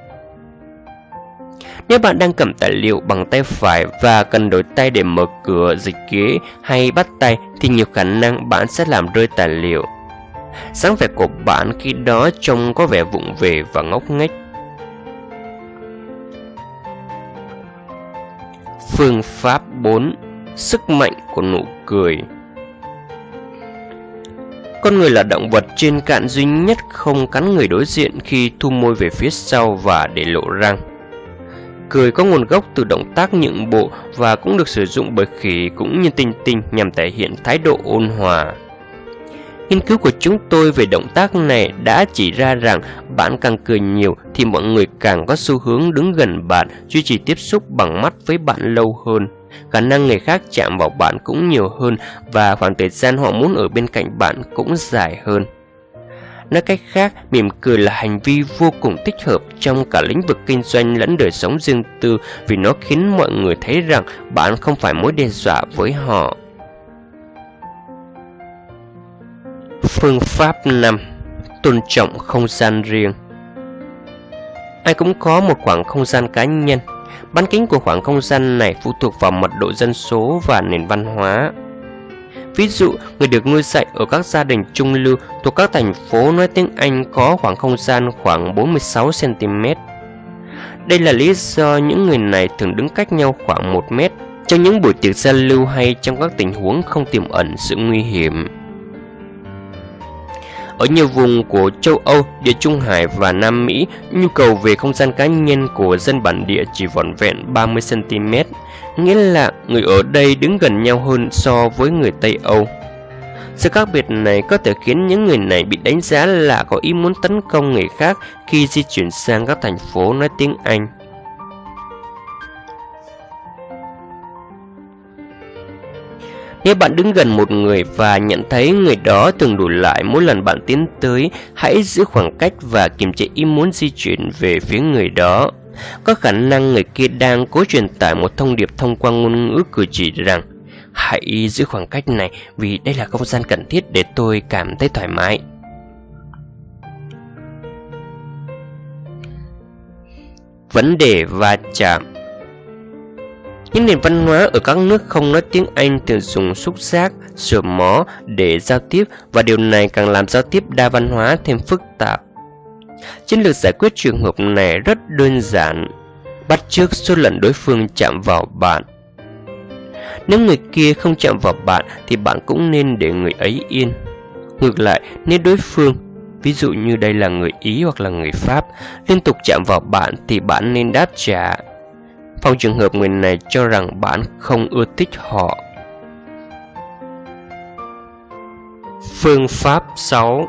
Nếu bạn đang cầm tài liệu bằng tay phải và cần đổi tay để mở cửa, dịch ghế hay bắt tay thì nhiều khả năng bạn sẽ làm rơi tài liệu. Dáng vẻ của bạn khi đó trông có vẻ vụng về và ngốc nghếch. Phương pháp 4. Sức mạnh của nụ cười. Con người là động vật trên cạn duy nhất không cắn người đối diện khi thu môi về phía sau và để lộ răng. Cười có nguồn gốc từ động tác nhượng bộ và cũng được sử dụng bởi khỉ cũng như tinh tinh nhằm thể hiện thái độ ôn hòa. Nghiên cứu của chúng tôi về động tác này đã chỉ ra rằng bạn càng cười nhiều thì mọi người càng có xu hướng đứng gần bạn, duy trì tiếp xúc bằng mắt với bạn lâu hơn. Khả năng người khác chạm vào bạn cũng nhiều hơn và khoảng thời gian họ muốn ở bên cạnh bạn cũng dài hơn. Nói cách khác, mỉm cười là hành vi vô cùng thích hợp trong cả lĩnh vực kinh doanh lẫn đời sống riêng tư vì nó khiến mọi người thấy rằng bạn không phải mối đe dọa với họ. Phương pháp 5. Tôn trọng không gian riêng. Ai cũng có một khoảng không gian cá nhân. Bán kính của khoảng không gian này phụ thuộc vào mật độ dân số và nền văn hóa. Ví dụ, người được nuôi dạy ở các gia đình trung lưu thuộc các thành phố nói tiếng Anh có khoảng không gian khoảng 46 cm. Đây là lý do những người này thường đứng cách nhau khoảng 1 mét trong những buổi tiệc giao lưu hay trong các tình huống không tiềm ẩn sự nguy hiểm. Ở nhiều vùng của châu Âu, Địa Trung Hải và Nam Mỹ, nhu cầu về không gian cá nhân của dân bản địa chỉ vỏn vẹn 30 cm, nghĩa là người ở đây đứng gần nhau hơn so với người Tây Âu. Sự khác biệt này có thể khiến những người này bị đánh giá là có ý muốn tấn công người khác khi di chuyển sang các thành phố nói tiếng Anh. Nếu bạn đứng gần một người và nhận thấy người đó thường đổi lại mỗi lần bạn tiến tới, hãy giữ khoảng cách và kiềm chế ý muốn di chuyển về phía người đó. Có khả năng người kia đang cố truyền tải một thông điệp thông qua ngôn ngữ cử chỉ rằng: hãy giữ khoảng cách này vì đây là không gian cần thiết để tôi cảm thấy thoải mái. Vấn đề va chạm. Những nền văn hóa ở các nước không nói tiếng Anh thường dùng xúc giác, sờ mó để giao tiếp, và điều này càng làm giao tiếp đa văn hóa thêm phức tạp. Chiến lược giải quyết trường hợp này rất đơn giản: bắt chước số lần đối phương chạm vào bạn. Nếu người kia không chạm vào bạn thì bạn cũng nên để người ấy yên. Ngược lại, nếu đối phương, ví dụ như đây là người Ý hoặc là người Pháp, liên tục chạm vào bạn thì bạn nên đáp trả, phòng trường hợp người này cho rằng bạn không ưa thích họ. Phương pháp 6.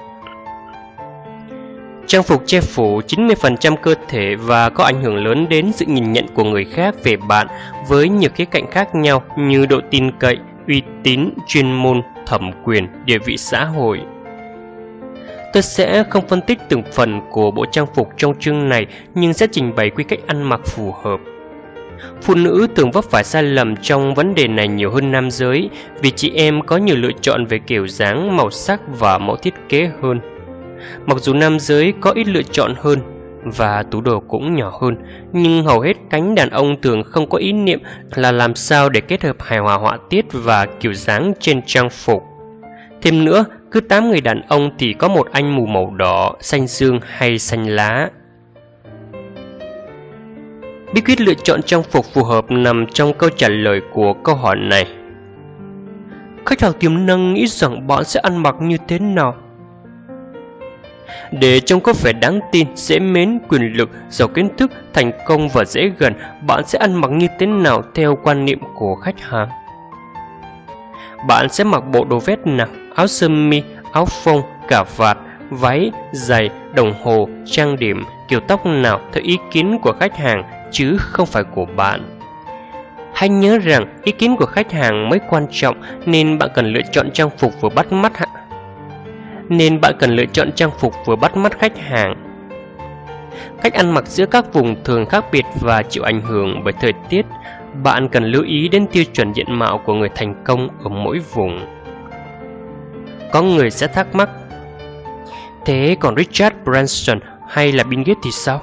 Trang phục che phủ 90% cơ thể và có ảnh hưởng lớn đến sự nhìn nhận của người khác về bạn với nhiều khía cạnh khác nhau như độ tin cậy, uy tín, chuyên môn, thẩm quyền, địa vị xã hội. Tôi sẽ không phân tích từng phần của bộ trang phục trong chương này, nhưng sẽ trình bày quy cách ăn mặc phù hợp. Phụ nữ thường vấp phải sai lầm trong vấn đề này nhiều hơn nam giới, vì chị em có nhiều lựa chọn về kiểu dáng, màu sắc và mẫu thiết kế hơn. Mặc dù nam giới có ít lựa chọn hơn và túi đồ cũng nhỏ hơn, nhưng hầu hết cánh đàn ông thường không có ý niệm là làm sao để kết hợp hài hòa họa tiết và kiểu dáng trên trang phục. Thêm nữa, cứ 8 người đàn ông thì có một anh mù màu đỏ, xanh dương hay xanh lá. Bí quyết lựa chọn trang phục phù hợp nằm trong câu trả lời của câu hỏi này. Khách hàng tiềm năng nghĩ rằng bạn sẽ ăn mặc như thế nào? Để trông có vẻ đáng tin, dễ mến, quyền lực, giàu kiến thức, thành công và dễ gần, bạn sẽ ăn mặc như thế nào theo quan niệm của khách hàng? Bạn sẽ mặc bộ đồ vest nào, áo sơ mi, áo phông, cà vạt, váy, giày, đồng hồ, trang điểm, kiểu tóc nào theo ý kiến của khách hàng chứ không phải của bạn. Hãy nhớ rằng ý kiến của khách hàng mới quan trọng, nên bạn cần lựa chọn trang phục vừa bắt mắt khách hàng. Cách ăn mặc giữa các vùng thường khác biệt và chịu ảnh hưởng bởi thời tiết. Bạn cần lưu ý đến tiêu chuẩn diện mạo của người thành công ở mỗi vùng. Có người sẽ thắc mắc, thế còn Richard Branson hay là Bill Gates thì sao?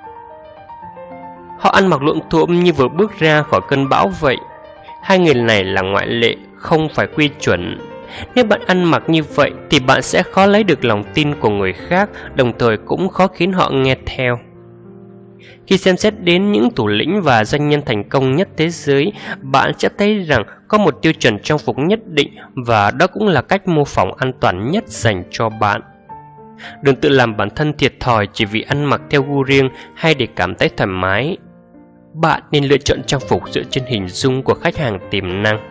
Họ ăn mặc luộm thuộm như vừa bước ra khỏi cơn bão vậy. Hai người này là ngoại lệ, không phải quy chuẩn. Nếu bạn ăn mặc như vậy thì bạn sẽ khó lấy được lòng tin của người khác, đồng thời cũng khó khiến họ nghe theo. Khi xem xét đến những thủ lĩnh và doanh nhân thành công nhất thế giới, bạn sẽ thấy rằng có một tiêu chuẩn trang phục nhất định, và đó cũng là cách mô phỏng an toàn nhất dành cho bạn. Đừng tự làm bản thân thiệt thòi chỉ vì ăn mặc theo gu riêng hay để cảm thấy thoải mái. Bạn nên lựa chọn trang phục dựa trên hình dung của khách hàng tiềm năng.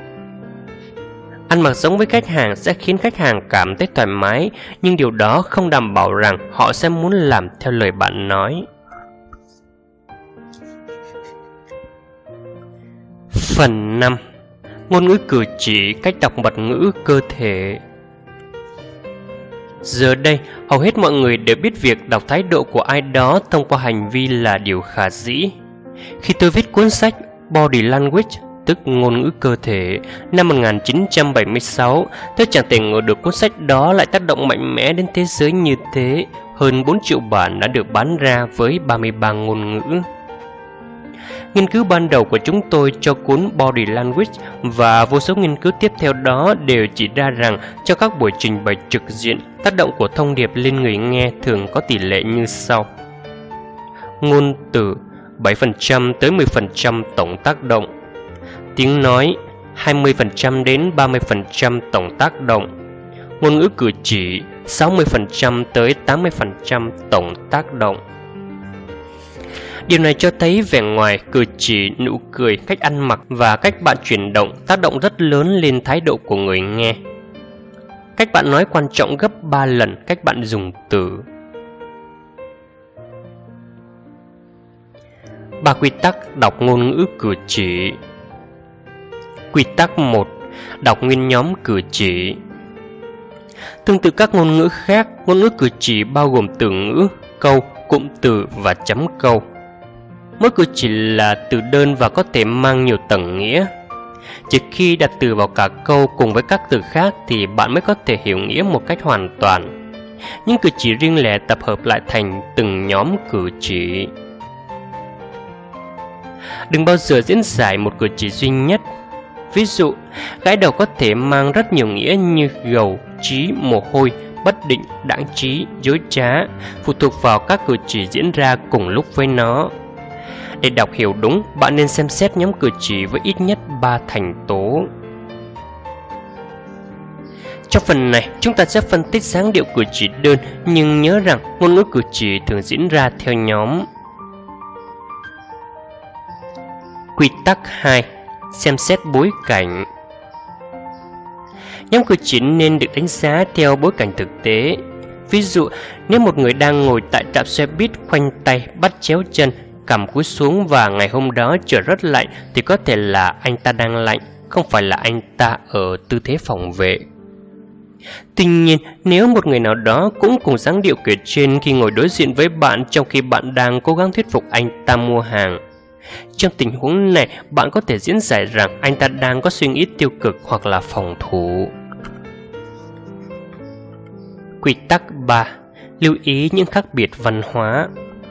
Ăn mặc giống với khách hàng sẽ khiến khách hàng cảm thấy thoải mái, nhưng điều đó không đảm bảo rằng họ sẽ muốn làm theo lời bạn nói. Phần 5. Ngôn ngữ cử chỉ, cách đọc mật ngữ cơ thể. Giờ đây, hầu hết mọi người đều biết việc đọc thái độ của ai đó thông qua hành vi là điều khả dĩ. Khi tôi viết cuốn sách Body Language, tức ngôn ngữ cơ thể, năm 1976, tôi chẳng thể ngờ được cuốn sách đó lại tác động mạnh mẽ đến thế giới như thế. Hơn 4 triệu bản đã được bán ra với 33 ngôn ngữ. Nghiên cứu ban đầu của chúng tôi cho cuốn Body Language và vô số nghiên cứu tiếp theo đó đều chỉ ra rằng trong các buổi trình bày trực diện, tác động của thông điệp lên người nghe thường có tỷ lệ như sau. Ngôn từ 7% tới 10% tổng tác động. Tiếng nói 20% đến 30% tổng tác động. Ngôn ngữ cử chỉ 60% tới 80% tổng tác động. Điều này cho thấy vẻ ngoài, cử chỉ, nụ cười, cách ăn mặc và cách bạn chuyển động tác động rất lớn lên thái độ của người nghe. Cách bạn nói quan trọng gấp 3 lần cách bạn dùng từ. 3 quy tắc đọc ngôn ngữ cử chỉ. Quy tắc 1. Đọc nguyên nhóm cử chỉ. Tương tự các ngôn ngữ khác, ngôn ngữ cử chỉ bao gồm từ ngữ, câu, cụm từ và chấm câu. Mỗi cử chỉ là từ đơn và có thể mang nhiều tầng nghĩa. Chỉ khi đặt từ vào cả câu cùng với các từ khác thì bạn mới có thể hiểu nghĩa một cách hoàn toàn. Những cử chỉ riêng lẻ tập hợp lại thành từng nhóm cử chỉ. đừng bao giờ diễn giải một cử chỉ duy nhất. Ví dụ, gãi đầu có thể mang rất nhiều nghĩa như gầu, trí, mồ hôi, bất định, đãng trí, dối trá, phụ thuộc vào các cử chỉ diễn ra cùng lúc với nó. Để đọc hiểu đúng, bạn nên xem xét nhóm cử chỉ với ít nhất 3 thành tố. Trong phần này, chúng ta sẽ phân tích dáng điệu cử chỉ đơn, nhưng nhớ rằng ngôn ngữ cử chỉ thường diễn ra theo nhóm. Quy tắc 2. Xem xét bối cảnh. Nhóm cử chỉ nên được đánh giá theo bối cảnh thực tế. Ví dụ, nếu một người đang ngồi tại trạm xe buýt khoanh tay, bắt chéo chân, cằm cúi xuống và ngày hôm đó trời rất lạnh thì có thể là anh ta đang lạnh, không phải là anh ta ở tư thế phòng vệ. Tuy nhiên, nếu một người nào đó cũng cùng dáng điệu kể trên khi ngồi đối diện với bạn trong khi bạn đang cố gắng thuyết phục anh ta mua hàng, trong tình huống này, bạn có thể diễn giải rằng anh ta đang có suy nghĩ tiêu cực hoặc là phòng thủ. Quy tắc 3. Lưu ý những khác biệt văn hóa.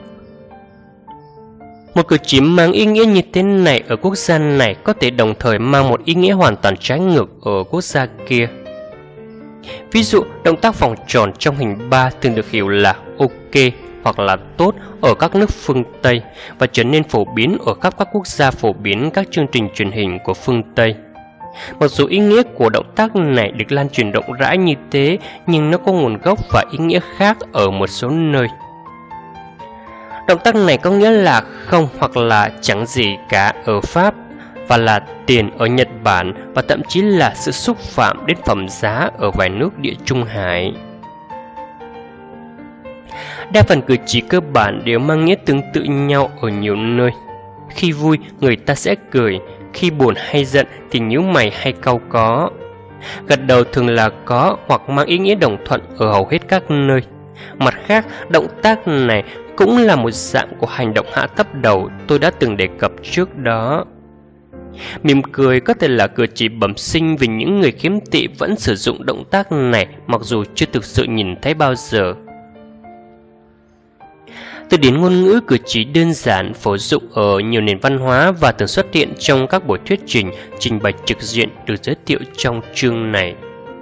Một cử chỉ mang ý nghĩa như thế này ở quốc gia này có thể đồng thời mang một ý nghĩa hoàn toàn trái ngược ở quốc gia kia. Ví dụ, động tác vòng tròn trong hình 3 thường được hiểu là ok hoặc là tốt ở các nước phương Tây và trở nên phổ biến ở khắp các quốc gia phổ biến các chương trình truyền hình của phương Tây. Mặc dù ý nghĩa của động tác này được lan truyền rộng rãi như thế, nhưng nó có nguồn gốc và ý nghĩa khác ở một số nơi. Động tác này có nghĩa là không hoặc là chẳng gì cả ở Pháp, và là tiền ở Nhật Bản, và thậm chí là sự xúc phạm đến phẩm giá ở vài nước Địa Trung Hải. Đa phần cử chỉ cơ bản đều mang nghĩa tương tự nhau ở nhiều nơi. Khi vui, người ta sẽ cười, khi buồn hay giận thì nhíu mày hay cau có. Gật đầu thường là có hoặc mang ý nghĩa đồng thuận ở hầu hết các nơi. Mặt khác, động tác này cũng là một dạng của hành động hạ thấp đầu tôi đã từng đề cập trước đó. Mỉm cười có thể là cử chỉ bẩm sinh vì những người khiếm thị vẫn sử dụng động tác này mặc dù chưa thực sự nhìn thấy bao giờ. Từ điển ngôn ngữ cử chỉ đơn giản phổ dụng ở nhiều nền văn hóa và thường xuất hiện trong các buổi thuyết trình bày trực diện được giới thiệu trong chương này.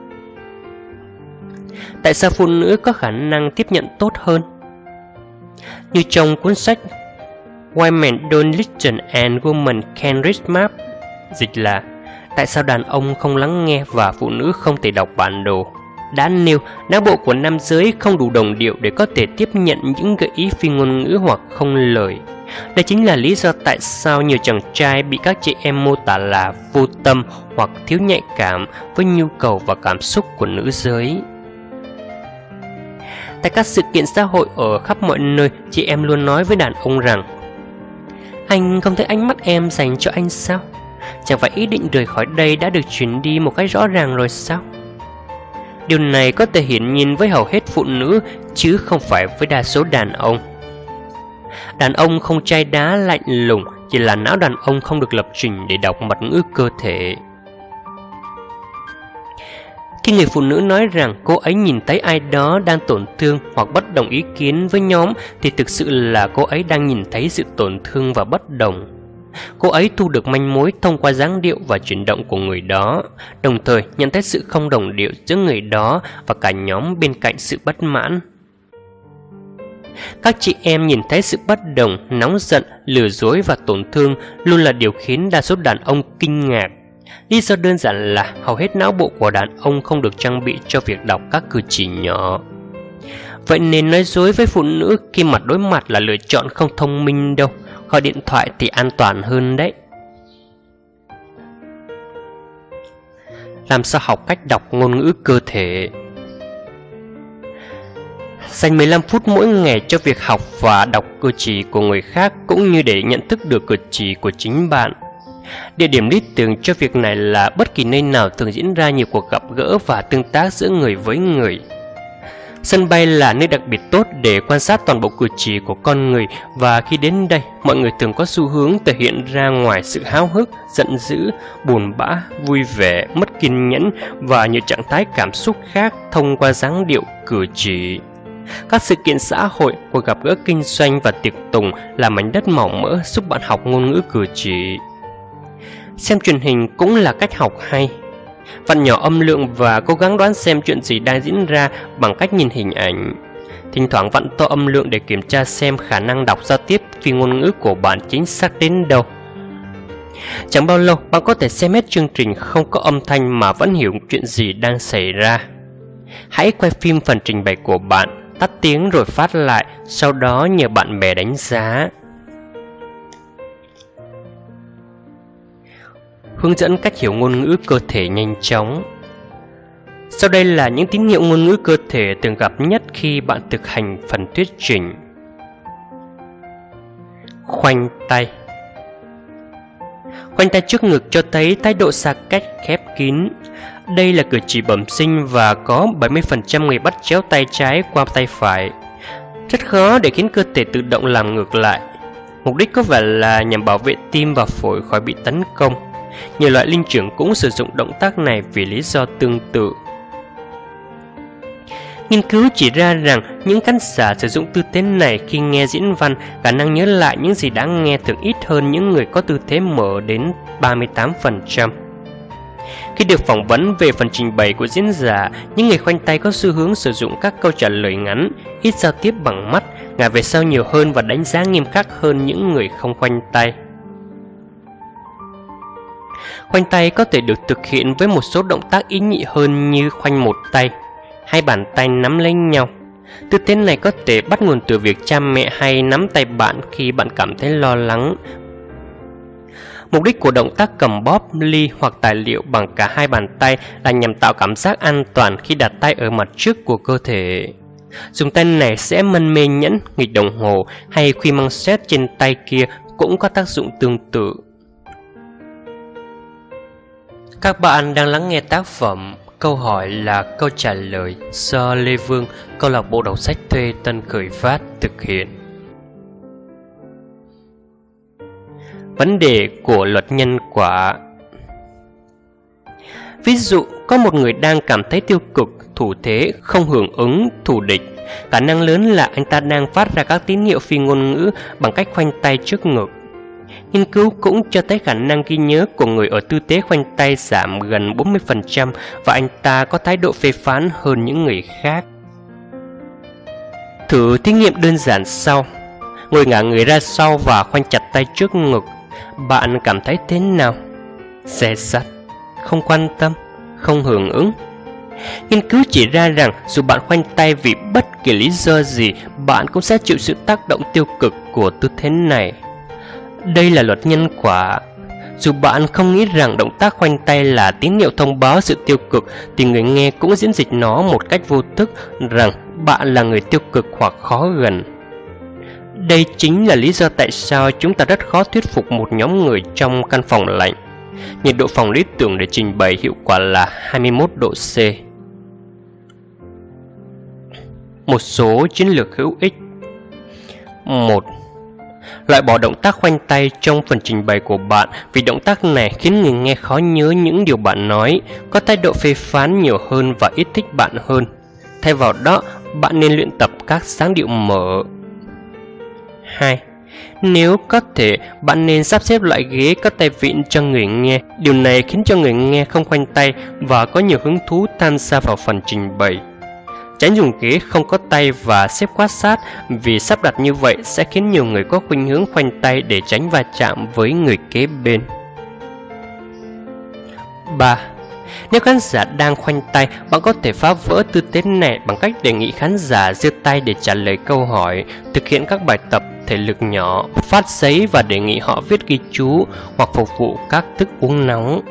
Tại sao phụ nữ có khả năng tiếp nhận tốt hơn? Như trong cuốn sách Women Don't Listen and Women Can Read Map, dịch là tại sao đàn ông không lắng nghe và phụ nữ không thể đọc bản đồ, đã nêu não bộ của nam giới không đủ đồng điệu để có thể tiếp nhận những gợi ý phi ngôn ngữ hoặc không lời. Đây chính là lý do tại sao nhiều chàng trai bị các chị em mô tả là vô tâm hoặc thiếu nhạy cảm với nhu cầu và cảm xúc của nữ giới. Tại các sự kiện xã hội ở khắp mọi nơi, chị em luôn nói với đàn ông rằng: anh không thấy ánh mắt em dành cho anh sao? Chẳng phải ý định rời khỏi đây đã được truyền đi một cách rõ ràng rồi sao? Điều này có thể hiển nhiên với hầu hết phụ nữ, chứ không phải với đa số đàn ông. Đàn ông không chai đá lạnh lùng, chỉ là não đàn ông không được lập trình để đọc mật ngữ cơ thể. Khi người phụ nữ nói rằng cô ấy nhìn thấy ai đó đang tổn thương hoặc bất đồng ý kiến với nhóm, thì thực sự là cô ấy đang nhìn thấy sự tổn thương và bất đồng. Cô ấy thu được manh mối thông qua dáng điệu và chuyển động của người đó, đồng thời nhận thấy sự không đồng điệu giữa người đó và cả nhóm bên cạnh sự bất mãn. Các chị em nhìn thấy sự bất đồng, nóng giận, lừa dối và tổn thương luôn là điều khiến đa số đàn ông kinh ngạc. Lý do đơn giản là hầu hết não bộ của đàn ông không được trang bị cho việc đọc các cử chỉ nhỏ. Vậy nên nói dối với phụ nữ khi mặt đối mặt là lựa chọn không thông minh đâu. Gọi điện thoại thì an toàn hơn đấy. Làm sao học cách đọc ngôn ngữ cơ thể? Dành 15 phút mỗi ngày cho việc học và đọc cử chỉ của người khác cũng như để nhận thức được cử chỉ của chính bạn. Địa điểm lý tưởng cho việc này là bất kỳ nơi nào thường diễn ra nhiều cuộc gặp gỡ và tương tác giữa người với người. Sân bay là nơi đặc biệt tốt để quan sát toàn bộ cử chỉ của con người, và khi đến đây, mọi người thường có xu hướng thể hiện ra ngoài sự háo hức, giận dữ, buồn bã, vui vẻ, mất kiên nhẫn và nhiều trạng thái cảm xúc khác thông qua dáng điệu cử chỉ. Các sự kiện xã hội, cuộc gặp gỡ kinh doanh và tiệc tùng là mảnh đất màu mỡ giúp bạn học ngôn ngữ cử chỉ. Xem truyền hình cũng là cách học hay. Vặn nhỏ âm lượng và cố gắng đoán xem chuyện gì đang diễn ra bằng cách nhìn hình ảnh. Thỉnh thoảng vặn to âm lượng để kiểm tra xem khả năng đọc giao tiếp phi ngôn ngữ của bạn chính xác đến đâu. Chẳng bao lâu bạn có thể xem hết chương trình không có âm thanh mà vẫn hiểu chuyện gì đang xảy ra. Hãy quay phim phần trình bày của bạn, tắt tiếng rồi phát lại, sau đó nhờ bạn bè đánh giá. Hướng dẫn cách hiểu ngôn ngữ cơ thể nhanh chóng. Sau đây là những tín hiệu ngôn ngữ cơ thể thường gặp nhất khi bạn thực hành phần thuyết trình. Khoanh tay. Khoanh tay trước ngực cho thấy thái độ xa cách khép kín. Đây là cử chỉ bẩm sinh và có 70% người bắt chéo tay trái qua tay phải. Rất khó để khiến cơ thể tự động làm ngược lại. Mục đích có vẻ là nhằm bảo vệ tim và phổi khỏi bị tấn công. Nhiều loại linh trưởng cũng sử dụng động tác này vì lý do tương tự. Nghiên cứu chỉ ra rằng những khán giả sử dụng tư thế này khi nghe diễn văn, khả năng nhớ lại những gì đã nghe thường ít hơn những người có tư thế mở đến 38%. Khi được phỏng vấn về phần trình bày của diễn giả, những người khoanh tay có xu hướng sử dụng các câu trả lời ngắn, ít giao tiếp bằng mắt, ngả về sau nhiều hơn và đánh giá nghiêm khắc hơn những người không khoanh tay. Khoanh tay có thể được thực hiện với một số động tác ý nhị hơn như khoanh một tay, hai bàn tay nắm lấy nhau. Tư thế này có thể bắt nguồn từ việc cha mẹ hay nắm tay bạn khi bạn cảm thấy lo lắng. Mục đích của động tác cầm bóp, ly hoặc tài liệu bằng cả hai bàn tay là nhằm tạo cảm giác an toàn khi đặt tay ở mặt trước của cơ thể. Dùng tay này sẽ mân mê nhẫn, nghịch đồng hồ hay khuy măng xét trên tay kia cũng có tác dụng tương tự. Các bạn đang lắng nghe tác phẩm Câu hỏi là câu trả lời do Lê Vương, câu lạc bộ đọc sách thuê Tân Khởi Phát thực hiện. Vấn đề của luật nhân quả. Ví dụ, có một người đang cảm thấy tiêu cực, thủ thế, không hưởng ứng, thù địch. Khả năng lớn là anh ta đang phát ra các tín hiệu phi ngôn ngữ bằng cách khoanh tay trước ngực. Nghiên cứu cũng cho thấy khả năng ghi nhớ của người ở tư thế khoanh tay giảm gần 40% và anh ta có thái độ phê phán hơn những người khác. Thử thí nghiệm đơn giản sau. Ngồi ngả người ra sau và khoanh chặt tay trước ngực. Bạn cảm thấy thế nào? Dè dặt, không quan tâm, không hưởng ứng. Nghiên cứu chỉ ra rằng dù bạn khoanh tay vì bất kỳ lý do gì, bạn cũng sẽ chịu sự tác động tiêu cực của tư thế này. Đây là luật nhân quả. Dù bạn không nghĩ rằng động tác khoanh tay là tín hiệu thông báo sự tiêu cực, thì người nghe cũng diễn dịch nó một cách vô thức rằng bạn là người tiêu cực hoặc khó gần. Đây chính là lý do tại sao chúng ta rất khó thuyết phục một nhóm người trong căn phòng lạnh. Nhiệt độ phòng lý tưởng để trình bày hiệu quả là 21 độ C. Một số chiến lược hữu ích. 1. Loại bỏ động tác khoanh tay trong phần trình bày của bạn vì động tác này khiến người nghe khó nhớ những điều bạn nói, có thái độ phê phán nhiều hơn và ít thích bạn hơn. Thay vào đó, bạn nên luyện tập các dáng điệu mở. 2. Nếu có thể, bạn nên sắp xếp loại ghế có tay vịn cho người nghe. Điều này khiến cho người nghe không khoanh tay và có nhiều hứng thú tham gia vào phần trình bày. Tránh dùng ghế không có tay và xếp quá sát, vì sắp đặt như vậy sẽ khiến nhiều người có khuynh hướng khoanh tay để tránh va chạm với người kế bên. 3. Nếu khán giả đang khoanh tay, bạn có thể phá vỡ tư thế này bằng cách đề nghị khán giả giơ tay để trả lời câu hỏi, thực hiện các bài tập thể lực nhỏ, phát giấy và đề nghị họ viết ghi chú hoặc phục vụ các thức uống nóng.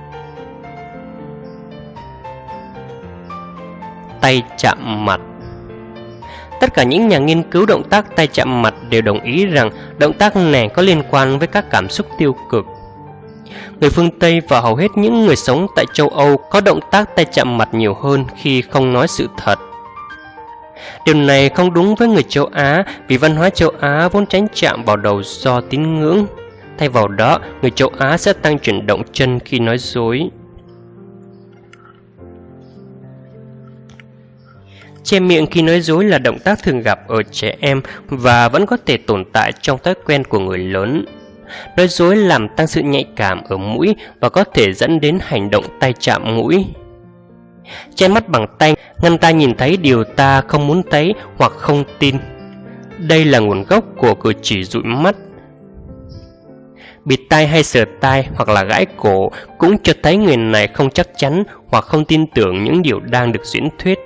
Tay chạm mặt. Tất cả những nhà nghiên cứu động tác tay chạm mặt đều đồng ý rằng động tác này có liên quan với các cảm xúc tiêu cực. Người phương Tây và hầu hết những người sống tại châu Âu có động tác tay chạm mặt nhiều hơn khi không nói sự thật. Điều này không đúng với người châu Á vì văn hóa châu Á vốn tránh chạm vào đầu do tín ngưỡng. Thay vào đó, người châu Á sẽ tăng chuyển động chân khi nói dối. Che miệng khi nói dối là động tác thường gặp ở trẻ em và vẫn có thể tồn tại trong thói quen của người lớn. Nói dối làm tăng sự nhạy cảm ở mũi và có thể dẫn đến hành động tay chạm mũi. Che mắt bằng tay ngăn ta nhìn thấy điều ta không muốn thấy hoặc không tin. Đây là nguồn gốc của cử chỉ dụi mắt. Bịt tai hay sờ tai hoặc là gãi cổ cũng cho thấy người này không chắc chắn hoặc không tin tưởng những điều đang được diễn thuyết.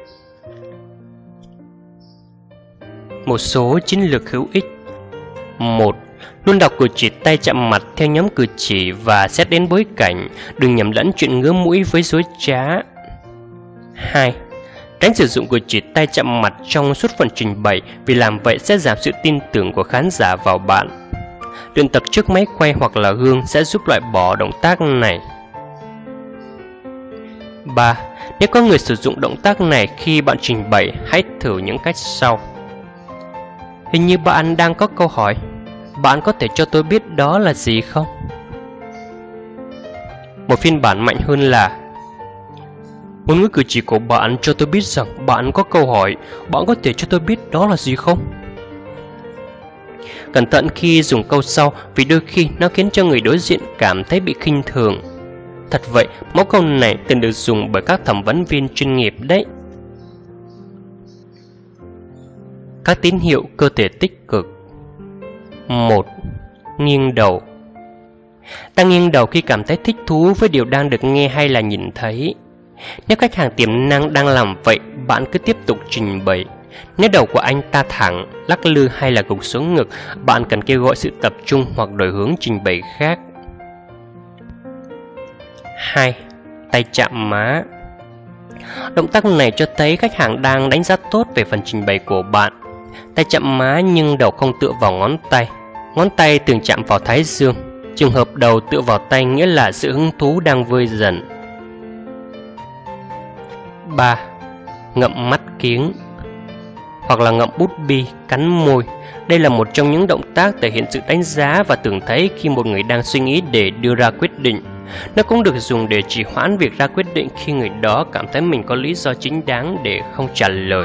Một số chiến lược hữu ích. 1. Luôn đọc cử chỉ tay chạm mặt theo nhóm cử chỉ và xét đến bối cảnh, đừng nhầm lẫn chuyện ngứa mũi với dối trá. 2. Tránh sử dụng cử chỉ tay chạm mặt trong suốt phần trình bày vì làm vậy sẽ giảm sự tin tưởng của khán giả vào bạn. Luyện tập trước máy quay hoặc là gương sẽ giúp loại bỏ động tác này. 3. Nếu có người sử dụng động tác này khi bạn trình bày, hãy thử những cách sau. Hình như bạn đang có câu hỏi. Bạn có thể cho tôi biết đó là gì không? Một phiên bản mạnh hơn là: ngôn ngữ cử chỉ của bạn cho tôi biết rằng bạn có câu hỏi. Bạn có thể cho tôi biết đó là gì không? Cẩn thận khi dùng câu sau vì đôi khi nó khiến cho người đối diện cảm thấy bị khinh thường. Thật vậy, mẫu câu này từng được dùng bởi các thẩm vấn viên chuyên nghiệp đấy. Các tín hiệu cơ thể tích cực. 1. Nghiêng đầu. Ta nghiêng đầu khi cảm thấy thích thú với điều đang được nghe hay là nhìn thấy. Nếu khách hàng tiềm năng đang làm vậy, bạn cứ tiếp tục trình bày. Nếu đầu của anh ta thẳng, lắc lư hay là gục xuống ngực, bạn cần kêu gọi sự tập trung hoặc đổi hướng trình bày khác. 2. Tay chạm má. Động tác này cho thấy khách hàng đang đánh giá tốt về phần trình bày của bạn. Tay chạm má nhưng đầu không tựa vào ngón tay. Ngón tay thường chạm vào thái dương. Trường hợp đầu tựa vào tay nghĩa là sự hứng thú đang vơi dần. 3. Ngậm mắt kiếng hoặc là ngậm bút bi, cắn môi. Đây là một trong những động tác thể hiện sự đánh giá và tưởng thấy khi một người đang suy nghĩ để đưa ra quyết định. Nó cũng được dùng để trì hoãn việc ra quyết định khi người đó cảm thấy mình có lý do chính đáng để không trả lời.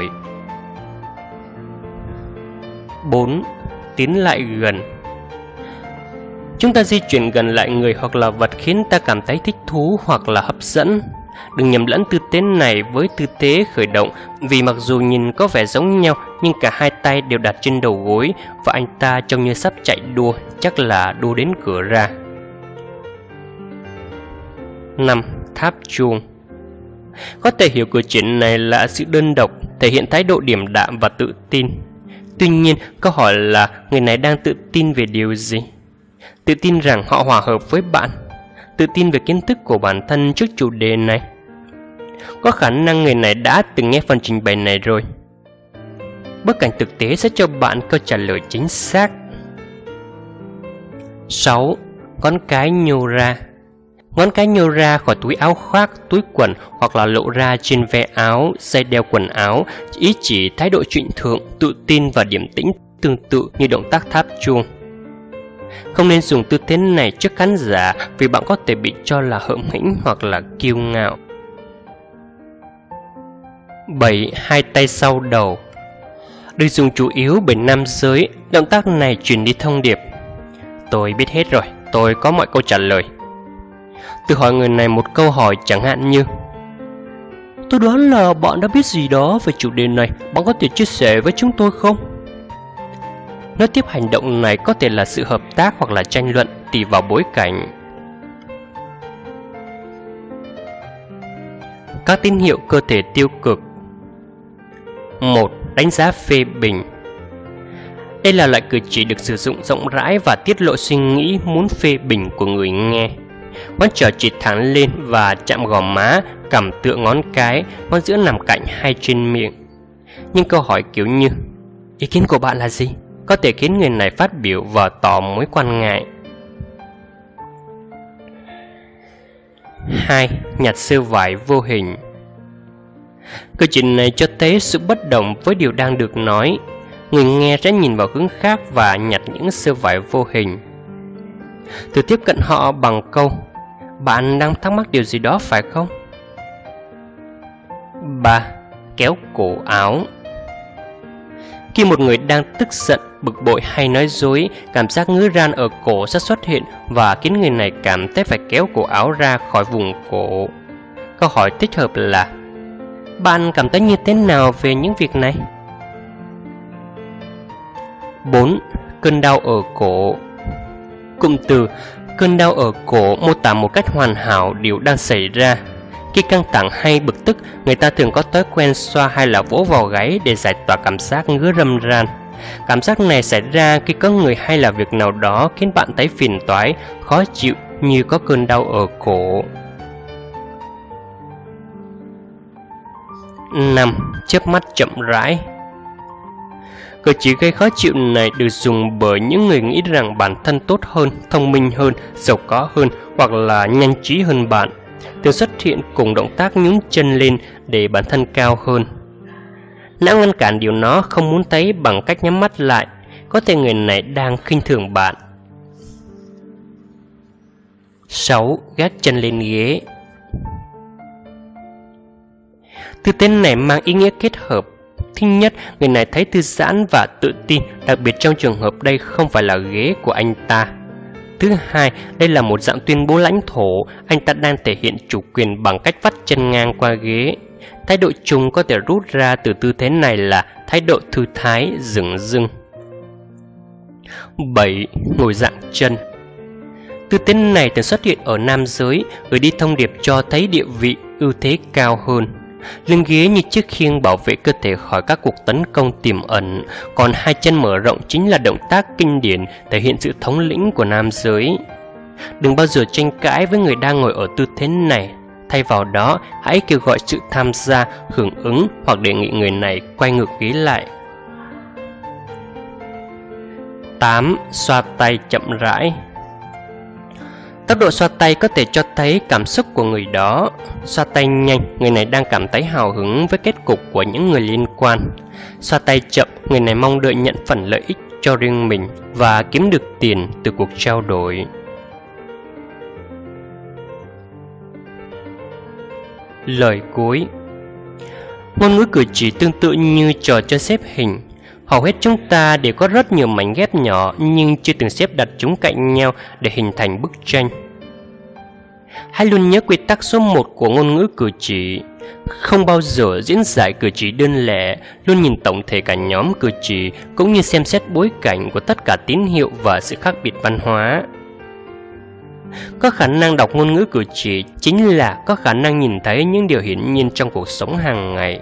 4. Tiến lại gần. Chúng ta di chuyển gần lại người hoặc là vật khiến ta cảm thấy thích thú hoặc là hấp dẫn. Đừng nhầm lẫn tư thế này với tư thế khởi động, vì mặc dù nhìn có vẻ giống nhau nhưng cả hai tay đều đặt trên đầu gối và anh ta trông như sắp chạy đua, chắc là đua đến cửa ra. 5. Tháp chuông. Có thể hiểu cử chỉ này là sự đơn độc, thể hiện thái độ điềm đạm và tự tin. Tuy nhiên, câu hỏi là người này đang tự tin về điều gì? Tự tin rằng họ hòa hợp với bạn, tự tin về kiến thức của bản thân trước chủ đề này. Có khả năng người này đã từng nghe phần trình bày này rồi. Bối cảnh thực tế sẽ cho bạn câu trả lời chính xác. 6. Ngón cái nhô ra. Ngón cái nhô ra khỏi túi áo khoác, túi quần hoặc là lộ ra trên ve áo, dây đeo quần áo, ý chỉ thái độ trịnh thượng, tự tin và điềm tĩnh, tương tự như động tác tháp chuông. Không nên dùng tư thế này trước khán giả vì bạn có thể bị cho là hợm hĩnh hoặc là kiêu ngạo. 7. Hai tay sau đầu. Được dùng chủ yếu bởi nam giới, động tác này truyền đi thông điệp: tôi biết hết rồi, tôi có mọi câu trả lời. Tự hỏi người này một câu hỏi chẳng hạn như: tôi đoán là bạn đã biết gì đó về chủ đề này, bạn có thể chia sẻ với chúng tôi không? Nói tiếp hành động này có thể là sự hợp tác hoặc là tranh luận, tùy vào bối cảnh. Các tín hiệu cơ thể tiêu cực. 1. Đánh giá phê bình. Đây là loại cử chỉ được sử dụng rộng rãi và tiết lộ suy nghĩ muốn phê bình của người nghe. Ngón trỏ chỉ thẳng lên và chạm gò má, cằm tựa ngón cái, ngón giữa nằm cạnh hay trên miệng. Nhưng câu hỏi kiểu như: ý kiến của bạn là gì? Có thể khiến người này phát biểu và tỏ mối quan ngại. 2. Nhặt sơ vải vô hình. Cử chỉ này cho thấy sự bất đồng với điều đang được nói. Người nghe sẽ nhìn vào hướng khác và nhặt những sơ vải vô hình. Thử tiếp cận họ bằng câu: bạn đang thắc mắc điều gì đó phải không? 3. kéo cổ áo. Khi một người đang tức giận, bực bội hay nói dối, cảm giác ngứa ran ở cổ sẽ xuất hiện và khiến người này cảm thấy phải kéo cổ áo ra khỏi vùng cổ. Câu hỏi thích hợp là: bạn cảm thấy như thế nào về những việc này? 4. Cơn đau ở cổ. Cụm từ cơn đau ở cổ mô tả một cách hoàn hảo điều đang xảy ra. Khi căng thẳng hay bực tức, người ta thường có thói quen xoa hay là vỗ vào gáy để giải tỏa cảm giác ngứa râm ran. Cảm giác này xảy ra khi có người hay là việc nào đó khiến bạn thấy phiền toái, khó chịu như có cơn đau ở cổ. 5. Chớp mắt chậm rãi. Cử chỉ gây khó chịu này được dùng bởi những người nghĩ rằng bản thân tốt hơn, thông minh hơn, giàu có hơn hoặc là nhanh trí hơn bạn. Thường xuất hiện cùng động tác nhún chân lên để bản thân cao hơn. Não ngăn cản điều nó không muốn thấy bằng cách nhắm mắt lại. Có thể người này đang khinh thường bạn. 6. Gác chân lên ghế. Tư thế này mang ý nghĩa kết hợp. Thứ nhất, người này thấy thư giãn và tự tin, đặc biệt trong trường hợp đây không phải là ghế của anh ta. Thứ hai, đây là một dạng tuyên bố lãnh thổ, anh ta đang thể hiện chủ quyền bằng cách vắt chân ngang qua ghế. Thái độ chung có thể rút ra từ tư thế này là thái độ thư thái, dửng dưng. 7. Ngồi dạng chân. Tư thế này thường xuất hiện ở nam giới, gửi đi thông điệp cho thấy địa vị, ưu thế cao hơn. Lưng ghế như chiếc khiêng bảo vệ cơ thể khỏi các cuộc tấn công tiềm ẩn, còn hai chân mở rộng chính là động tác kinh điển thể hiện sự thống lĩnh của nam giới. Đừng bao giờ tranh cãi với người đang ngồi ở tư thế này. Thay vào đó, hãy kêu gọi sự tham gia, hưởng ứng hoặc đề nghị người này quay ngược ghế lại. 8. Xoa tay chậm rãi. Tốc độ xoa tay có thể cho thấy cảm xúc của người đó. Xoa tay nhanh, người này đang cảm thấy hào hứng với kết cục của những người liên quan. Xoa tay chậm, người này mong đợi nhận phần lợi ích cho riêng mình và kiếm được tiền từ cuộc trao đổi. Lời cuối. Ngôn ngữ cử chỉ tương tự như trò chơi xếp hình. Hầu hết chúng ta đều có rất nhiều mảnh ghép nhỏ nhưng chưa từng xếp đặt chúng cạnh nhau để hình thành bức tranh. Hãy luôn nhớ quy tắc số 1 của ngôn ngữ cử chỉ. Không bao giờ diễn giải cử chỉ đơn lẻ, luôn nhìn tổng thể cả nhóm cử chỉ cũng như xem xét bối cảnh của tất cả tín hiệu và sự khác biệt văn hóa. Có khả năng đọc ngôn ngữ cử chỉ chính là có khả năng nhìn thấy những điều hiển nhiên trong cuộc sống hàng ngày.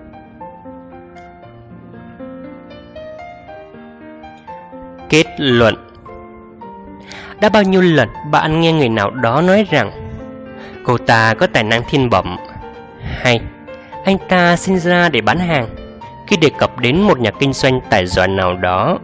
Kết luận. Đã bao nhiêu lần bạn nghe người nào đó nói rằng cô ta có tài năng thiên bẩm, hay anh ta sinh ra để bán hàng, khi đề cập đến một nhà kinh doanh tài giỏi nào đó?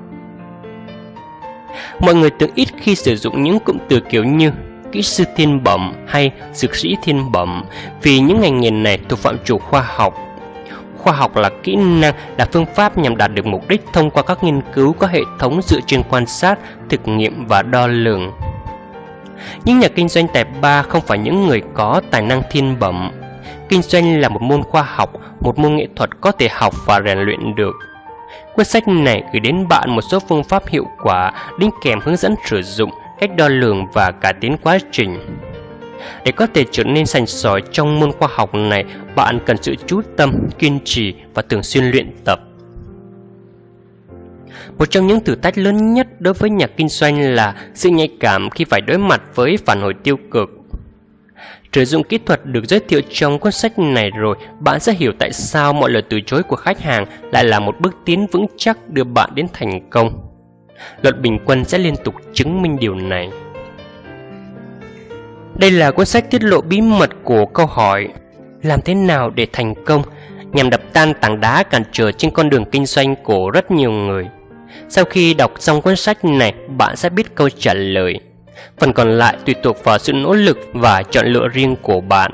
Mọi người thường ít khi sử dụng những cụm từ kiểu như kỹ sư thiên bẩm hay dược sĩ thiên bẩm vì những ngành nghề này thuộc phạm trù khoa học. Khoa học là kỹ năng, là phương pháp nhằm đạt được mục đích thông qua các nghiên cứu có hệ thống dựa trên quan sát, thực nghiệm và đo lường. Những nhà kinh doanh tài ba không phải những người có tài năng thiên bẩm. Kinh doanh là một môn khoa học, một môn nghệ thuật có thể học và rèn luyện được. Cuốn sách này gửi đến bạn một số phương pháp hiệu quả, đính kèm hướng dẫn sử dụng, cách đo lường và cải tiến quá trình. Để có thể trở nên sành sỏi trong môn khoa học này, bạn cần sự chú tâm, kiên trì và thường xuyên luyện tập. Một trong những thử thách lớn nhất đối với nhà kinh doanh là sự nhạy cảm khi phải đối mặt với phản hồi tiêu cực. Sử dụng kỹ thuật được giới thiệu trong cuốn sách này rồi, bạn sẽ hiểu tại sao mọi lời từ chối của khách hàng lại là một bước tiến vững chắc đưa bạn đến thành công. Luật bình quân sẽ liên tục chứng minh điều này. Đây là cuốn sách tiết lộ bí mật của câu hỏi làm thế nào để thành công, nhằm đập tan tảng đá cản trở trên con đường kinh doanh của rất nhiều người. Sau khi đọc xong cuốn sách này, bạn sẽ biết câu trả lời. Phần còn lại tùy thuộc vào sự nỗ lực và chọn lựa riêng của bạn.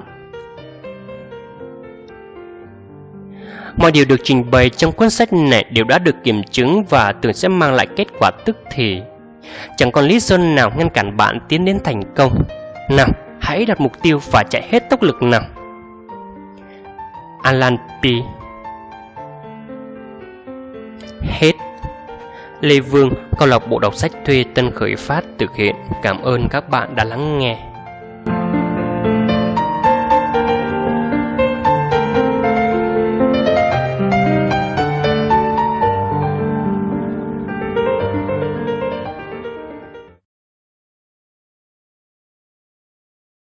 Mọi điều được trình bày trong cuốn sách này đều đã được kiểm chứng và thường sẽ mang lại kết quả tức thì. Chẳng còn lý do nào ngăn cản bạn tiến đến thành công. Nào, hãy đặt mục tiêu và chạy hết tốc lực nào. Alan P. Lê Vương, câu lạc bộ đọc sách thuê Tân Khởi Phát thực hiện. Cảm ơn các bạn đã lắng nghe.